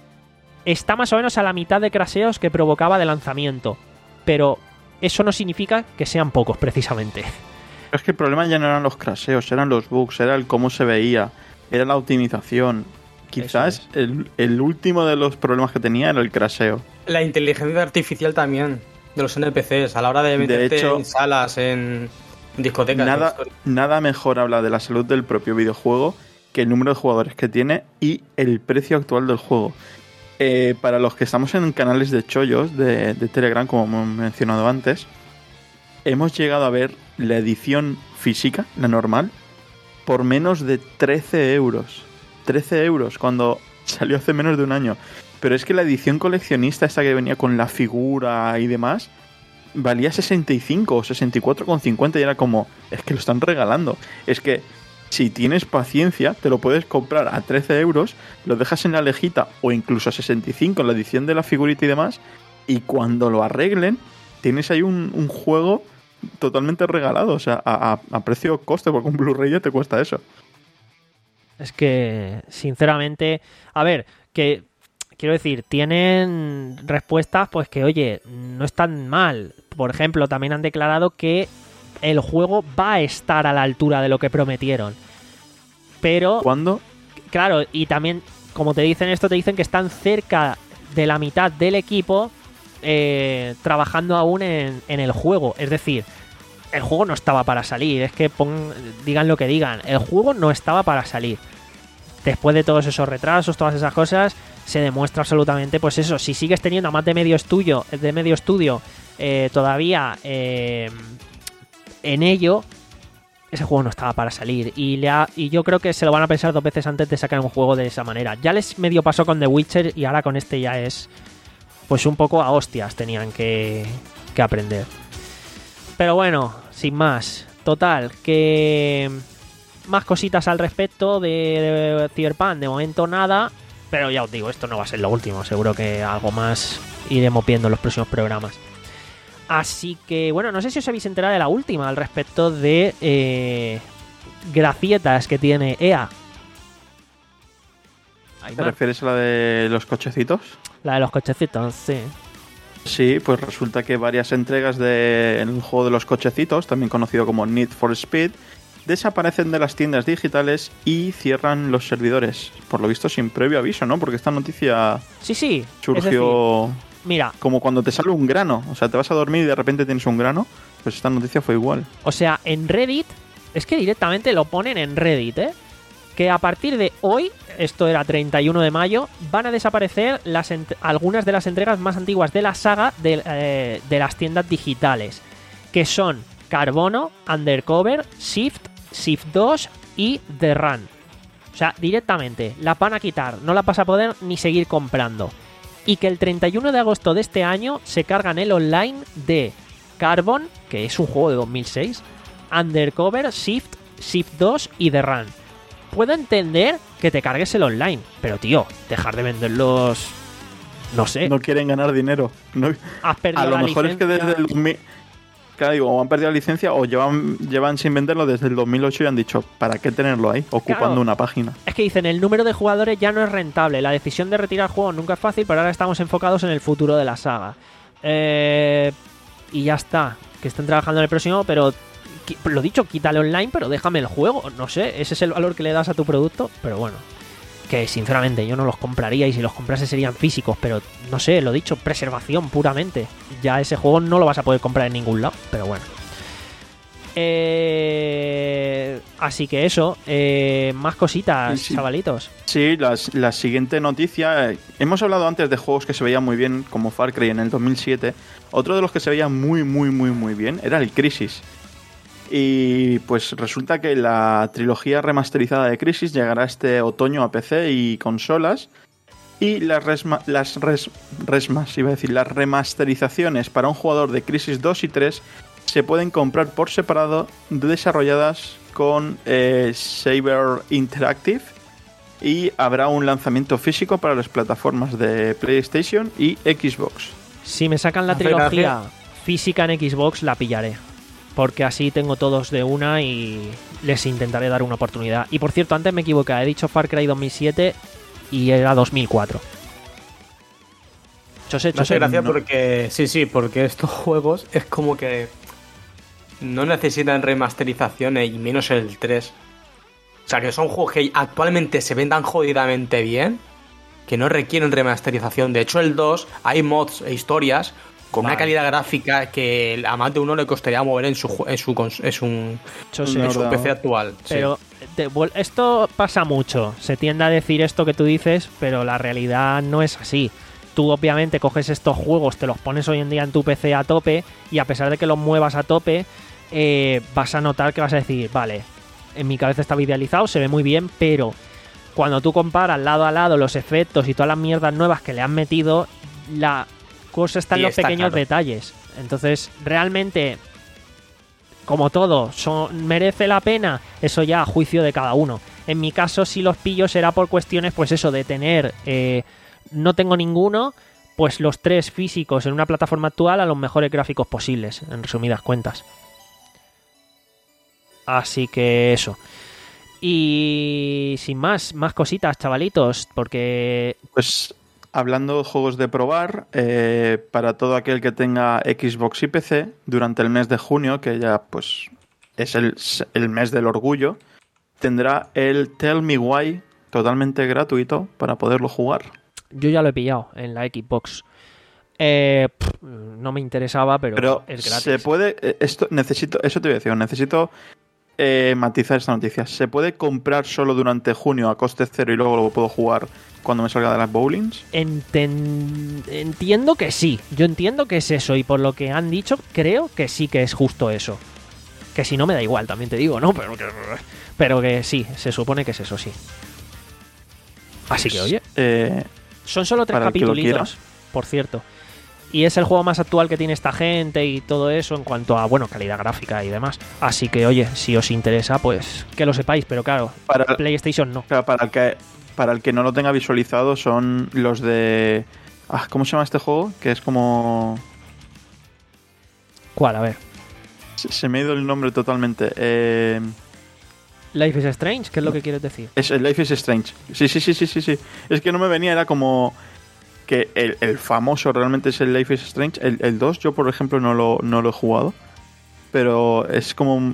está más o menos a la mitad de crasheos que provocaba de lanzamiento. Pero eso no significa que sean pocos, precisamente. Es que el problema ya no eran los crasheos, eran los bugs, era el cómo se veía, era la optimización. Quizás el, el último de los problemas que tenía era el crasheo. La inteligencia artificial también, de los N P Cs, a la hora de meterte hecho, en salas, en discotecas. Nada, en nada mejor habla de la salud del propio videojuego que el número de jugadores que tiene y el precio actual del juego. Eh, para los que estamos en canales de chollos de, de Telegram, como hemos mencionado antes, hemos llegado a ver la edición física, la normal, por menos de trece euros. trece euros cuando salió hace menos de un año. Pero es que la edición coleccionista, esta que venía con la figura y demás, valía sesenta y cinco o sesenta y cuatro con cincuenta y era como, es que lo están regalando. Es que si tienes paciencia, te lo puedes comprar a trece euros, lo dejas en la lejita o incluso a sesenta y cinco en la edición de la figurita y demás, y cuando lo arreglen, tienes ahí un, un juego totalmente regalado, o sea, a, a, a precio coste, porque un Blu-ray ya te cuesta eso. Es que, sinceramente, a ver, que quiero decir, tienen respuestas pues que, oye, no están mal. Por ejemplo, también han declarado que el juego va a estar a la altura de lo que prometieron. Pero, ¿cuándo? Claro, y también, como te dicen esto, te dicen que están cerca de la mitad del equipo eh, trabajando aún en, en el juego. Es decir, el juego no estaba para salir. Es que pon, digan lo que digan, el juego no estaba para salir. Después de todos esos retrasos, todas esas cosas, se demuestra absolutamente, pues eso, si sigues teniendo a más de medio estudio, de medio estudio eh, todavía eh, en ello, ese juego no estaba para salir. Y, le ha, y yo creo que se lo van a pensar dos veces antes de sacar un juego de esa manera. Ya les medio pasó con The Witcher y ahora con este ya es, pues un poco a hostias tenían que, que aprender. Pero bueno, sin más. Total, que más cositas al respecto de, de Cyberpunk. De momento nada, pero ya os digo, esto no va a ser lo último. Seguro que algo más iremos viendo en los próximos programas. Así que, bueno, no sé si os habéis enterado de la última al respecto de eh, gracietas que tiene E A. ¿Te refieres a la de los cochecitos? La de los cochecitos, sí. Sí, pues resulta que varias entregas del juego de los cochecitos, también conocido como Need for Speed, desaparecen de las tiendas digitales y cierran los servidores. Por lo visto sin previo aviso, ¿no? Porque esta noticia sí, sí, surgió es decir, mira, como cuando te sale un grano. O sea, te vas a dormir y de repente tienes un grano. Pues esta noticia fue igual. O sea, en Reddit, es que directamente lo ponen en Reddit, ¿eh? Que a partir de hoy, esto era treinta y uno de mayo, van a desaparecer las ent- algunas de las entregas más antiguas de la saga de, eh, de las tiendas digitales, que son Carbono, Undercover, Shift, Shift dos y The Run. O sea, directamente las van a quitar, no las vas a poder ni seguir comprando. Y que el treinta y uno de agosto de este año se cargan el online de Carbon, que es un juego de dos mil seis, Undercover, Shift, Shift dos y The Run. Puedo entender que te cargues el online, pero tío, dejar de venderlos, no sé. No quieren ganar dinero. No. Has perdido a lo la mejor licencia. es que desde el dos mil... Claro, digo, o han perdido la licencia o llevan, llevan sin venderlo desde el dos mil ocho y han dicho, ¿para qué tenerlo ahí? Ocupando Claro. una página. Es que dicen, el número de jugadores ya no es rentable. La decisión de retirar juegos nunca es fácil, pero ahora estamos enfocados en el futuro de la saga. Eh, y ya está. Que estén trabajando en el próximo, pero lo dicho, quítale online, pero déjame el juego. No sé, ese es el valor que le das a tu producto. Pero bueno, que sinceramente yo no los compraría, y si los comprase serían físicos. Pero no sé, lo dicho, preservación puramente. Ya ese juego no lo vas a poder comprar en ningún lado. Pero bueno. Eh, así que eso, eh, más cositas, Sí, sí. chavalitos. Sí, la, la siguiente noticia... eh, hemos hablado antes de juegos que se veían muy bien, como Far Cry en el dos mil siete. Otro de los que se veía muy, muy, muy, muy bien era el Crysis. Y pues resulta que la trilogía remasterizada de Crysis llegará este otoño a P C y consolas. Y las, resma, las res, resmas, iba a decir, las remasterizaciones para un jugador de Crysis dos y tres se pueden comprar por separado, desarrolladas con eh, Saber Interactive, y habrá un lanzamiento físico para las plataformas de PlayStation y Xbox. Si me sacan la Hace trilogía gracia. física en Xbox, la pillaré. Porque así tengo todos de una y les intentaré dar una oportunidad. Y por cierto, antes me equivoqué, he dicho Far Cry dos mil siete y era dos mil cuatro. Chose, Me hace chose. gracia no. porque, sí, sí, porque estos juegos es como que no necesitan remasterizaciones, y menos el tres. O sea, que son juegos que actualmente se ven tan jodidamente bien que no requieren remasterización. De hecho, el dos hay mods e historias con Vale. una calidad gráfica que a más de uno le costaría mover en su ju- en su, cons- en su, Chose. en su verdad. P C actual. Sí. Pero te vuel- esto pasa mucho. Se tiende a decir esto que tú dices, pero la realidad no es así. Tú obviamente coges estos juegos, te los pones hoy en día en tu P C a tope, y a pesar de que los muevas a tope, eh, vas a notar que vas a decir, vale, en mi cabeza estaba idealizado, se ve muy bien, pero cuando tú comparas lado a lado los efectos y todas las mierdas nuevas que le han metido, la cosa está en Sí, los está pequeños claro. detalles. Entonces, realmente, como todo, son, merece la pena, eso ya a juicio de cada uno. En mi caso, si los pillo será por cuestiones, pues eso, de tener, eh, no tengo ninguno, pues los tres físicos en una plataforma actual a los mejores gráficos posibles, en resumidas cuentas. Así que eso. Y sin más, más cositas, chavalitos, porque... Pues hablando de juegos de probar, eh, para todo aquel que tenga Xbox y P C, durante el mes de junio, que ya pues es el, el mes del orgullo, tendrá el Tell Me Why totalmente gratuito para poderlo jugar. Yo ya lo he pillado en la Xbox. Eh, pff, no me interesaba, pero, Pero es gratis. se puede, eh, esto necesito, eso te voy a decir, necesito eh, matizar esta noticia. ¿Se puede comprar solo durante junio a coste cero y luego lo puedo jugar cuando me salga de las bowlings? Enten- Entiendo que sí. Yo entiendo que es eso. Y por lo que han dicho, creo que sí que es justo eso. Que si no me da igual, también te digo, ¿no? Pero que, pero que sí, se supone que es eso, sí. Así que, oye, Eh, son solo tres para el que lo capítulos, por cierto. Y es el juego más actual que tiene esta gente y todo eso en cuanto a, bueno, calidad gráfica y demás. Así que, oye, si os interesa, pues que lo sepáis. Pero claro, Para, PlayStation no. claro, para el que para el que no lo tenga visualizado son los de... Ah, ¿cómo se llama este juego? Que es como... ¿Cuál? A ver. Se, se me ha ido el nombre totalmente. Eh... Life is Strange, ¿qué es lo que quieres decir? Es el Life is Strange. Sí, sí, sí, sí, sí, sí. Es que no me venía, era como... que el, el famoso realmente es el Life is Strange. El, el dos yo, por ejemplo, no lo, no lo he jugado. Pero es como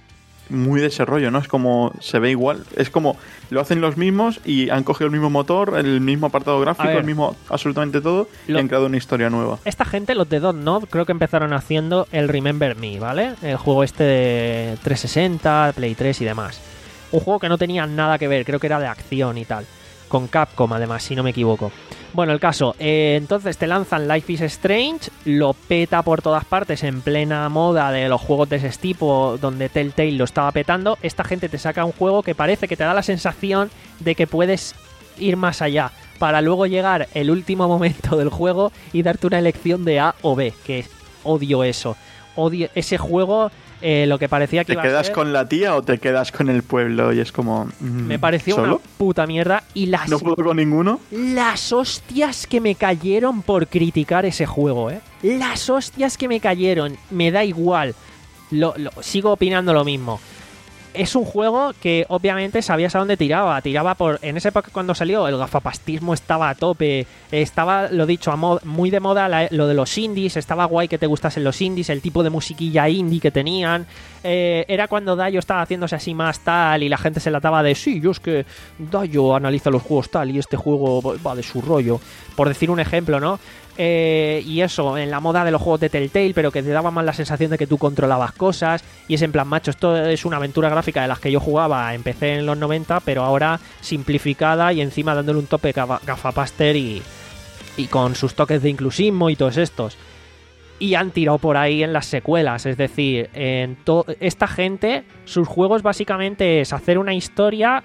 muy de ese rollo, ¿no? Es como... se ve igual. Es como... lo hacen los mismos y han cogido el mismo motor, el mismo apartado gráfico, el mismo... absolutamente todo. Lo... y han creado una historia nueva. Esta gente, los de Dontnod, creo que empezaron haciendo el Remember Me, ¿vale? El juego este de trescientos sesenta, Play tres y demás. Un juego que no tenía nada que ver, creo que era de acción y tal. Con Capcom, además, si no me equivoco. Bueno, el caso, eh, entonces te lanzan Life is Strange, lo peta por todas partes en plena moda de los juegos de ese tipo, donde Telltale lo estaba petando. Esta gente te saca un juego que parece que te da la sensación de que puedes ir más allá, para luego llegar el último momento del juego y darte una elección de A o B, que odio eso. Odio ese juego. Eh, lo que parecía que ¿Te iba quedas a ser... con la tía o te quedas con el pueblo? Y es como... Mm, me pareció ¿solo? una puta mierda. Y las... ¿No puedo con ninguno? Las hostias que me cayeron por criticar ese juego, ¿eh? Las hostias que me cayeron. Me da igual. Lo, lo, sigo opinando lo mismo. Es un juego que obviamente sabías a dónde tiraba. Tiraba por... En esa época cuando salió el gafapastismo estaba a tope. Estaba, lo dicho, a mod, muy de moda la, lo de los indies. Estaba guay que te gustasen los indies. El tipo de musiquilla indie que tenían. Eh, era cuando Dayo estaba haciéndose así más tal y la gente se lataba de... Sí, yo es que Dayo analiza los juegos tal y este juego va de su rollo. Por decir un ejemplo, ¿no? Eh, y eso, en la moda de los juegos de Telltale, pero que te daba más la sensación de que tú controlabas cosas. Y es en plan, macho, esto es una aventura gráfica de las que yo jugaba, empecé en los noventa, pero ahora simplificada y encima dándole un tope gafapaster y, y con sus toques de inclusismo y todos estos. Y han tirado por ahí en las secuelas, es decir, en to- esta gente, sus juegos básicamente es hacer una historia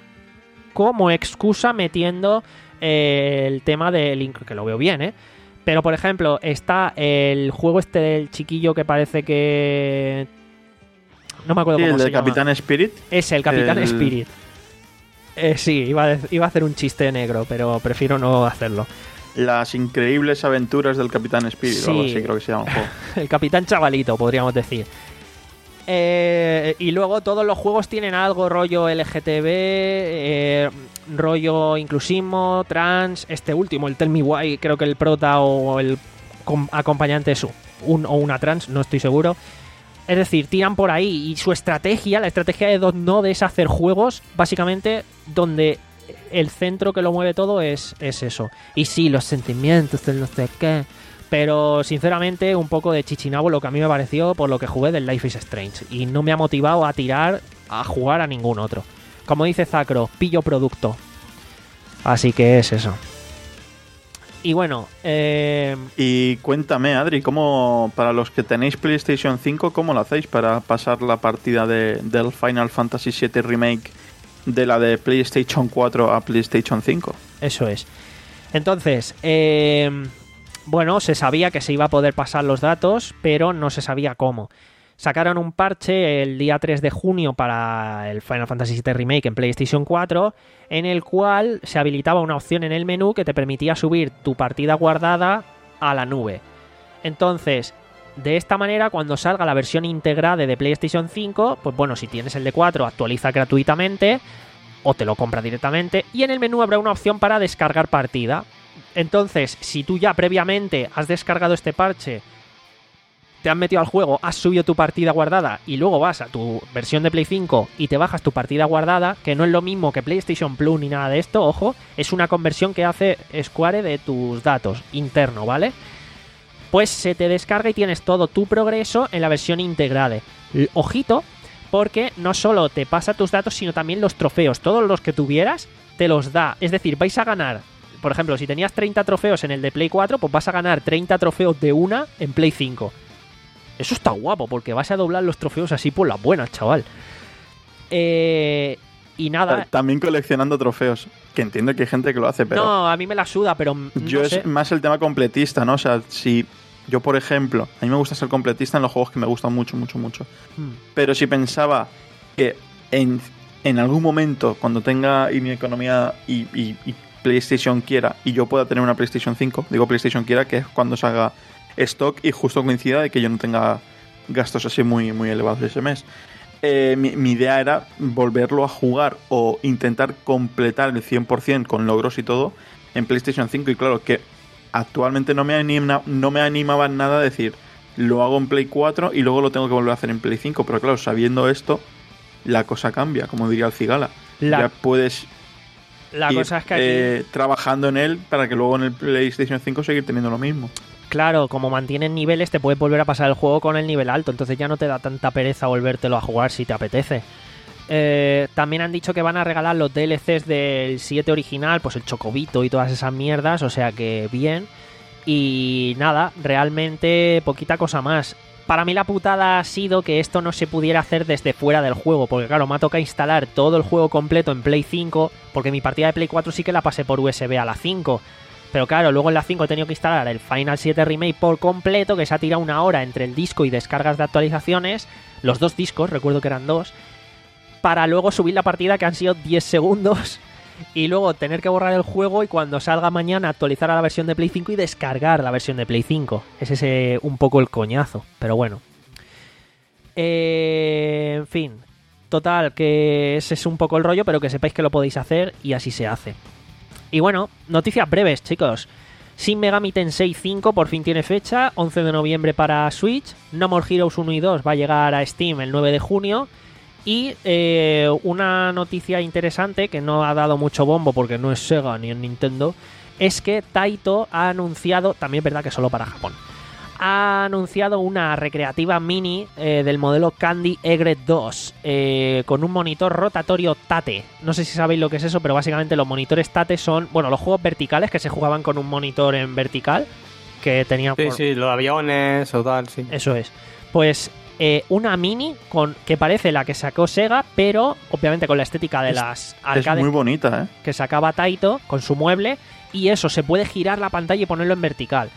como excusa metiendo eh, el tema del... que lo veo bien, ¿eh? Pero, por ejemplo, está el juego este del chiquillo que parece que... No me acuerdo Sí, cómo el se de llama. Capitán Spirit. Es el Capitán el... Spirit. Eh, sí, iba a, iba a hacer un chiste negro, pero prefiero no hacerlo. Las increíbles aventuras del Capitán Spirit, Sí. o algo así creo que se llama el juego. El Capitán Chavalito, podríamos decir. Eh, y luego todos los juegos tienen algo rollo L G T B, eh, rollo inclusismo, trans. Este último, el Tell Me Why, creo que el prota o el acompañante es un o una trans, no estoy seguro. Es decir, tiran por ahí y su estrategia, la estrategia de Dontnod es hacer juegos básicamente donde el centro que lo mueve todo es, es eso. Y sí, los sentimientos, el no sé qué... Pero sinceramente un poco de chichinabo lo que a mí me pareció por lo que jugué del Life is Strange. Y no me ha motivado a tirar a jugar a ningún otro. Como dice Zacro, pillo producto. Así que es eso. Y bueno, eh... Y cuéntame, Adri, ¿cómo, para los que tenéis PlayStation cinco, cómo lo hacéis para pasar la partida de, del Final Fantasy siete Remake de la de PlayStation cuatro a PlayStation cinco? Eso es. Entonces, eh... bueno, se sabía que se iba a poder pasar los datos, pero no se sabía cómo. Sacaron un parche el día tres de junio para el Final Fantasy siete Remake en PlayStation cuatro, en el cual se habilitaba una opción en el menú que te permitía subir tu partida guardada a la nube. Entonces, de esta manera, cuando salga la versión integrada de PlayStation cinco, pues bueno, si tienes el de cuatro, actualiza gratuitamente o te lo compra directamente, y en el menú habrá una opción para descargar partida. Entonces, si tú ya previamente has descargado este parche, te has metido al juego, has subido tu partida guardada y luego vas a tu versión de Play cinco y te bajas tu partida guardada, que no es lo mismo que PlayStation Plus ni nada de esto, ojo, es una conversión que hace Square de tus datos interno, ¿vale? Pues se te descarga y tienes todo tu progreso en la versión integrada. Ojito, porque no solo te pasa tus datos, sino también los trofeos. Todos los que tuvieras te los da. Es decir, vais a ganar... Por ejemplo, si tenías treinta trofeos en el de Play cuatro, pues vas a ganar treinta trofeos de una en Play cinco. Eso está guapo, porque vas a doblar los trofeos así por las buenas, chaval. Eh, y nada... También coleccionando trofeos, que entiendo que hay gente que lo hace, pero... No, a mí me la suda, pero... Yo no es sé. más el tema completista, ¿no? O sea, si Yo, por ejemplo, a mí me gusta ser completista en los juegos que me gustan mucho, mucho, mucho. Hmm. Pero si pensaba que en, en algún momento, cuando tenga y mi economía y, y, y PlayStation quiera, y yo pueda tener una PlayStation cinco, digo PlayStation quiera, que es cuando salga stock y justo coincida de que yo no tenga gastos así muy, muy elevados ese mes. Eh, mi, mi idea era volverlo a jugar o intentar completar el cien por ciento con logros y todo en PlayStation cinco. Y claro que actualmente no me, anima, no me animaba nada a decir lo hago en Play cuatro y luego lo tengo que volver a hacer en Play cinco. Pero claro, sabiendo esto, la cosa cambia, como diría el Cigala. La, ya puedes la ir cosa es que aquí... eh, trabajando en él para que luego en el PlayStation cinco seguir teniendo lo mismo. Claro, como mantienen niveles, te puedes volver a pasar el juego con el nivel alto, entonces ya no te da tanta pereza volvértelo a jugar si te apetece. Eh, también han dicho que van a regalar los D L Cs del siete original, pues el Chocobito y todas esas mierdas, o sea que bien. Y nada, realmente poquita cosa más. Para mí la putada ha sido que esto no se pudiera hacer desde fuera del juego, porque claro, me ha tocado instalar todo el juego completo en Play cinco, porque mi partida de Play cuatro sí que la pasé por U S B a la cinco. Pero claro, luego en la cinco he tenido que instalar el Final siete Remake por completo, que se ha tirado una hora entre el disco y descargas de actualizaciones, los dos discos, recuerdo que eran dos, para luego subir la partida, que han sido diez segundos, y luego tener que borrar el juego y cuando salga mañana actualizar a la versión de Play cinco y descargar la versión de Play cinco. Ese es ese, un poco el coñazo, pero bueno. Eh, en fin, total, que ese es un poco el rollo, pero que sepáis que lo podéis hacer y así se hace. Y bueno, noticias breves, chicos. Shin Megami Tensei cinco por fin tiene fecha, once de noviembre para Switch. No More Heroes uno y dos va a llegar a Steam el nueve de junio. Y eh, una noticia interesante que no ha dado mucho bombo porque no es Sega ni en Nintendo, es que Taito ha anunciado, también es verdad que solo para Japón, ha anunciado una recreativa mini eh, del modelo Candy Egret dos eh, con un monitor rotatorio Tate. No sé si sabéis lo que es eso, pero básicamente los monitores Tate son, bueno, los juegos verticales que se jugaban con un monitor en vertical que tenían... Sí, por... sí, los aviones o tal, sí. Eso es. Pues eh, una mini con que parece la que sacó Sega, pero obviamente con la estética de es, las arcades. Es muy bonita, ¿eh? Que sacaba Taito con su mueble, y eso, se puede girar la pantalla y ponerlo en vertical.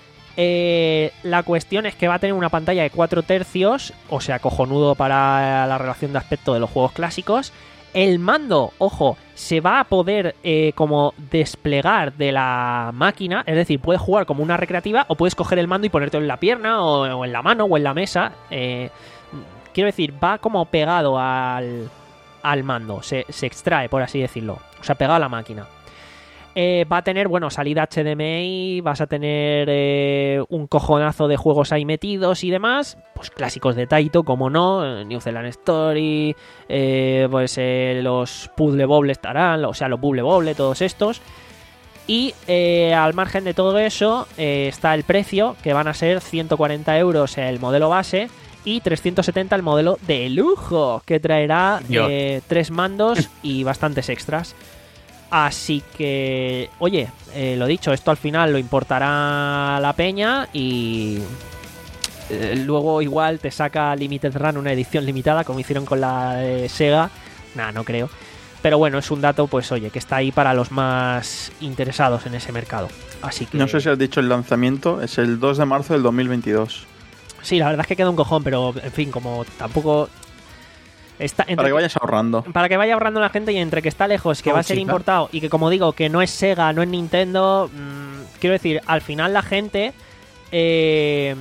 Eh, la cuestión es que va a tener una pantalla de cuatro tercios, o sea, cojonudo para la relación de aspecto de los juegos clásicos. El mando, ojo, se va a poder eh, como desplegar de la máquina, es decir, puedes jugar como una recreativa o puedes coger el mando y ponértelo en la pierna o, o en la mano o en la mesa. Eh, quiero decir, va como pegado al, al mando, se, se extrae, por así decirlo, o sea, pegado a la máquina. Eh, va a tener, bueno, salida H D M I, vas a tener eh, un cojonazo de juegos ahí metidos y demás, pues clásicos de Taito, como no, eh, New Zealand Story, eh, pues eh, los Puzzle Bobble estarán, o sea, los Bubble Bobble, todos estos. Y eh, al margen de todo eso eh, está el precio, que van a ser ciento cuarenta euros el modelo base y trescientos setenta el modelo de lujo, que traerá eh, tres mandos y bastantes extras. Así que, oye, eh, lo dicho, esto al final lo importará la peña y eh, luego igual te saca Limited Run una edición limitada como hicieron con la de Sega. Nah, no creo. Pero bueno, es un dato, pues oye, que está ahí para los más interesados en ese mercado. Así que... No sé si has dicho el lanzamiento, es el dos de marzo del dos mil veintidós. Sí, la verdad es que queda un cojón, pero en fin, como tampoco... Está para que vayas ahorrando. Para que vaya ahorrando la gente y entre que está lejos, que oh, va a ser chica. importado y que, como digo, que no es Sega, no es Nintendo. Mmm, quiero decir, al final la gente... Eh,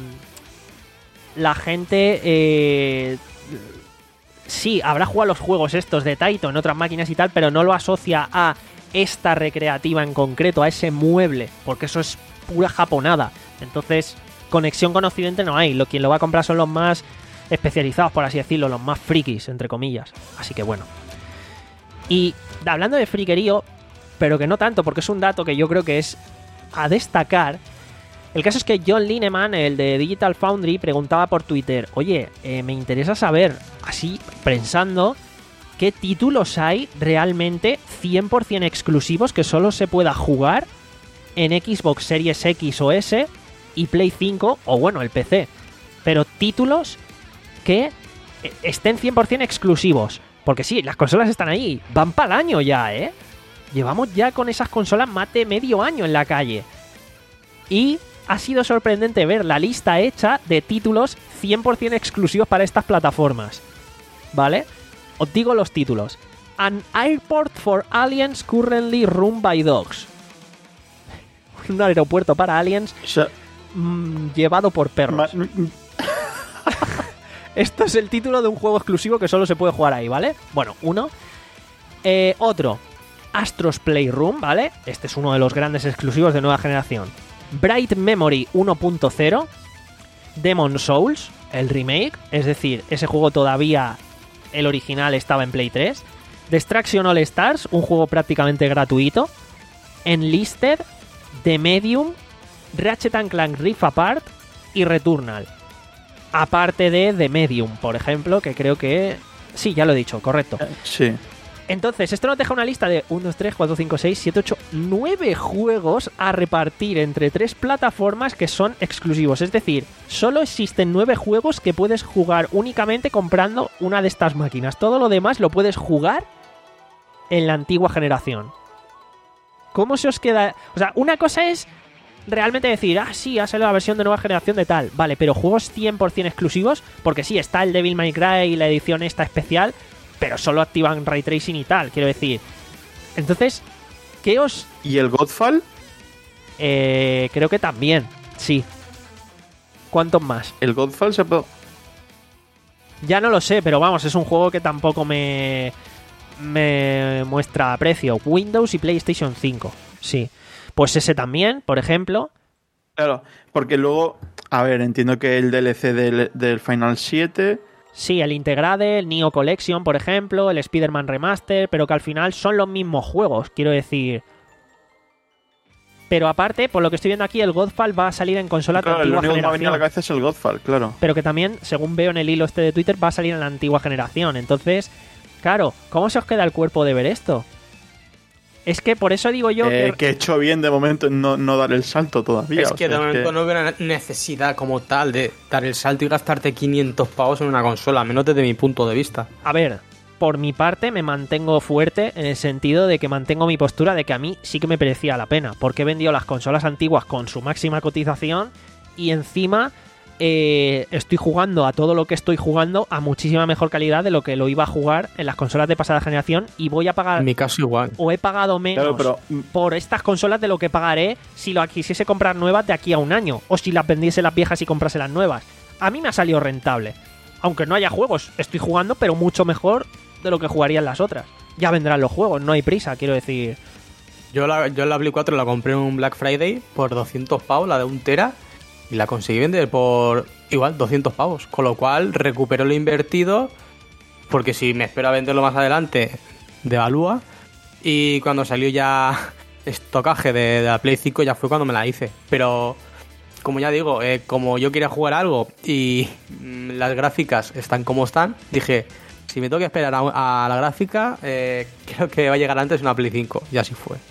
la gente... Eh, sí, habrá jugado los juegos estos de Taito en otras máquinas y tal, pero no lo asocia a esta recreativa en concreto, a ese mueble, porque eso es pura japonada. Entonces, conexión con Occidente no hay. Lo, quien lo va a comprar son los más... especializados, por así decirlo, los más frikis, entre comillas. Así que bueno. Y hablando de friquerío, pero que no tanto, porque es un dato que yo creo que es a destacar. El caso es que John Lineman, el de Digital Foundry, preguntaba por Twitter: oye, eh, me interesa saber, así pensando, qué títulos hay realmente cien por ciento exclusivos que solo se pueda jugar en Xbox Series X o S y Play cinco, o bueno, el P C. Pero títulos que estén cien por ciento exclusivos. Porque sí, las consolas están ahí. Van para el año ya, ¿eh? Llevamos ya con esas consolas más de medio año en la calle. Y ha sido sorprendente ver la lista hecha de títulos cien por ciento exclusivos para estas plataformas. ¿Vale? Os digo los títulos. An airport for aliens currently run by dogs. Un aeropuerto para aliens O sea, mmm, llevado por perros. ma- Esto es el título de un juego exclusivo que solo se puede jugar ahí, ¿vale? Bueno, uno. Eh, otro. Astro's Playroom, ¿vale? Este es uno de los grandes exclusivos de nueva generación. Bright Memory uno punto cero. Demon Souls, el remake. Es decir, ese juego todavía, el original estaba en Play tres. Destruction All Stars, un juego prácticamente gratuito. Enlisted, The Medium, Ratchet and Clank Rift Apart y Returnal. Aparte de The Medium, por ejemplo, que creo que... Sí, ya lo he dicho, correcto. sí. Entonces, esto nos deja una lista de uno, dos, tres, cuatro, cinco, seis, siete, ocho, nueve juegos a repartir entre tres plataformas que son exclusivos. Es decir, solo existen nueve juegos que puedes jugar únicamente comprando una de estas máquinas. Todo lo demás lo puedes jugar en la antigua generación. ¿Cómo se os queda? O sea, una cosa es realmente decir, ah, sí, ha salido la versión de nueva generación de tal. Vale, pero juegos cien por ciento exclusivos, porque sí, está el Devil May Cry y la edición esta especial, pero solo activan Ray Tracing y tal, quiero decir. Entonces, ¿qué os...? ¿Y el Godfall? Eh, creo que también, sí. ¿Cuántos más? El Godfall se puede... Ya no lo sé, pero vamos, es un juego que tampoco me... me muestra precio. Windows y PlayStation cinco, sí. Pues ese también, por ejemplo. Claro, porque luego... A ver, entiendo que el D L C del, del Final siete... Sí, el Integrade, el Neo Collection, por ejemplo, el Spider-Man Remaster, pero que al final son los mismos juegos, quiero decir. Pero aparte, por lo que estoy viendo aquí, el Godfall va a salir en consola Claro, de el antigua único que me ha venido a la generación. cabeza es el Godfall, claro. Pero que también, según veo en el hilo este de Twitter, va a salir en la antigua generación. Entonces, claro, ¿cómo se os queda el cuerpo de ver esto? Es que por eso digo yo Eh, que... que he hecho bien de momento en no, no dar el salto todavía. Es o que sea, de momento que- no veo una necesidad como tal de dar el salto y gastarte quinientos pavos en una consola, menos desde mi punto de vista. A ver, por mi parte me mantengo fuerte en el sentido de que mantengo mi postura de que a mí sí que me merecía la pena, porque he vendido las consolas antiguas con su máxima cotización y encima eh, estoy jugando a todo lo que estoy jugando a muchísima mejor calidad de lo que lo iba a jugar en las consolas de pasada generación y voy a pagar... En mi caso igual. O he pagado menos Claro, pero- por estas consolas de lo que pagaré si lo quisiese comprar nuevas de aquí a un año, o si las vendiese las viejas y comprase las nuevas. A mí me ha salido rentable. Aunque no haya juegos, estoy jugando, pero mucho mejor de lo que jugarían las otras. Ya vendrán los juegos, no hay prisa, quiero decir. Yo la, yo la Play cuatro la compré en un Black Friday por doscientos pavos, la de un tera, y la conseguí vender por igual doscientos pavos. Con lo cual recupero lo invertido, porque si me espero a venderlo más adelante, devalúa. Y cuando salió ya estocaje de, de la Play cinco ya fue cuando me la hice. Pero, como ya digo, eh, como yo quería jugar algo y mm, las gráficas están como están, dije, si me tengo que esperar a, a la gráfica, eh, creo que va a llegar antes una Play cinco. Y así fue.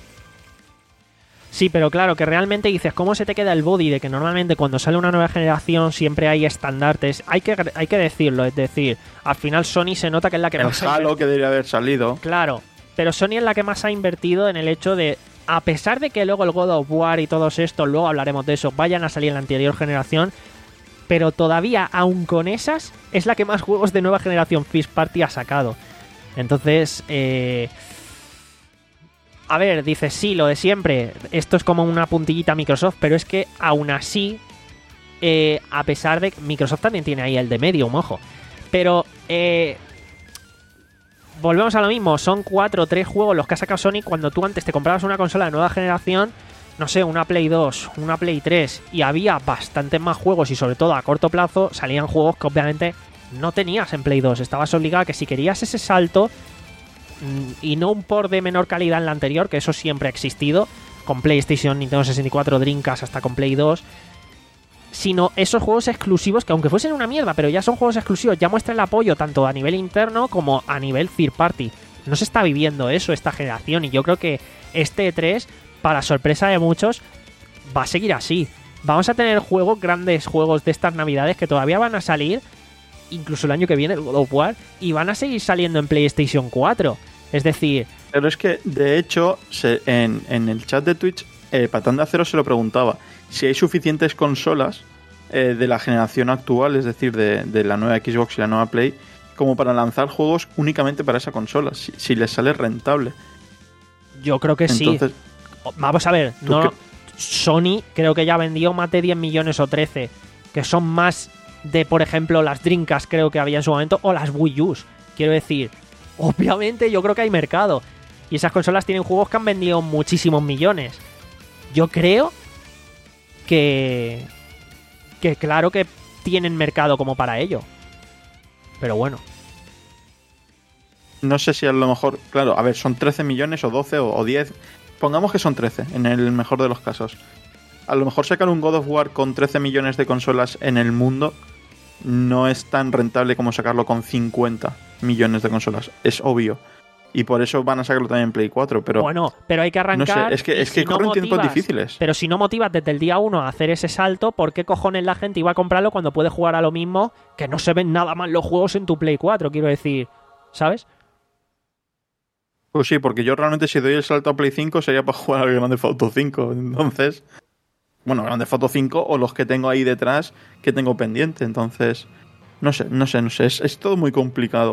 Sí, pero claro, que realmente dices, ¿cómo se te queda el body? De que normalmente cuando sale una nueva generación siempre hay estandartes. Hay que, hay que decirlo, es decir, al final Sony se nota que es la que El más ha Halo que debería haber salido. Claro, pero Sony es la que más ha invertido en el hecho de, a pesar de que luego el God of War y todos estos, luego hablaremos de eso, vayan a salir en la anterior generación, pero todavía, aun con esas, es la que más juegos de nueva generación First Party ha sacado. Entonces, eh... a ver, dices, sí, lo de siempre, esto es como una puntillita a Microsoft, pero es que aún así, eh, a pesar de que Microsoft también tiene ahí el de Medium, ojo, pero... Eh, volvemos a lo mismo, son cuatro o tres juegos los que ha sacado Sony cuando tú antes te comprabas una consola de nueva generación, no sé, una Play dos, una Play tres, y había bastantes más juegos y sobre todo a corto plazo salían juegos que obviamente no tenías en Play dos, estabas obligado a que si querías ese salto y no un port de menor calidad en la anterior, que eso siempre ha existido, con PlayStation, Nintendo sesenta y cuatro, Dreamcast hasta con Play dos, sino esos juegos exclusivos que aunque fuesen una mierda, pero ya son juegos exclusivos, ya muestra el apoyo tanto a nivel interno como a nivel third party. No se está viviendo eso esta generación y yo creo que este E tres, para sorpresa de muchos, va a seguir así. Vamos a tener juegos, grandes juegos de estas navidades que todavía van a salir, incluso el año que viene, el God of War, y van a seguir saliendo en PlayStation cuatro. Es decir... Pero es que, de hecho, se, en, en el chat de Twitch eh, Patán de Acero se lo preguntaba, si hay suficientes consolas eh, de la generación actual, es decir, de, de la nueva Xbox y la nueva Play, como para lanzar juegos únicamente para esa consola, si, si les sale rentable. Yo creo que Entonces, sí. Vamos a ver, no, qué? Sony creo que ya vendió más de diez millones o trece, que son más de, por ejemplo, las Dreamcast creo que había en su momento, o las Wii U. Quiero decir, obviamente yo creo que hay mercado. Y esas consolas tienen juegos que han vendido muchísimos millones. Yo creo que... que claro que tienen mercado como para ello. Pero bueno. No sé si a lo mejor... Claro, a ver, son trece millones o doce o, o diez. Pongamos que son trece, en el mejor de los casos. A lo mejor sacar un God of War con trece millones de consolas en el mundo no es tan rentable como sacarlo con cincuenta millones de consolas. Es obvio. Y por eso van a sacarlo también en Play cuatro, pero... Bueno, pero hay que arrancar... No sé, es que, es que si no corren motivas, tiempos difíciles. Pero si no motivas desde el día uno a hacer ese salto, ¿por qué cojones la gente iba a comprarlo cuando puede jugar a lo mismo? Que no se ven nada mal los juegos en tu Play cuatro, quiero decir. ¿Sabes? Pues sí, porque yo realmente si doy el salto a Play cinco sería para jugar al Grand Theft Auto cinco. Entonces... Bueno, Grand Theft Auto cinco o los que tengo ahí detrás que tengo pendiente. Entonces... No sé, no sé, no sé. Es, es todo muy complicado.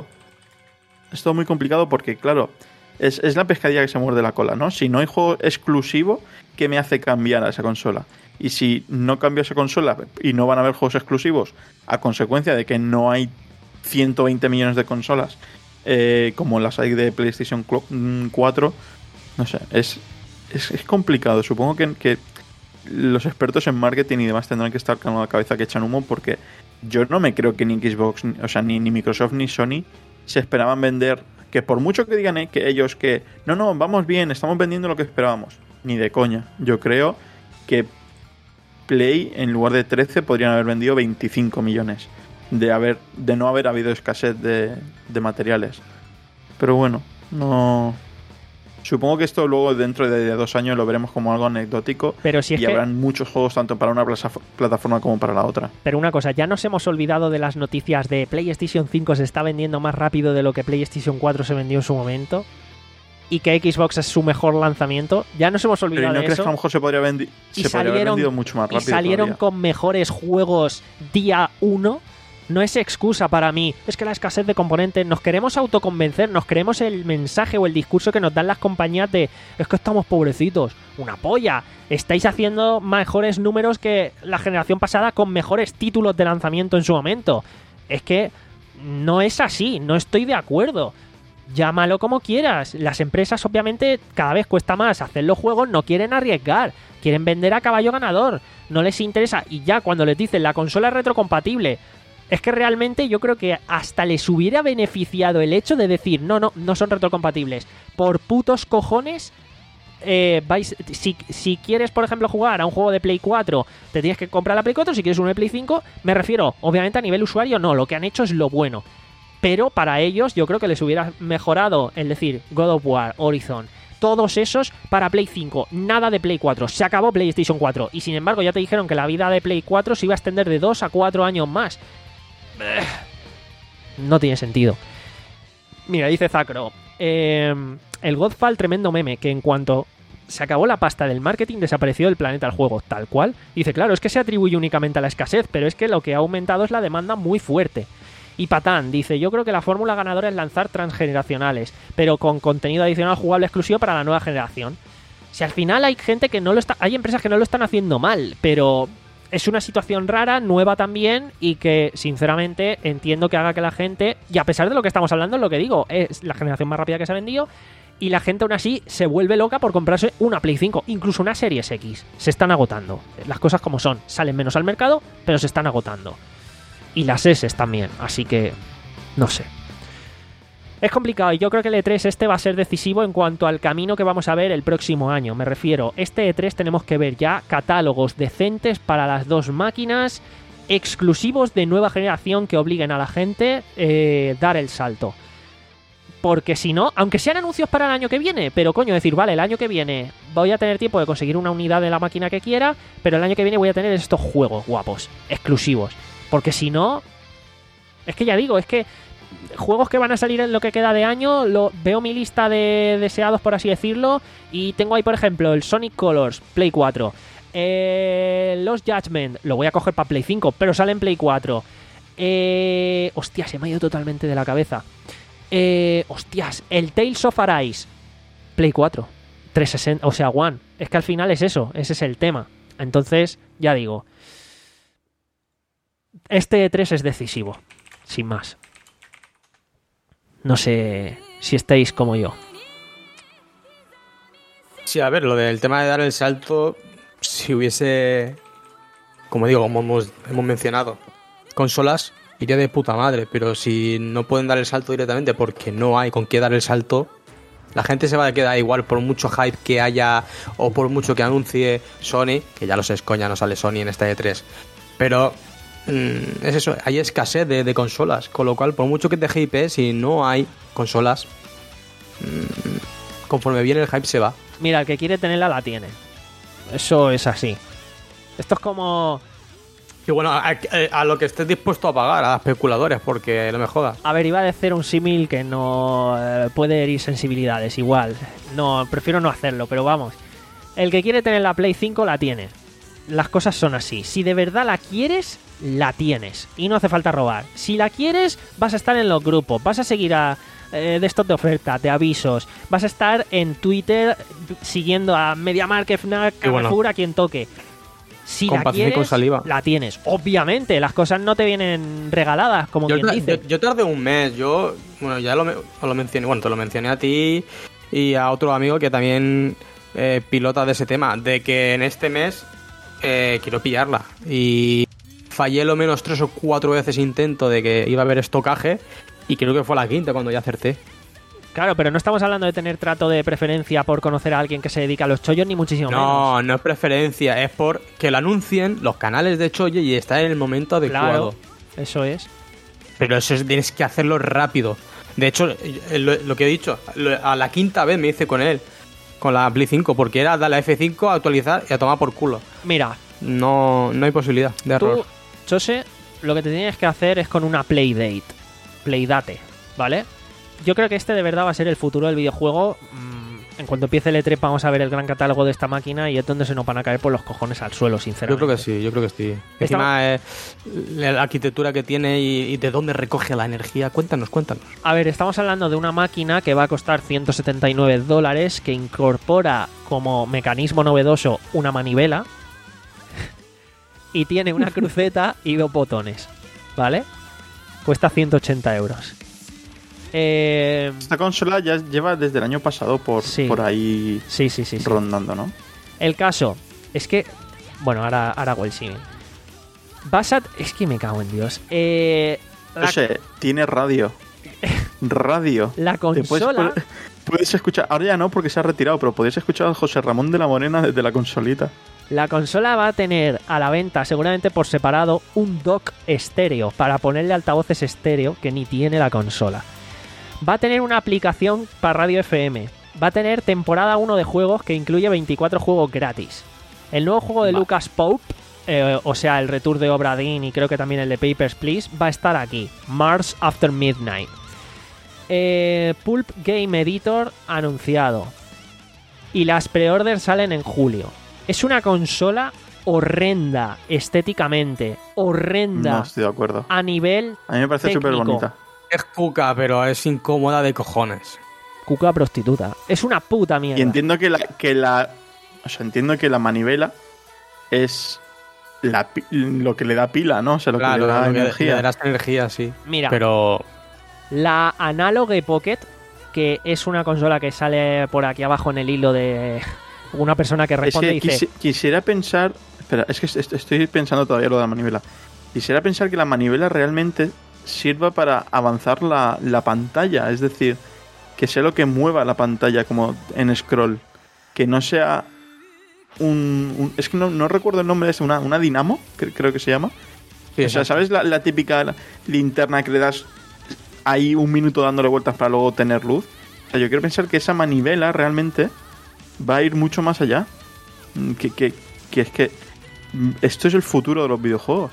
Es todo muy complicado porque, claro, es, es la pescadilla que se muerde la cola, ¿no? Si no hay juego exclusivo, ¿qué me hace cambiar a esa consola? Y si no cambio esa consola y no van a haber juegos exclusivos a consecuencia de que no hay ciento veinte millones de consolas eh, como las hay de PlayStation cuatro, no sé, es, es, es complicado. Supongo que, que los expertos en marketing y demás tendrán que estar con la cabeza que echan humo, porque yo no me creo que ni Xbox, o sea, ni, ni Microsoft ni Sony se esperaban vender, que por mucho que digan eh, que ellos que no, no, vamos bien, estamos vendiendo lo que esperábamos, ni de coña. Yo creo que Play en lugar de trece podrían haber vendido veinticinco millones de haber de no haber habido escasez de, de materiales. Pero bueno, no... Supongo que esto luego dentro de dos años lo veremos como algo anecdótico. Pero si es y que... habrán muchos juegos tanto para una plataforma como para la otra. Pero una cosa, ya nos hemos olvidado de las noticias de PlayStation cinco se está vendiendo más rápido de lo que PlayStation cuatro se vendió en su momento. Y que Xbox es su mejor lanzamiento. Ya nos hemos olvidado Pero ¿y no de crees eso. que a lo mejor se podría, vendi y se podría haber vendido mucho más rápido? Y salieron todavía. con mejores juegos día uno. No es excusa para mí. Es que la escasez de componentes, nos queremos autoconvencer, nos creemos el mensaje o el discurso que nos dan las compañías de es que estamos pobrecitos. Una polla. Estáis haciendo mejores números que la generación pasada con mejores títulos de lanzamiento en su momento. Es que no es así, no estoy de acuerdo. Llámalo como quieras. Las empresas obviamente cada vez cuesta más hacer los juegos, no quieren arriesgar. Quieren vender a caballo ganador. No les interesa. Y ya cuando les dicen la consola es retrocompatible... Es que realmente yo creo que hasta les hubiera beneficiado el hecho de decir no, no, no son retrocompatibles. Por putos cojones, eh, vais, si, si quieres, por ejemplo, jugar a un juego de Play cuatro, te tienes que comprar la Play cuatro. Si quieres uno de Play cinco, me refiero, obviamente a nivel usuario, no, lo que han hecho es lo bueno. Pero para ellos yo creo que les hubiera mejorado, es decir, God of War, Horizon, todos esos para Play cinco, nada de Play cuatro, se acabó PlayStation cuatro. Y sin embargo ya te dijeron que la vida de Play cuatro se iba a extender de dos a cuatro años más. No tiene sentido. Mira, dice Zacro, eh, el Godfall, tremendo meme, que en cuanto se acabó la pasta del marketing desapareció del planeta el juego, tal cual. Dice, claro, es que se atribuye únicamente a la escasez, pero es que lo que ha aumentado es la demanda muy fuerte. Y Patán dice, yo creo que la fórmula ganadora es lanzar transgeneracionales, pero con contenido adicional jugable exclusivo para la nueva generación. Si al final hay gente que no lo está, hay empresas que no lo están haciendo mal, pero... Es una situación rara, nueva también, y que sinceramente entiendo que haga que la gente, y a pesar de lo que estamos hablando, es lo que digo, es la generación más rápida que se ha vendido, y la gente aún así se vuelve loca por comprarse una Play cinco, incluso una Series X. Se están agotando, las cosas como son, salen menos al mercado, pero se están agotando. Y las S también, así que no sé. Es complicado y yo creo que el E tres este va a ser decisivo en cuanto al camino que vamos a ver el próximo año. Me refiero, este E tres tenemos que ver ya catálogos decentes para las dos máquinas, exclusivos de nueva generación que obliguen a la gente eh, dar el salto. Porque si no, aunque sean anuncios para el año que viene, pero coño, decir, vale, el año que viene voy a tener tiempo de conseguir una unidad de la máquina que quiera, pero el año que viene voy a tener estos juegos guapos, exclusivos. Porque si no, es que ya digo, es que juegos que van a salir en lo que queda de año, lo, veo mi lista de deseados, por así decirlo, y tengo ahí, por ejemplo, el Sonic Colors, Play cuatro. Eh, Lost Judgment, lo voy a coger para Play cinco, pero sale en Play cuatro. Eh, hostia, se me ha ido totalmente de la cabeza. Eh, hostias, el Tales of Arise, Play cuatro, trescientos sesenta, o sea, One. Es que al final es eso, ese es el tema. Entonces, ya digo, este E tres es decisivo, sin más. No sé si estáis como yo. Sí, a ver, lo del tema de dar el salto, si hubiese, como digo, como hemos, hemos mencionado, consolas, iría de puta madre, pero si no pueden dar el salto directamente porque no hay con qué dar el salto, la gente se va a quedar igual por mucho hype que haya o por mucho que anuncie Sony, que ya lo sé, es coña, no sale Sony en esta E tres, pero mmm, es eso, hay escasez de, de consolas, con lo cual por mucho que te hype, si no hay consolas, mmm, conforme viene el hype se va. Mira, el que quiere tenerla la tiene. Eso es así. Esto es como... Y bueno, a, a lo que estés dispuesto a pagar, a especuladores, porque no me jodas. A ver, iba a decir un símil que no eh, puede herir sensibilidades, igual. No, prefiero no hacerlo, pero vamos. El que quiere tener la Play cinco la tiene. Las cosas son así. Si de verdad la quieres, la tienes. Y no hace falta robar. Si la quieres, vas a estar en los grupos, vas a seguir a... de estos de oferta, de avisos, vas a estar en Twitter siguiendo a MediaMarkt, FNAC, Carrefour, bueno, a quien toque. Si con la quieres, con saliva. La tienes. Obviamente, las cosas no te vienen regaladas, como yo, quien dice. Yo, yo tardé un mes, yo, bueno, ya lo, lo mencioné, bueno, te lo mencioné a ti y a otro amigo que también eh, pilota de ese tema, de que en este mes eh, quiero pillarla. Y fallé lo menos tres o cuatro veces intento de que iba a haber estocaje. Y creo que fue la quinta cuando ya acerté. Claro, pero no estamos hablando de tener trato de preferencia por conocer a alguien que se dedica a los chollos, ni muchísimo no, menos. No, no es preferencia, es por que lo anuncien los canales de chollo y está en el momento adecuado. Claro, eso es. Pero eso es, tienes que hacerlo rápido. De hecho, lo, lo que he dicho, a la quinta vez me hice con él, con la Play cinco, porque era darle a F cinco, actualizar y a tomar por culo. Mira. No, no hay posibilidad de error. Tú, Chose, lo que te tienes que hacer es con una Playdate. Playdate, ¿vale? Yo creo que este de verdad va a ser el futuro del videojuego. En cuanto empiece el E tres vamos a ver el gran catálogo de esta máquina y es donde se nos van a caer por los cojones al suelo, sinceramente. Yo creo que sí, yo creo que sí. Encima eh, la arquitectura que tiene y, y de dónde recoge la energía. Cuéntanos, cuéntanos. A ver, estamos hablando de una máquina que va a costar ciento setenta y nueve dólares, que incorpora como mecanismo novedoso una manivela y tiene una cruceta y dos botones, ¿vale? Cuesta ciento ochenta euros. Eh... Esta consola ya lleva desde el año pasado por, sí. por ahí sí, sí, sí, sí. rondando, ¿no? El caso es que... Bueno, ahora, ahora hago el símil. Vas a... Es que me cago en Dios. Eh... La... No sé, tiene radio. Radio. La consola... Puedes, puedes escuchar... Ahora ya no, porque se ha retirado, pero podéis escuchar a José Ramón de la Morena desde la consolita. La consola va a tener a la venta, seguramente por separado, un dock estéreo para ponerle altavoces estéreo que ni tiene la consola. Va a tener una aplicación para radio F M. Va a tener temporada uno de juegos que incluye veinticuatro juegos gratis. El nuevo juego de va. Lucas Pope, eh, o sea, el Return de Obra Dinn y creo que también el de Papers, Please, va a estar aquí. Mars After Midnight. Eh, Pulp Game Editor anunciado. Y las pre-orders salen en julio. Es una consola horrenda estéticamente, horrenda. No estoy de acuerdo. A nivel A mí me parece súper bonita. Es cuca, pero es incómoda de cojones. Cuca prostituta. Es una puta mierda. Y entiendo que la, que la, o sea, entiendo que la manivela es la, lo que le da pila, ¿no? O sea, lo claro, que le da lo energía. Que le da energía, sí. Mira, pero la Analog Pocket, que es una consola que sale por aquí abajo en el hilo de una persona que responde es que y dice... Quisi, quisiera pensar... Espera, es que estoy pensando todavía lo de la manivela. Quisiera pensar que la manivela realmente sirva para avanzar la, la pantalla. Es decir, que sea lo que mueva la pantalla como en scroll. Que no sea un... un es que no, no recuerdo el nombre de eso. Una, una dinamo, que, creo que se llama. Sí, o sea, ¿sabes la, la típica linterna que le das ahí un minuto dándole vueltas para luego tener luz? O sea, yo quiero pensar que esa manivela realmente va a ir mucho más allá. Que, que, que es que esto es el futuro de los videojuegos.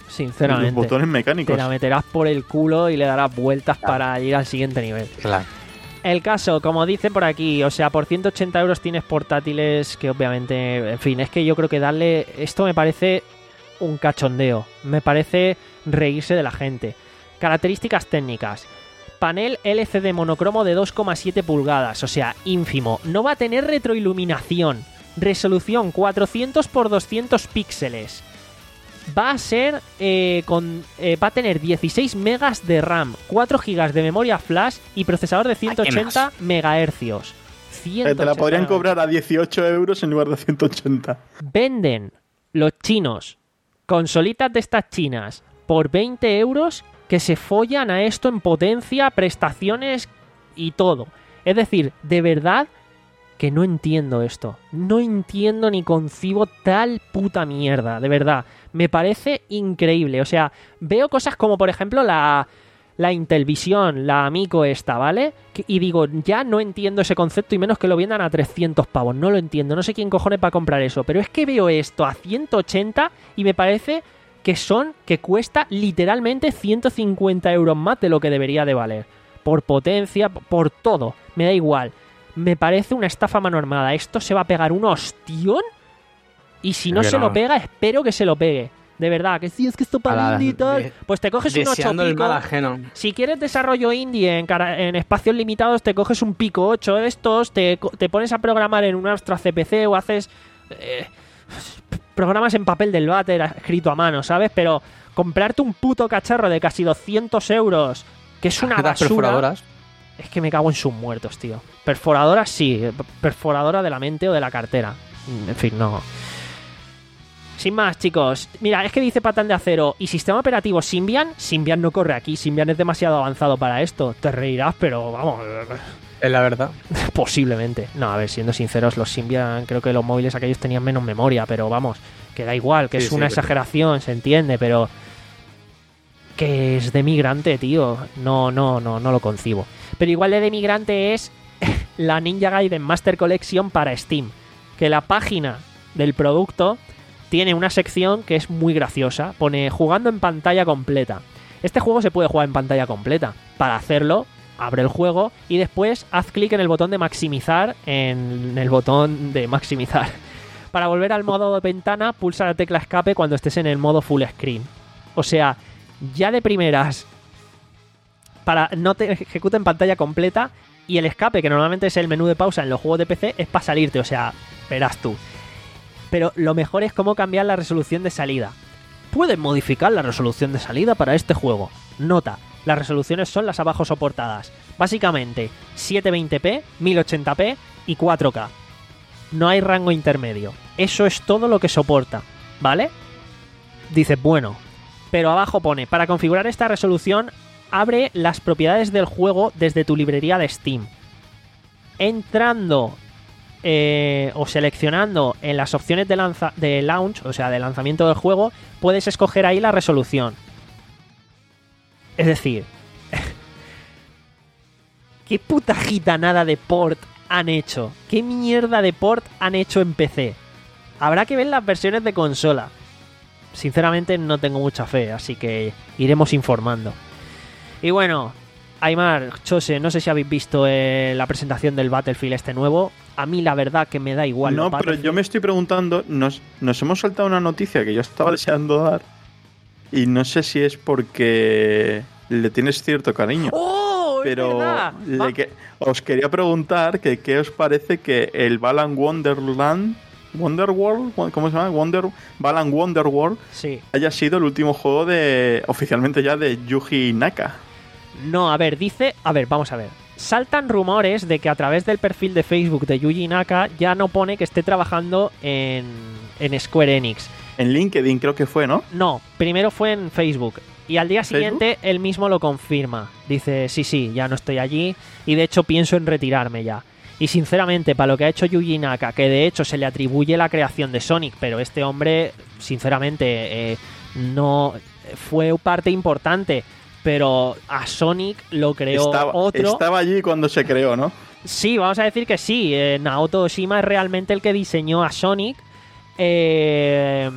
Sinceramente. Los botones mecánicos. Te la meterás por el culo y le darás vueltas Claro. para ir al siguiente nivel. Claro. El caso, como dice por aquí, o sea, por ciento ochenta euros tienes portátiles que obviamente, en fin, es que yo creo que darle... Esto me parece un cachondeo, me parece reírse de la gente. Características técnicas. Panel L C D monocromo de dos coma siete pulgadas, o sea, ínfimo. No va a tener retroiluminación. Resolución cuatrocientos por doscientos píxeles. Va a ser eh, con eh, va a tener dieciséis megas de RAM, cuatro gigas de memoria flash y procesador de ciento ochenta megahercios. Eh, te la podrían cobrar a dieciocho euros en lugar de ciento ochenta. Venden los chinos consolitas de estas chinas por veinte euros que se follan a esto en potencia, prestaciones y todo. Es decir, de verdad que no entiendo esto. No entiendo ni concibo tal puta mierda, de verdad. Me parece increíble. O sea, veo cosas como, por ejemplo, la, la Intellivision, la Amico esta, ¿vale? Y digo, ya no entiendo ese concepto y menos que lo vendan a trescientos pavos. No lo entiendo. No sé quién cojones va a comprar eso. Pero es que veo esto a ciento ochenta y me parece que son, que cuesta literalmente ciento cincuenta euros más de lo que debería de valer. Por potencia, por todo. Me da igual. Me parece una estafa mano armada. Esto se va a pegar un hostión. Y si no que se no. lo pega, espero que se lo pegue. De verdad, que si es que esto para Ala, indie y tal. de- Pues te coges un ocho Deseando el pico. mal ajeno. Si quieres desarrollo indie en, cara- en espacios limitados, te coges un pico ocho estos, te, co- te pones a programar en un Astra C P C o haces eh, programas en papel del váter escrito a mano, ¿sabes? Pero comprarte un puto cacharro de casi doscientos euros, que es una Tarjetas basura... perforadoras. Es que me cago en sus muertos, tío. Perforadora sí, perforadora de la mente o de la cartera. En fin, no. Sin más, chicos. Mira, es que dice Patán de Acero. ¿Y sistema operativo Symbian? Symbian no corre aquí. Symbian es demasiado avanzado para esto. Te reirás, pero vamos. Es la verdad. Posiblemente. No, a ver, siendo sinceros, los Symbian, creo que los móviles aquellos tenían menos memoria, pero vamos, que da igual, que Sí, es sí, una pero- exageración, se entiende, pero que es de migrante, tío. No, no, no, no lo concibo. Pero igual de migrante es la Ninja Gaiden Master Collection para Steam, que la página del producto tiene una sección que es muy graciosa, pone jugando en pantalla completa. Este juego se puede jugar en pantalla completa. Para hacerlo, abre el juego y después haz clic en el botón de maximizar, en el botón de maximizar. Para volver al modo de ventana, pulsa la tecla escape cuando estés en el modo full screen. O sea, ya de primeras, para no te ejecuta en pantalla completa, y el escape, que normalmente es el menú de pausa en los juegos de P C, es para salirte, o sea, verás tú. Pero lo mejor es cómo cambiar la resolución de salida. Puedes modificar la resolución de salida para este juego. Nota, las resoluciones son las abajo soportadas. Básicamente, setecientos veinte p, mil ochenta p y cuatro K. No hay rango intermedio. Eso es todo lo que soporta, ¿vale? Dices, bueno, pero abajo pone, para configurar esta resolución, abre las propiedades del juego desde tu librería de Steam. Entrando eh, o seleccionando en las opciones de, lanza de launch, o sea, de lanzamiento del juego, puedes escoger ahí la resolución. Es decir, ¿qué puta gitanada de port han hecho? ¿Qué mierda de port han hecho en P C? Habrá que ver las versiones de consola. Sinceramente no tengo mucha fe, así que iremos informando. Y bueno, Aymar, Chose, no sé si habéis visto eh, la presentación del Battlefield este nuevo. A mí la verdad que me da igual. No, pero yo me estoy preguntando, nos, nos hemos saltado una noticia que yo estaba deseando dar y no sé si es porque le tienes cierto cariño. ¡Oh! Pero verdad. le que, os quería preguntar que qué os parece que el Balan Wonderland, Wonderworld, ¿cómo se llama? Wonder, Balan Wonderworld Sí. haya sido el último juego de oficialmente ya de Yuji Naka. No, a ver, dice... A ver, vamos a ver. Saltan rumores de que a través del perfil de Facebook de Yuji Naka ya no pone que esté trabajando en, en Square Enix. En LinkedIn creo que fue, ¿no? No, primero fue en Facebook. Y al día siguiente él mismo lo confirma. Dice, sí, sí, ya no estoy allí. Y de hecho pienso en retirarme ya. Y sinceramente, para lo que ha hecho Yuji Naka, que de hecho se le atribuye la creación de Sonic, pero este hombre, sinceramente, eh, no fue parte importante. Pero a Sonic lo creó estaba, otro. Estaba allí cuando se creó, ¿no? Sí, vamos a decir que sí. Eh, Naoto Oshima es realmente el que diseñó a Sonic. Eh,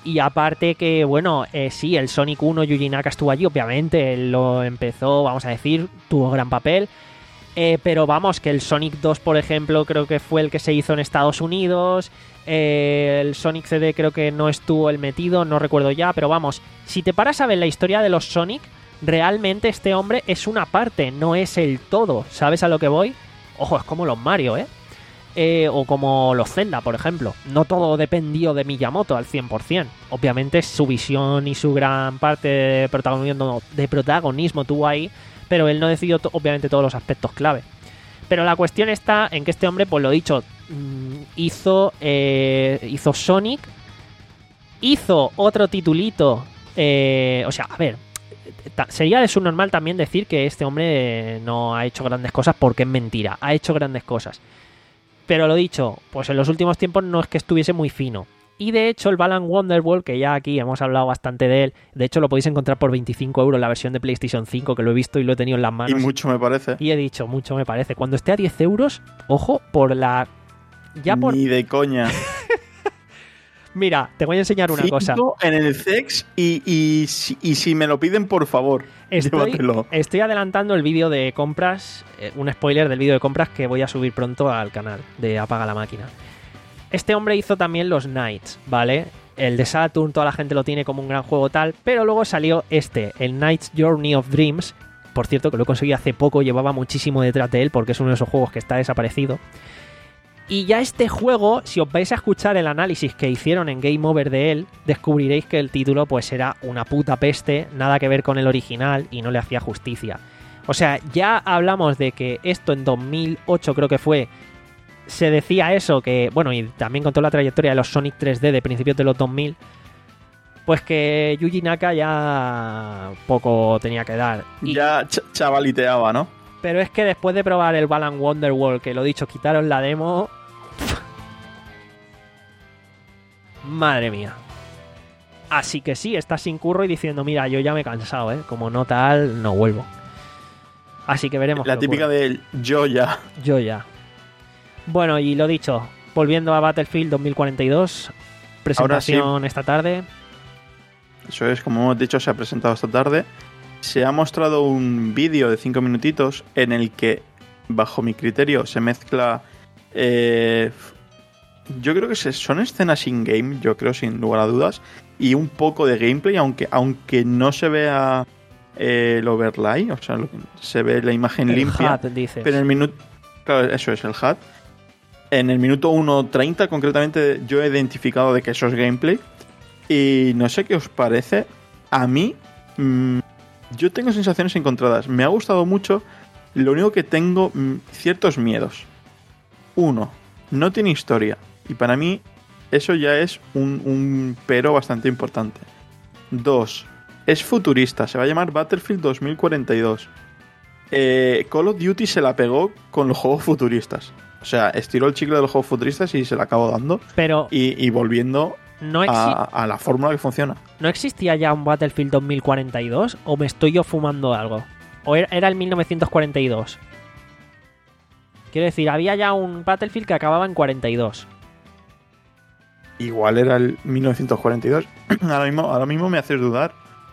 Y aparte que, bueno, eh, sí, el Sonic uno, Yuji Naka estuvo allí, obviamente, él lo empezó, vamos a decir, tuvo gran papel. Eh, pero vamos, que el Sonic dos, por ejemplo, creo que fue el que se hizo en Estados Unidos. Eh, el Sonic C D creo que no estuvo el metido, no recuerdo ya. Pero vamos, si te paras a ver la historia de los Sonic, realmente este hombre es una parte, no es el todo. ¿Sabes a lo que voy? Ojo, es como los Mario, ¿eh? eh o como los Zelda, por ejemplo. No todo dependió de Miyamoto al cien por ciento. Obviamente su visión y su gran parte de protagonismo, de protagonismo tuvo ahí, pero él no decidió to- obviamente todos los aspectos clave. Pero la cuestión está en que este hombre, pues lo dicho, hizo eh, hizo Sonic, hizo otro titulito, eh, o sea, a ver, ta- sería de su normal también decir que este hombre no ha hecho grandes cosas, porque es mentira, ha hecho grandes cosas. Pero lo dicho, pues en los últimos tiempos no es que estuviese muy fino. Y de hecho el Balan Wonderworld, que ya aquí hemos hablado bastante de él, de hecho lo podéis encontrar por veinticinco euros la versión de PlayStation cinco, que lo he visto y lo he tenido en las manos. Y mucho me parece. Y he dicho, mucho me parece. Cuando esté a diez euros, ojo, por la... Ya por... Ni de coña. Mira, te voy a enseñar una cosa. En el C E X y, y, si- y si me lo piden, por favor, Estoy, llévatelo. estoy adelantando el vídeo de compras, eh, un spoiler del vídeo de compras que voy a subir pronto al canal de Apaga la Máquina. Este hombre hizo también los Knights, ¿vale? El de Saturn, toda la gente lo tiene como un gran juego tal, pero luego salió este, el Knight's Journey of Dreams. Por cierto, que lo conseguí hace poco, llevaba muchísimo detrás de él porque es uno de esos juegos que está desaparecido. Y ya este juego, si os vais a escuchar el análisis que hicieron en Game Over de él, descubriréis que el título pues era una puta peste, nada que ver con el original y no le hacía justicia. O sea, ya hablamos de que esto en dos mil ocho creo que fue, se decía eso, que bueno, y también con toda la trayectoria de los Sonic tres D de principios de los dos mil, pues que Yuji Naka ya poco tenía que dar. Y... Ya ch- chavaliteaba, ¿no? Pero es que después de probar el Balan Wonderworld, que lo dicho, quitaron la demo... Madre mía. Así que sí, está sin curro y diciendo, mira, yo ya me he cansado, ¿eh? Como no tal, no vuelvo. Así que veremos. La típica del yo ya. Yo ya. Bueno, y lo dicho, volviendo a Battlefield dos mil cuarenta y dos, presentación sí. Esta tarde. Eso es, como hemos dicho, se ha presentado esta tarde. Se ha mostrado un vídeo de cinco minutitos en el que, bajo mi criterio, se mezcla... Eh, yo creo que son escenas in-game, yo creo, sin lugar a dudas, y un poco de gameplay, aunque, aunque no se vea eh, el overlay, o sea, se ve la imagen el limpia. H U D, dices. Pero en el minuto... Claro, eso es, el H U D. En el minuto uno treinta, concretamente, yo he identificado de que eso es gameplay. Y no sé qué os parece. A mí... Mmm, yo tengo sensaciones encontradas. Me ha gustado mucho. Lo único que tengo mmm, ciertos miedos. Uno, no tiene historia. Y para mí eso ya es un, un pero bastante importante. Dos, es futurista. Se va a llamar Battlefield dos mil cuarenta y dos. Eh, Call of Duty se la pegó con los juegos futuristas. O sea, estiró el chicle de los juegos futuristas y se la acabó dando. Pero y, y volviendo... No exi- a, a la fórmula que funciona. ¿No existía ya un Battlefield dos mil cuarenta y dos? ¿O me estoy yo fumando algo? ¿O era, era el mil novecientos cuarenta y dos? Quiero decir, había ya un Battlefield que acababa en cuarenta y dos. Igual era el mil novecientos cuarenta y dos. ahora, mismo, ahora mismo me haces dudar.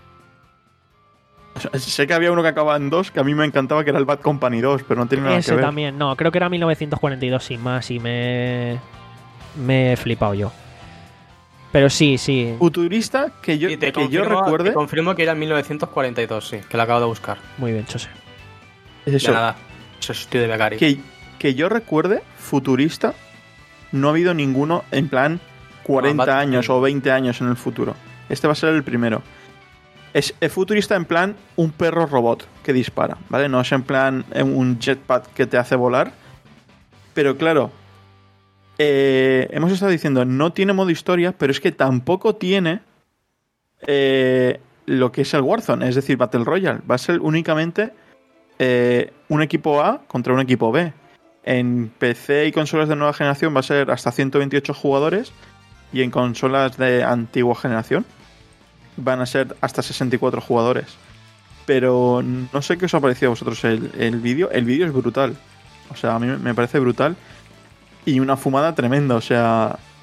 O sea, sé que había uno que acababa en dos, que a mí me encantaba, que era el Bad Company dos, pero no tiene nada Ese que ver. también, no, creo que era mil novecientos cuarenta y dos sin más y me... Me he flipado yo. Pero sí, sí. Futurista, que yo, Y te que confirmo, yo recuerde... Te confirmo que era en mil novecientos cuarenta y dos, sí, que lo acabo de buscar. Muy bien, Chose. Es eso. De nada, soy de becario. Que, que yo recuerde, futurista, no ha habido ninguno en plan cuarenta Ah, años o veinte años en el futuro. Este va a ser el primero. Es, es futurista en plan un perro robot que dispara, ¿vale? No es en plan un jetpack que te hace volar. Pero claro, eh, hemos estado diciendo, no tiene modo historia, pero es que tampoco tiene eh, lo que es el Warzone, es decir, Battle Royale. Va a ser únicamente eh, un equipo A contra un equipo B. En P C y consolas de nueva generación va a ser hasta ciento veintiocho jugadores, y en consolas de antigua generación van a ser hasta sesenta y cuatro jugadores. Pero no sé qué os ha parecido a vosotros el, el vídeo. El vídeo es brutal. O sea, a mí me parece brutal. Y una fumada tremenda. O sea,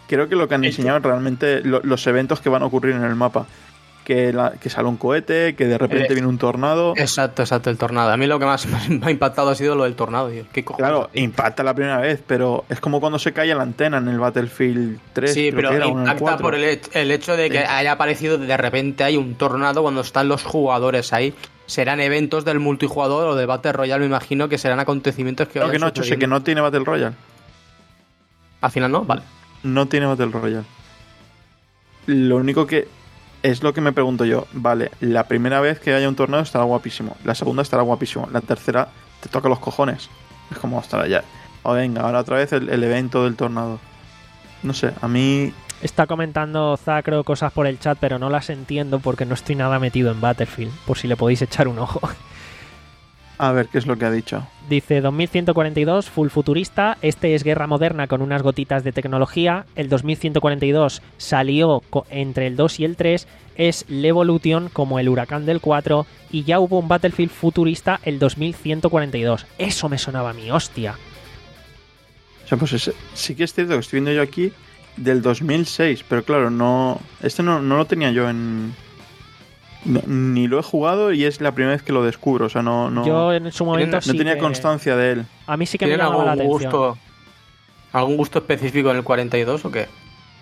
creo que lo que han enseñado es realmente lo, los eventos que van a ocurrir en el mapa. Que, la, que sale un cohete, que de repente Eh, viene un tornado. Exacto, exacto, el tornado. A mí lo que más me ha impactado ha sido lo del tornado. Tío. ¿Qué cojones? Claro, impacta la primera vez, pero es como cuando se cae la antena en el Battlefield tres. Sí, creo pero que era, o en el impacta cuatro. por el, hech- el hecho de que Sí. haya aparecido de repente hay un tornado cuando están los jugadores ahí. Serán eventos del multijugador o de Battle Royale, me imagino que serán acontecimientos que No, vayan que no, Chose, sucediendo. que no tiene Battle Royale. Al final no, vale. No tiene Battle Royale. Lo único que es lo que me pregunto yo, vale, la primera vez que haya un torneo estará guapísimo, la segunda estará guapísimo, la tercera te toca los cojones. Es como estará ya. O venga, ahora otra vez el, el evento del tornado. No sé, a mí Está comentando Zacro cosas por el chat, pero no las entiendo porque no estoy nada metido en Battlefield, por si le podéis echar un ojo. a ver qué es lo que ha dicho. Dice dos mil ciento cuarenta y dos, full futurista, este es guerra moderna con unas gotitas de tecnología, el dos mil ciento cuarenta y dos salió co- entre el dos y el tres, es l'Evolution como el huracán del cuatro, y ya hubo un Battlefield futurista el dos mil ciento cuarenta y dos. Eso me sonaba a mí, hostia. O sea, pues es- sí que es cierto que estoy viendo yo aquí del dos mil seis, pero claro, no este no, no lo tenía yo en... no- ni lo he jugado y es la primera vez que lo descubro, o sea, no, no, Yo en su momento no sí tenía que- constancia de él. A mí sí que me ¿Tienen llamaba la algún atención. gusto, algún gusto específico en el cuarenta y dos o qué?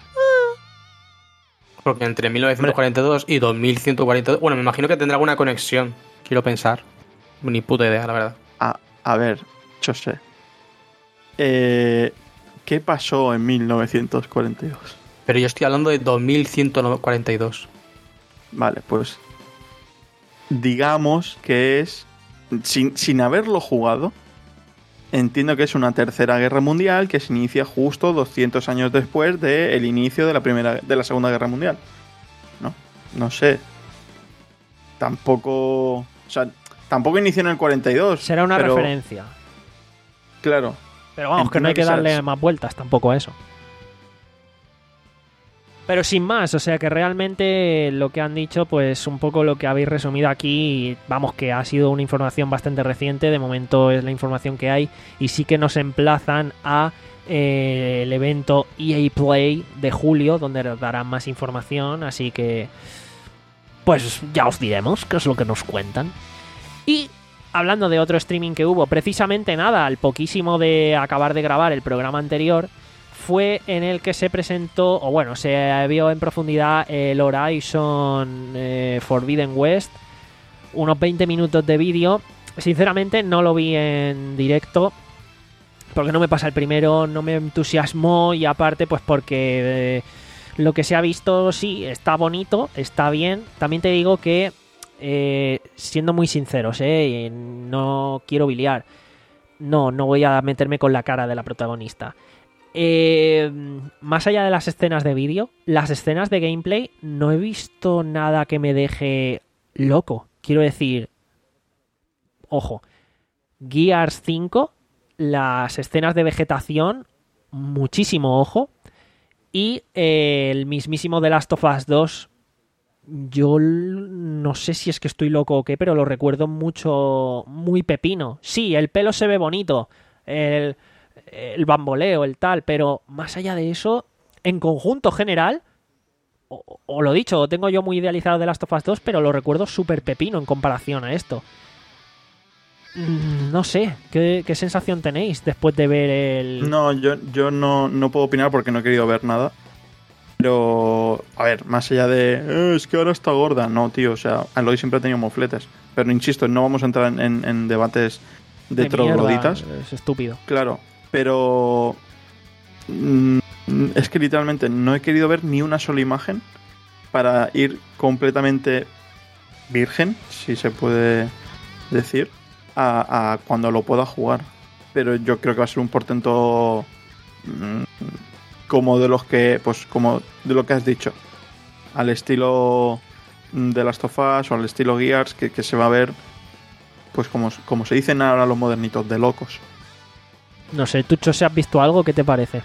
Porque entre mil novecientos cuarenta y dos y dos mil ciento cuarenta y dos... Bueno, me imagino que tendrá alguna conexión. Quiero pensar. Ni puta idea, la verdad. A, a ver, yo sé. Eh, ¿Qué pasó en mil novecientos cuarenta y dos? Pero yo estoy hablando de dos mil ciento cuarenta y dos. Vale, pues digamos que es, sin, sin haberlo jugado, entiendo que es una tercera guerra mundial que se inicia justo doscientos años después del inicio de la primera, de la segunda guerra mundial. No, no sé. Tampoco, o sea, tampoco inició en el cuarenta y dos. Será una pero, referencia. Claro. Pero vamos, que Entiendo no hay que que darle seas- más vueltas tampoco a eso. Pero sin más, o sea que realmente lo que han dicho, pues un poco lo que habéis resumido aquí, y vamos, que ha sido una información bastante reciente, de momento es la información que hay, y sí que nos emplazan a eh, el evento E A Play de julio, donde nos darán más información, así que pues ya os diremos qué es lo que nos cuentan. Y hablando de otro streaming que hubo, precisamente nada, al poquísimo de acabar de grabar el programa anterior, fue en el que se presentó, o bueno, se vio en profundidad el Horizon eh, Forbidden West, unos veinte minutos de vídeo. Sinceramente no lo vi en directo, porque no me pasa el primero, no me entusiasmó, y aparte pues porque eh, lo que se ha visto sí, está bonito, está bien. También te digo que, eh, siendo muy sinceros, eh, no quiero biliar, no, no voy a meterme con la cara de la protagonista. Eh, más allá de las escenas de vídeo, las escenas de gameplay, no he visto nada que me deje loco. Quiero decir, ojo, Gears cinco, las escenas de vegetación, muchísimo ojo. Y eh, el mismísimo The Last of Us dos, yo l- no sé si es que estoy loco o qué, pero lo recuerdo mucho, muy pepino. Sí, el pelo se ve bonito, el, el bamboleo, el tal, pero más allá de eso, en conjunto general, o, o lo dicho, tengo yo muy idealizado The Last of Us dos, pero lo recuerdo súper pepino en comparación a esto. Mm, No sé, ¿qué, qué sensación tenéis después de ver el... No, yo, yo no, no puedo opinar porque no he querido ver nada. Pero, a ver, más allá de... "Eh, es que ahora está gorda". No, tío, o sea, Aloy siempre ha tenido mofletes. Pero insisto, no vamos a entrar en, en- en debates de, de trogloditas. mierda? Es estúpido. Claro, pero... mm, es que literalmente no he querido ver ni una sola imagen para ir completamente virgen, si se puede decir, a, a cuando lo pueda jugar. Pero yo creo que va a ser un portento mm, como de los que, pues como de lo que has dicho, al estilo de Last of Us o al estilo Gears, que, que se va a ver, pues como, como se dicen ahora los modernitos, de locos. No sé, ¿tú, Chose, has visto algo? ¿Qué te parece?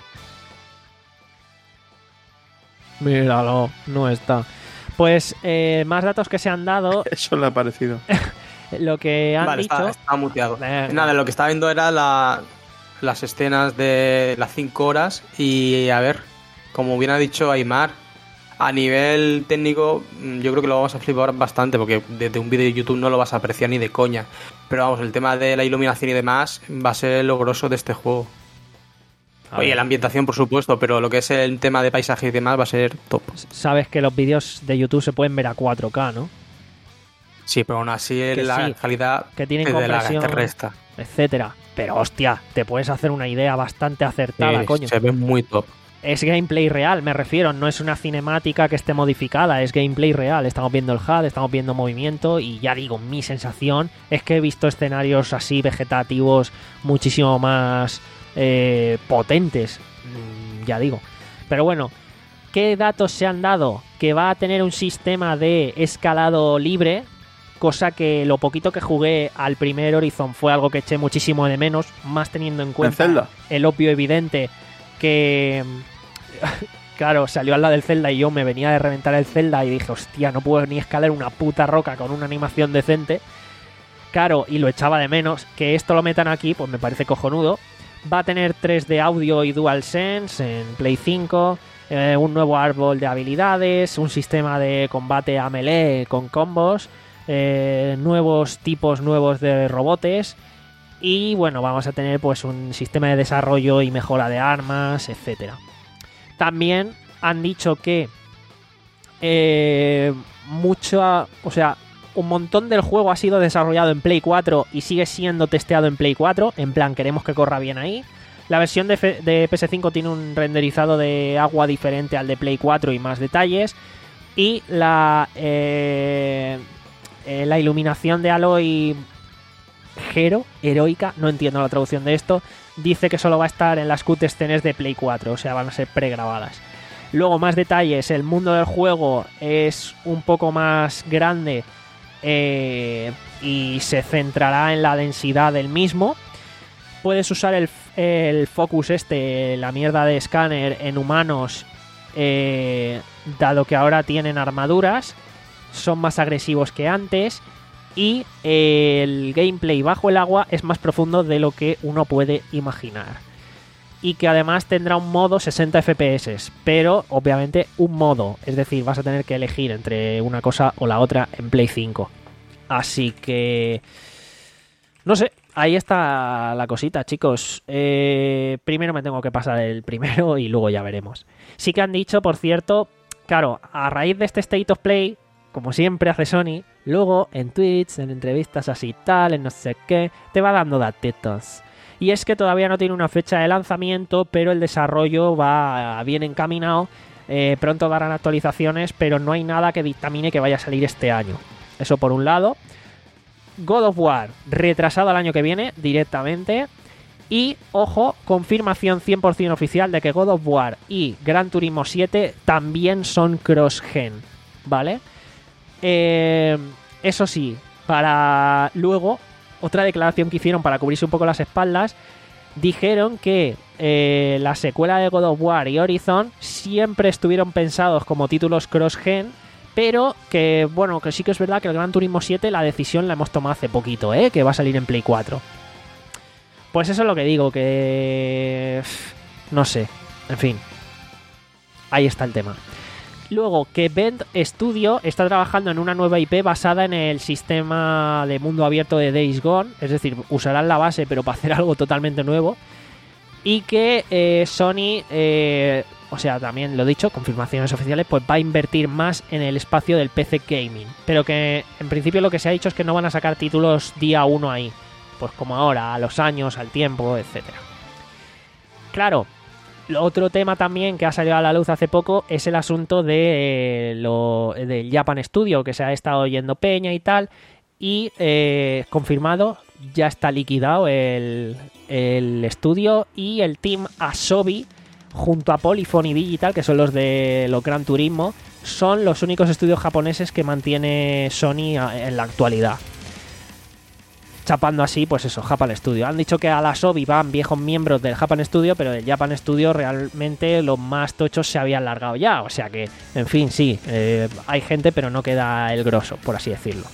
Míralo, no está. Pues eh, más datos que se han dado. Eso le ha parecido. Lo que han Vale, dicho. está, está muteado. Venga. Nada, lo que estaba viendo era la, las escenas de las cinco horas y a ver, como bien ha dicho Aymar, a nivel técnico yo creo que lo vamos a flipar bastante, porque desde un vídeo de YouTube no lo vas a apreciar ni de coña. Pero vamos, el tema de la iluminación y demás va a ser lo grosso de este juego. Oye, la ambientación por supuesto, pero lo que es el tema de paisaje y demás va a ser top. Sabes que los vídeos de YouTube se pueden ver a cuatro K, ¿no? Sí, pero aún así Que la sí, calidad que tienen de la compresión, te resta. etcétera. Pero hostia, te puedes hacer una idea bastante acertada, Sí, coño. se ve muy top. Es gameplay real, me refiero, no es una cinemática que esté modificada, es gameplay real. Estamos viendo el H U D, estamos viendo movimiento y ya digo, mi sensación es que he visto escenarios así vegetativos muchísimo más eh, potentes, mm, ya digo. Pero bueno, ¿qué datos se han dado? Que va a tener un sistema de escalado libre, cosa que lo poquito que jugué al primer Horizon fue algo que eché muchísimo de menos, más teniendo en cuenta ¿En Zelda? el obvio evidente que... Claro, salió al lado del Zelda y yo me venía de reventar el Zelda y dije, hostia, no puedo ni escalar una puta roca con una animación decente. Claro, y lo echaba de menos. Que esto lo metan aquí, pues me parece cojonudo. Va a tener tres D audio y DualSense en Play cinco, eh, un nuevo árbol de habilidades, un sistema de combate a melee con combos, eh, nuevos tipos nuevos de robotes. Y bueno, vamos a tener pues un sistema de desarrollo y mejora de armas, etcétera. También han dicho que eh, mucho, o sea, un montón del juego ha sido desarrollado en Play cuatro y sigue siendo testeado en Play cuatro. En plan, queremos que corra bien ahí. La versión de, F- de P S cinco tiene un renderizado de agua diferente al de Play cuatro y más detalles. Y la, eh, eh, la iluminación de Aloy Hero, heroica, no entiendo la traducción de esto, dice que solo va a estar en las cutscenes de Play cuatro, o sea, van a ser pregrabadas. Luego, más detalles, el mundo del juego es un poco más grande eh, y se centrará en la densidad del mismo. Puedes usar el, el focus este, la mierda de escáner en humanos, eh, dado que ahora tienen armaduras, son más agresivos que antes. Y el gameplay bajo el agua es más profundo de lo que uno puede imaginar. Y que además tendrá un modo sesenta F P S, pero obviamente un modo. Es decir, vas a tener que elegir entre una cosa o la otra en Play cinco. Así que... no sé, ahí está la cosita, chicos. Eh, primero me tengo que pasar el primero y luego ya veremos. Sí que han dicho, por cierto, claro, a raíz de este State of Play, como siempre hace Sony, luego en tweets, en entrevistas así tal, en no sé qué, te va dando datitos. Y es que todavía no tiene una fecha de lanzamiento, pero el desarrollo va bien encaminado. Eh, pronto darán actualizaciones, pero no hay nada que dictamine que vaya a salir este año. Eso por un lado. God of War, retrasado al año que viene directamente. Y, ojo, confirmación cien por ciento oficial de que God of War y Gran Turismo siete también son cross-gen, ¿vale? Eh, eso sí, para luego, otra declaración que hicieron para cubrirse un poco las espaldas, dijeron que eh, la secuela de God of War y Horizon siempre estuvieron pensados como títulos cross-gen, pero que, bueno, que sí que es verdad que el Gran Turismo siete la decisión la hemos tomado hace poquito, ¿eh? Que va a salir en Play cuatro. Pues eso es lo que digo, que... no sé, en fin. Ahí está el tema. Luego, que Bend Studio está trabajando en una nueva I P basada en el sistema de mundo abierto de Days Gone. Es decir, usarán la base, pero para hacer algo totalmente nuevo. Y que eh, Sony, eh, o sea, también lo he dicho, confirmaciones oficiales, pues va a invertir más en el espacio del P C Gaming. Pero que en principio lo que se ha dicho es que no van a sacar títulos día uno ahí. Pues como ahora, a los años, al tiempo, etcétera. Claro. Otro tema también que ha salido a la luz hace poco es el asunto de eh, lo del Japan Studio, que se ha estado oyendo peña y tal, y eh, confirmado, ya está liquidado el, el estudio, y el team Asobi junto a Polyphony Digital, que son los de los Gran Turismo, son los únicos estudios japoneses que mantiene Sony en la actualidad. Chapando así, pues eso, Japan Studio. Han dicho que a la Asobi van viejos miembros del Japan Studio, pero del Japan Studio realmente los más tochos se habían largado ya. O sea que, en fin, sí, eh, hay gente, pero no queda el grosso, por así decirlo.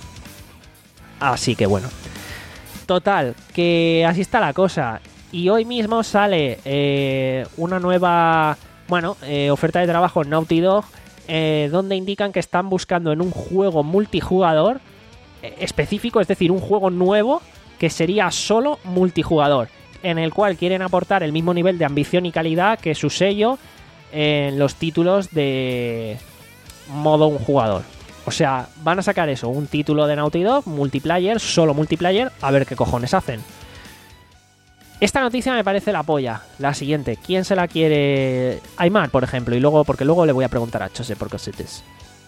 Así que bueno. Total, que así está la cosa. Y hoy mismo sale eh, una nueva bueno, eh, oferta de trabajo en Naughty Dog, eh, donde indican que están buscando en un juego multijugador eh, específico, es decir, un juego nuevo que sería solo multijugador, en el cual quieren aportar el mismo nivel de ambición y calidad que su sello en los títulos de modo un jugador. O sea, van a sacar eso, un título de Naughty Dog, multiplayer, solo multiplayer, a ver qué cojones hacen. Esta noticia me parece la polla. La siguiente, ¿quién se la quiere? Aymar, por ejemplo, y luego, porque luego le voy a preguntar a Chose por cositas.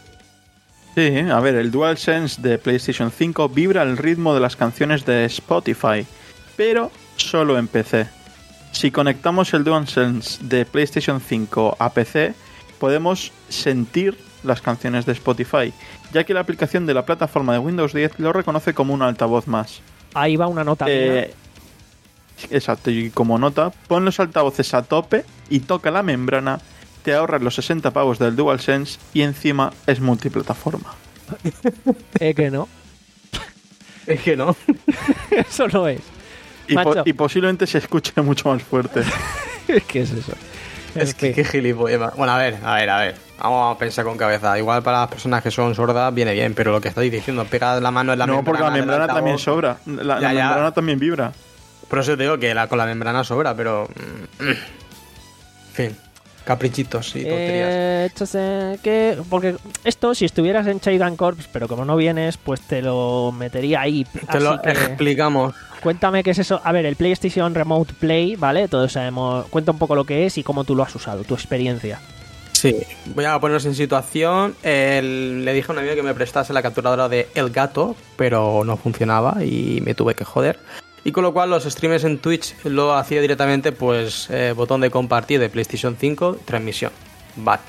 Sí, a ver, el DualSense de PlayStation cinco vibra al ritmo de las canciones de Spotify, pero solo en P C. Si conectamos el DualSense de PlayStation cinco a P C, podemos sentir las canciones de Spotify, ya que la aplicación de la plataforma de Windows diez lo reconoce como un altavoz más. Ahí va una nota. Eh, exacto, y como nota, pon los altavoces a tope y toca la membrana, te ahorras los sesenta pavos del DualSense y encima es multiplataforma. Es que no. Es que no. Eso no es. Y, po y posiblemente se escuche mucho más fuerte. ¿Qué es eso? Es que qué gilipollas. Bueno, a ver, a ver, a ver. Vamos a pensar con cabeza. Igual para las personas que son sordas viene bien, pero lo que estáis diciendo, pega la mano en la no, membrana. No, porque la membrana también sobra. La, ya, la ya. membrana también vibra. Por eso te digo que la, con la membrana sobra, pero... En fin, caprichitos y tonterías. Eh, esto sé que... Porque esto, si estuvieras en Child Corps, pero como no vienes, pues te lo metería ahí. Te Así lo que... explicamos. Cuéntame qué es eso. A ver, el PlayStation Remote Play, ¿vale? Todos sabemos. Cuenta un poco lo que es y cómo tú lo has usado, tu experiencia. Sí, voy a ponernos en situación. El, le dije a un amigo que me prestase la capturadora de El Gato, pero no funcionaba y me tuve que joder. Y con lo cual los streamers en Twitch lo hacía directamente, pues, eh, botón de compartir de PlayStation cinco, transmisión. Vale.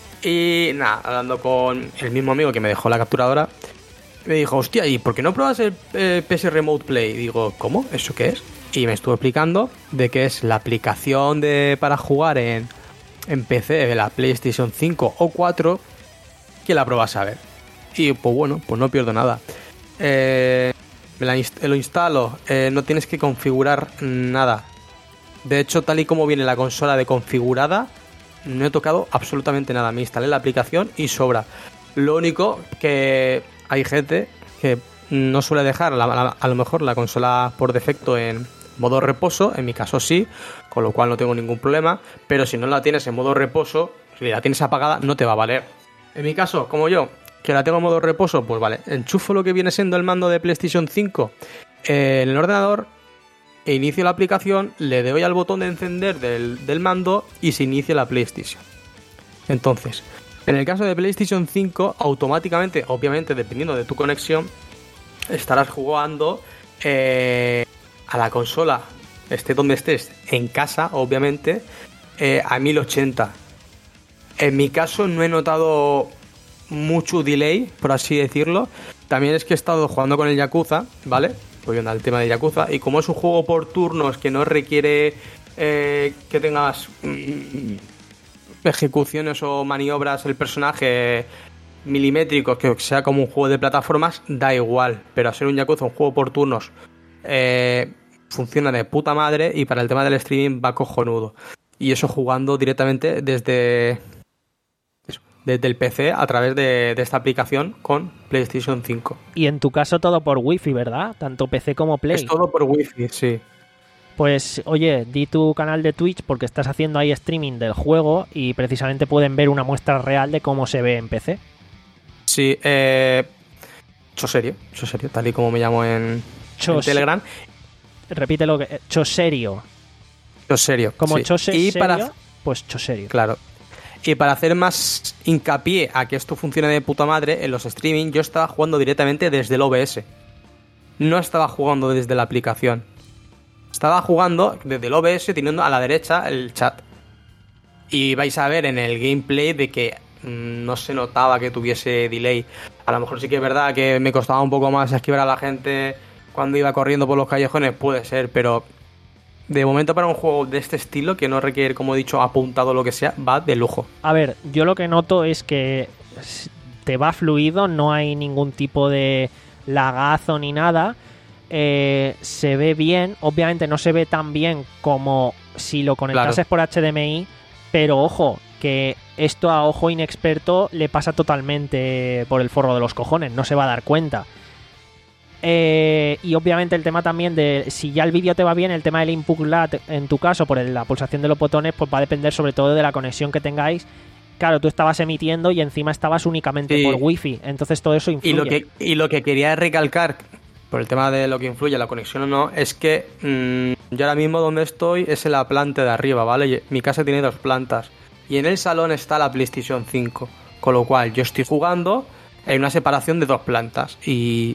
Y nada, hablando con el mismo amigo que me dejó la capturadora, me dijo, hostia, ¿y por qué no pruebas el eh, P S Remote Play? Y digo, ¿cómo? ¿Eso qué es? Y me estuvo explicando de que es la aplicación de para jugar en, en P C de la PlayStation cinco o cuatro, que la pruebas a ver. Y pues bueno, pues no pierdo nada. Eh, me la inst lo instalo, eh, no tienes que configurar nada. De hecho, tal y como viene la consola de configurada, no he tocado absolutamente nada. Me instalé la aplicación y sobra. Lo único que... hay gente que no suele dejar la, la, a lo mejor la consola por defecto en modo reposo, en mi caso sí, con lo cual no tengo ningún problema, pero si no la tienes en modo reposo, si la tienes apagada, no te va a valer. En mi caso, como yo, que la tengo en modo reposo, pues vale, enchufo lo que viene siendo el mando de PlayStation cinco eh, en el ordenador, e inicio la aplicación, le doy al botón de encender del, del mando y se inicia la PlayStation. Entonces... en el caso de PlayStation cinco, automáticamente, obviamente dependiendo de tu conexión, estarás jugando eh, a la consola, esté donde estés, en casa, obviamente, eh, a mil ochenta. En mi caso no he notado mucho delay, por así decirlo. También es que he estado jugando con el Yakuza, ¿vale? Volviendo al tema de Yakuza, y como es un juego por turnos que no requiere eh, que tengas... Mm, ejecuciones o maniobras el personaje milimétricos, que sea como un juego de plataformas, da igual, pero a ser un Yakuza, un juego por turnos, eh, funciona de puta madre, y para el tema del streaming va cojonudo, y eso jugando directamente desde eso, desde el P C a través de, de esta aplicación con PlayStation cinco. Y en tu caso todo por Wi-Fi, ¿verdad? Tanto P C como Play. Es todo por Wi-Fi, sí. Pues oye, di tu canal de Twitch porque estás haciendo ahí streaming del juego y precisamente pueden ver una muestra real de cómo se ve en P C. Sí, eh... Choserio, Choserio, tal y como me llamo en, en Telegram. Repítelo, que... Choserio. Choserio, Como sí. Chose y serio, para... pues Choserio. Claro. Y para hacer más hincapié a que esto funcione de puta madre, en los streaming yo estaba jugando directamente desde el O B S. No estaba jugando desde la aplicación. Estaba jugando desde el O B S teniendo a la derecha el chat. Y vais a ver en el gameplay de que mmm, no se notaba que tuviese delay. A lo mejor sí que es verdad que me costaba un poco más esquivar a la gente cuando iba corriendo por los callejones, puede ser, pero de momento para un juego de este estilo, que no requiere, como he dicho, apuntado o lo que sea, va de lujo. A ver, yo lo que noto es que te va fluido, no hay ningún tipo de lagazo ni nada. Eh, se ve bien, obviamente no se ve tan bien como si lo conectases claro. por H D M I, Pero ojo, que esto a ojo inexperto le pasa totalmente por el forro de los cojones, no se va a dar cuenta. Eh, y obviamente el tema también de si ya el vídeo te va bien, el tema del input lag en tu caso por el, la pulsación de los botones, pues va a depender sobre todo de la conexión que tengáis. Claro, tú estabas emitiendo y encima estabas únicamente sí. por wifi, entonces todo eso influye. Y lo que, y lo que quería recalcar, por el tema de lo que influye, la conexión o no, es que mmm, yo ahora mismo donde estoy es en la planta de arriba, ¿vale? Mi casa tiene dos plantas y en el salón está la PlayStation cinco, con lo cual yo estoy jugando en una separación de dos plantas y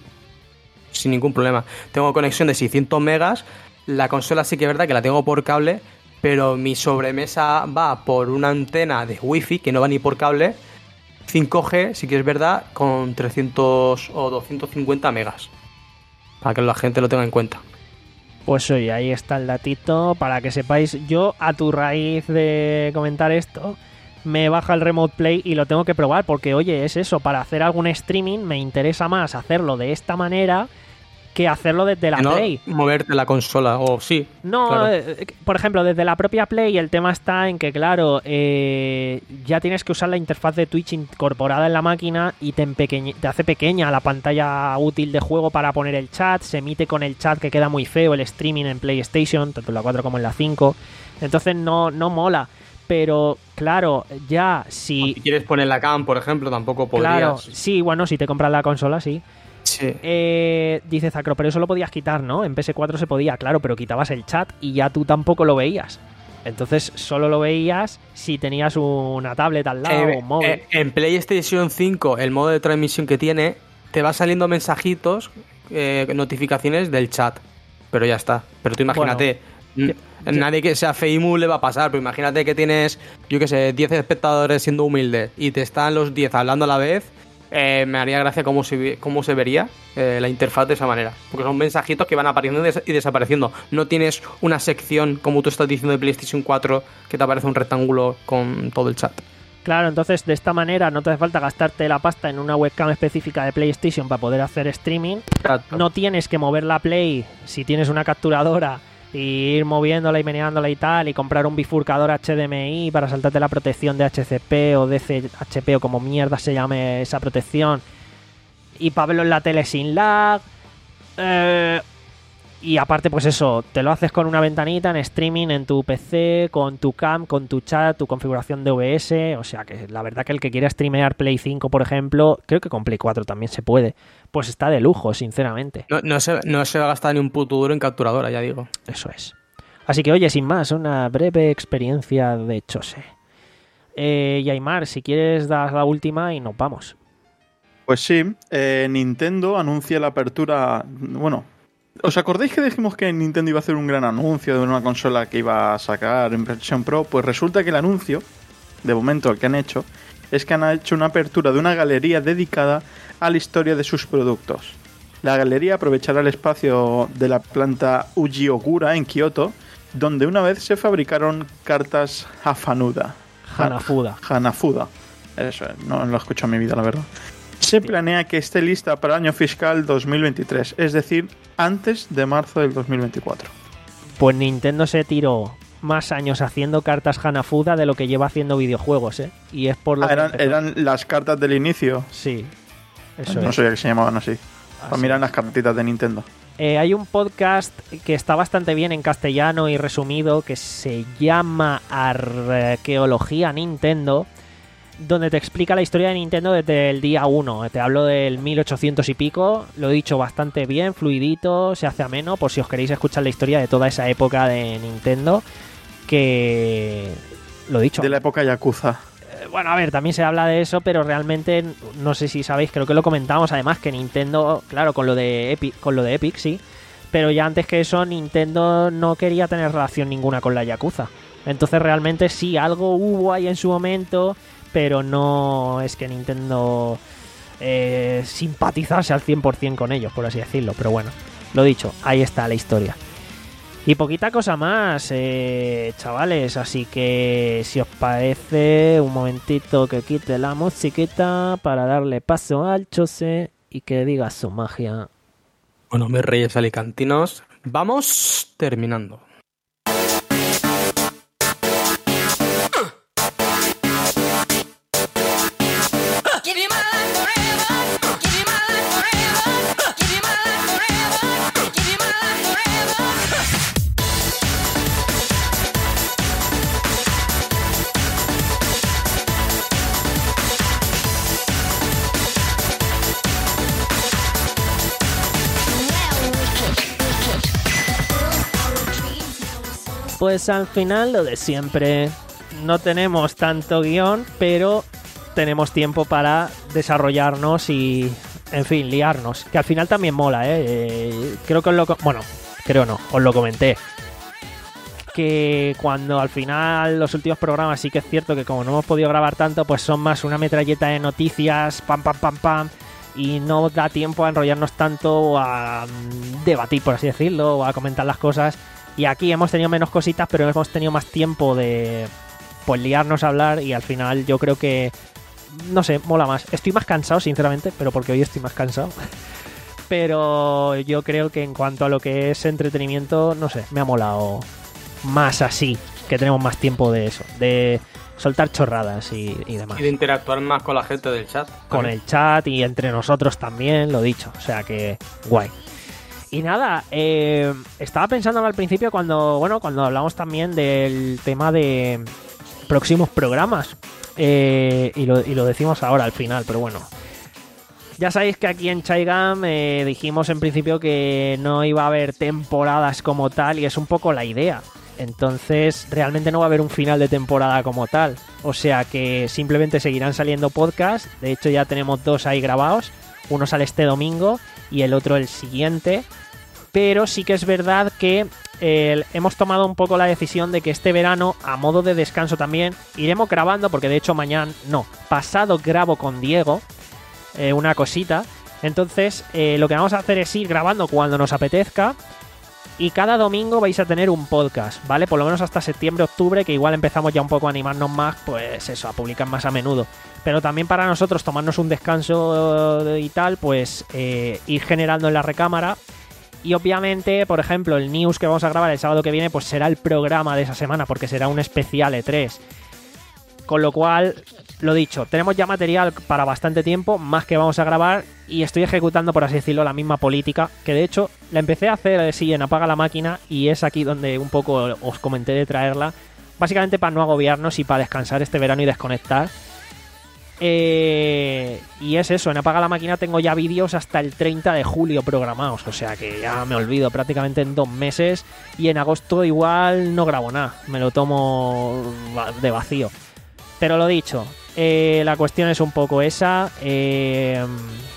sin ningún problema. Tengo conexión de seiscientos megas, la consola sí que es verdad que la tengo por cable, pero mi sobremesa va por una antena de wifi que no va ni por cable, cinco G sí que es verdad, con trescientos o doscientos cincuenta megas, para que la gente lo tenga en cuenta. Pues oye, ahí está el datito, para que sepáis. Yo, a tu raíz de comentar esto, me baja el Remote Play y lo tengo que probar, porque oye, es eso, para hacer algún streaming me interesa más hacerlo de esta manera que hacerlo desde la no Play. Moverte la consola, o sí. No, claro. eh, por ejemplo, desde la propia Play el tema está en que, claro, eh, ya tienes que usar la interfaz de Twitch incorporada en la máquina y te, empequeñe, te hace pequeña la pantalla útil de juego para poner el chat, se emite con el chat que queda muy feo el streaming en PlayStation, tanto en la cuatro como en la cinco, entonces no, no mola. Pero, claro, ya si... Si quieres poner la cam, por ejemplo, tampoco podrías. Claro, sí, bueno, si te compras la consola, sí. Sí. Eh, dice Zacro, pero eso lo podías quitar, ¿no? En P S cuatro se podía, claro, pero quitabas el chat y ya tú tampoco lo veías. Entonces solo lo veías si tenías una tablet al lado eh, o un móvil. Eh, en PlayStation cinco, el modo de transmisión que tiene, te va saliendo mensajitos, eh, notificaciones del chat. Pero ya está. Pero tú imagínate... Bueno, n- nadie que sea Feimu le va a pasar, pero imagínate que tienes, yo qué sé, diez espectadores siendo humildes y te están los diez hablando a la vez. Eh, me haría gracia cómo se, cómo se vería eh, la interfaz de esa manera. Porque son mensajitos que van apareciendo y, des- y desapareciendo. No tienes una sección, como tú estás diciendo, de PlayStation cuatro, que te aparece un rectángulo con todo el chat. Claro, entonces de esta manera no te hace falta gastarte la pasta en una webcam específica de PlayStation para poder hacer streaming. Exacto. No tienes que mover la Play si tienes una capturadora y ir moviéndola y meneándola y tal, y comprar un bifurcador H D M I para saltarte la protección de H C P o D C H P o como mierda se llame esa protección, y para verlo en la tele sin lag. Eh, y aparte, pues eso, te lo haces con una ventanita en streaming en tu P C, con tu cam, con tu chat, tu configuración de O B S. O sea que la verdad que el que quiera streamear Play cinco, por ejemplo, creo que con Play cuatro también se puede, pues está de lujo, sinceramente. No, no, se, no se va a gastar ni un puto duro en capturadora, ya digo. Eso es. Así que, oye, sin más, una breve experiencia de Chose. Eh, y Aymar, si quieres, das la última y nos vamos. Pues sí, eh, Nintendo anuncia la apertura... Bueno, ¿os acordáis que dijimos que Nintendo iba a hacer un gran anuncio de una consola que iba a sacar en versión Pro? Pues resulta que el anuncio, de momento el que han hecho, es que han hecho una apertura de una galería dedicada a la historia de sus productos. La galería aprovechará el espacio de la planta Ujiogura en Kioto, donde una vez se fabricaron cartas Hafanuda. Hanafuda. Hanafuda. Eso, no lo he escuchado en mi vida, la verdad. Se planea que esté lista para el año fiscal dos mil veintitrés, es decir, antes de marzo del dos mil veinticuatro. Pues Nintendo se tiró más años haciendo cartas Hanafuda de lo que lleva haciendo videojuegos, ¿eh? Y es por lo ah, que eran, empezó. eran las cartas del inicio. Sí, eso no es. sabía que se llamaban así. Pues miran las cartitas de Nintendo. Eh, hay un podcast que está bastante bien en castellano y resumido que se llama Arqueología Nintendo, donde te explica la historia de Nintendo desde el día uno. Te hablo del mil ochocientos y pico, lo he dicho bastante bien, fluidito, se hace ameno, por si os queréis escuchar la historia de toda esa época de Nintendo, que... lo he dicho. De la época Yakuza. Bueno, a ver, también se habla de eso, pero realmente no sé si sabéis, creo que lo comentamos además, que Nintendo, claro, con lo de Epic, con lo de Epic sí, pero ya antes que eso Nintendo no quería tener relación ninguna con la Yakuza. Entonces realmente sí, algo hubo ahí en su momento, pero no es que Nintendo eh, simpatizase al cien por ciento con ellos, por así decirlo. Pero bueno, lo dicho, ahí está la historia. Y poquita cosa más, eh, chavales, así que si os parece, un momentito que quite la musiquita para darle paso al Chose y que diga su magia. Bueno, mis reyes alicantinos, vamos terminando. Pues al final lo de siempre. No tenemos tanto guión, pero tenemos tiempo para desarrollarnos y, en fin, liarnos. Que al final también mola, ¿eh? eh creo que os lo... Bueno, creo no, os lo comenté. Que cuando al final los últimos programas sí que es cierto que como no hemos podido grabar tanto, pues son más una metralleta de noticias, pam, pam, pam, pam, y no da tiempo a enrollarnos tanto o a debatir, por así decirlo, o a comentar las cosas. Y aquí hemos tenido menos cositas, pero hemos tenido más tiempo de, pues, liarnos a hablar, y al final yo creo que, no sé, mola más. Estoy más cansado, sinceramente, pero porque hoy estoy más cansado. Pero yo creo que en cuanto a lo que es entretenimiento, no sé, me ha molado más así, que tenemos más tiempo de eso, de soltar chorradas y, y demás. Y de interactuar más con la gente del chat. Con también. el chat y entre nosotros también, lo dicho. O sea que, guay. Y nada, eh, estaba pensando al principio cuando, bueno, cuando hablamos también del tema de próximos programas. Eh, y, lo, y lo decimos ahora al final, pero bueno. Ya sabéis que aquí en Chaigam eh, dijimos en principio que no iba a haber temporadas como tal, y es un poco la idea. Entonces realmente no va a haber un final de temporada como tal. O sea que simplemente seguirán saliendo podcasts. De hecho ya tenemos dos ahí grabados. Uno sale este domingo y el otro el siguiente. Pero sí que es verdad que eh, hemos tomado un poco la decisión de que este verano, a modo de descanso también, iremos grabando, porque de hecho mañana, no, pasado grabo con Diego eh, una cosita. Entonces eh, lo que vamos a hacer es ir grabando cuando nos apetezca. Y cada domingo vais a tener un podcast, ¿vale? Por lo menos hasta septiembre, octubre, que igual empezamos ya un poco a animarnos más, pues eso, a publicar más a menudo. Pero también para nosotros tomarnos un descanso y tal, pues eh, ir generando en la recámara. Y obviamente, por ejemplo, el news que vamos a grabar el sábado que viene, pues será el programa de esa semana, porque será un especial E tres. Con lo cual, lo dicho, tenemos ya material para bastante tiempo, más que vamos a grabar, y estoy ejecutando, por así decirlo, la misma política, que de hecho la empecé a hacer así en Apaga la Máquina, y es aquí donde un poco os comenté de traerla, básicamente para no agobiarnos y para descansar este verano y desconectar. Eh, y es eso, en Apaga la Máquina tengo ya vídeos hasta el treinta de julio programados, o sea que ya me olvido prácticamente en dos meses, y en agosto igual no grabo nada, me lo tomo de vacío. Pero lo dicho, eh, la cuestión es un poco esa, eh,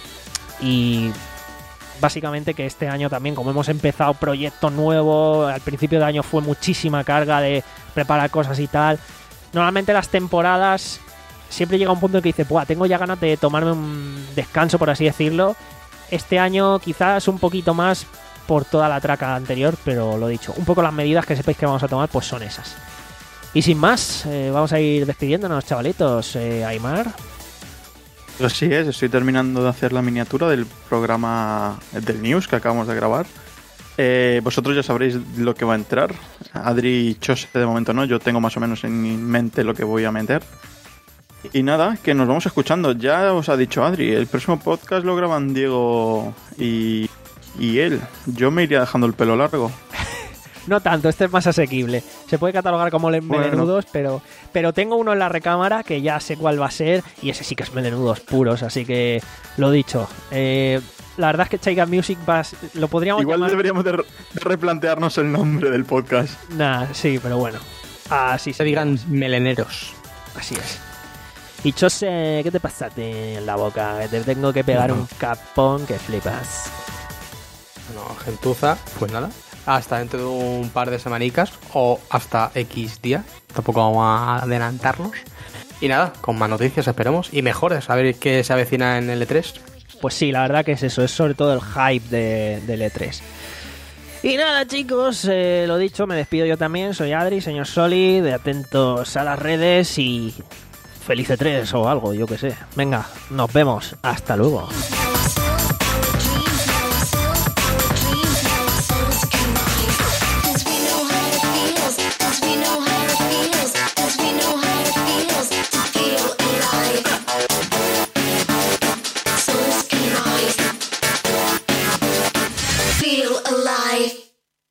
y básicamente que este año también, como hemos empezado proyectos nuevos, al principio de año fue muchísima carga de preparar cosas y tal. Normalmente las temporadas siempre llega un punto en que dices, buah, tengo ya ganas de tomarme un descanso, por así decirlo. Este año quizás un poquito más por toda la traca anterior, pero lo dicho, un poco las medidas que sepáis que vamos a tomar, pues son esas. Y sin más, eh, vamos a ir despidiéndonos, chavalitos. Eh, Aymar. Pues sí es, estoy terminando de hacer la miniatura del programa del News que acabamos de grabar. Eh, vosotros ya sabréis lo que va a entrar. Adri y Chose de momento no, yo tengo más o menos en mi mente lo que voy a meter. Y nada, que nos vamos escuchando. Ya os ha dicho Adri, el próximo podcast lo graban Diego y, y él. Yo me iría dejando el pelo largo. No tanto, este es más asequible. Se puede catalogar como melenudos, bueno. pero, pero tengo uno en la recámara que ya sé cuál va a ser, y ese sí que es melenudos puros, así que lo dicho. Eh, la verdad es que Chaigam Music va, lo podríamos Igual llamar... deberíamos de, re- de replantearnos el nombre del podcast. Nah, sí, pero bueno. Así se digan meleneros. Así es. Y Chose, ¿qué te pasaste en la boca? Te tengo que pegar no. un capón que flipas. No, gentuza, pues nada. Hasta dentro de un par de semanicas o hasta X día. Tampoco vamos a adelantarnos. Y nada, con más noticias esperemos. Y mejores, a ver qué se avecina en el E tres. Pues sí, la verdad que es eso. Es sobre todo el hype de, del E tres. Y nada, chicos, eh, lo dicho, me despido yo también. Soy Adri, señor Soli, de atentos a las redes y feliz E tres o algo, yo que sé. Venga, nos vemos. Hasta luego.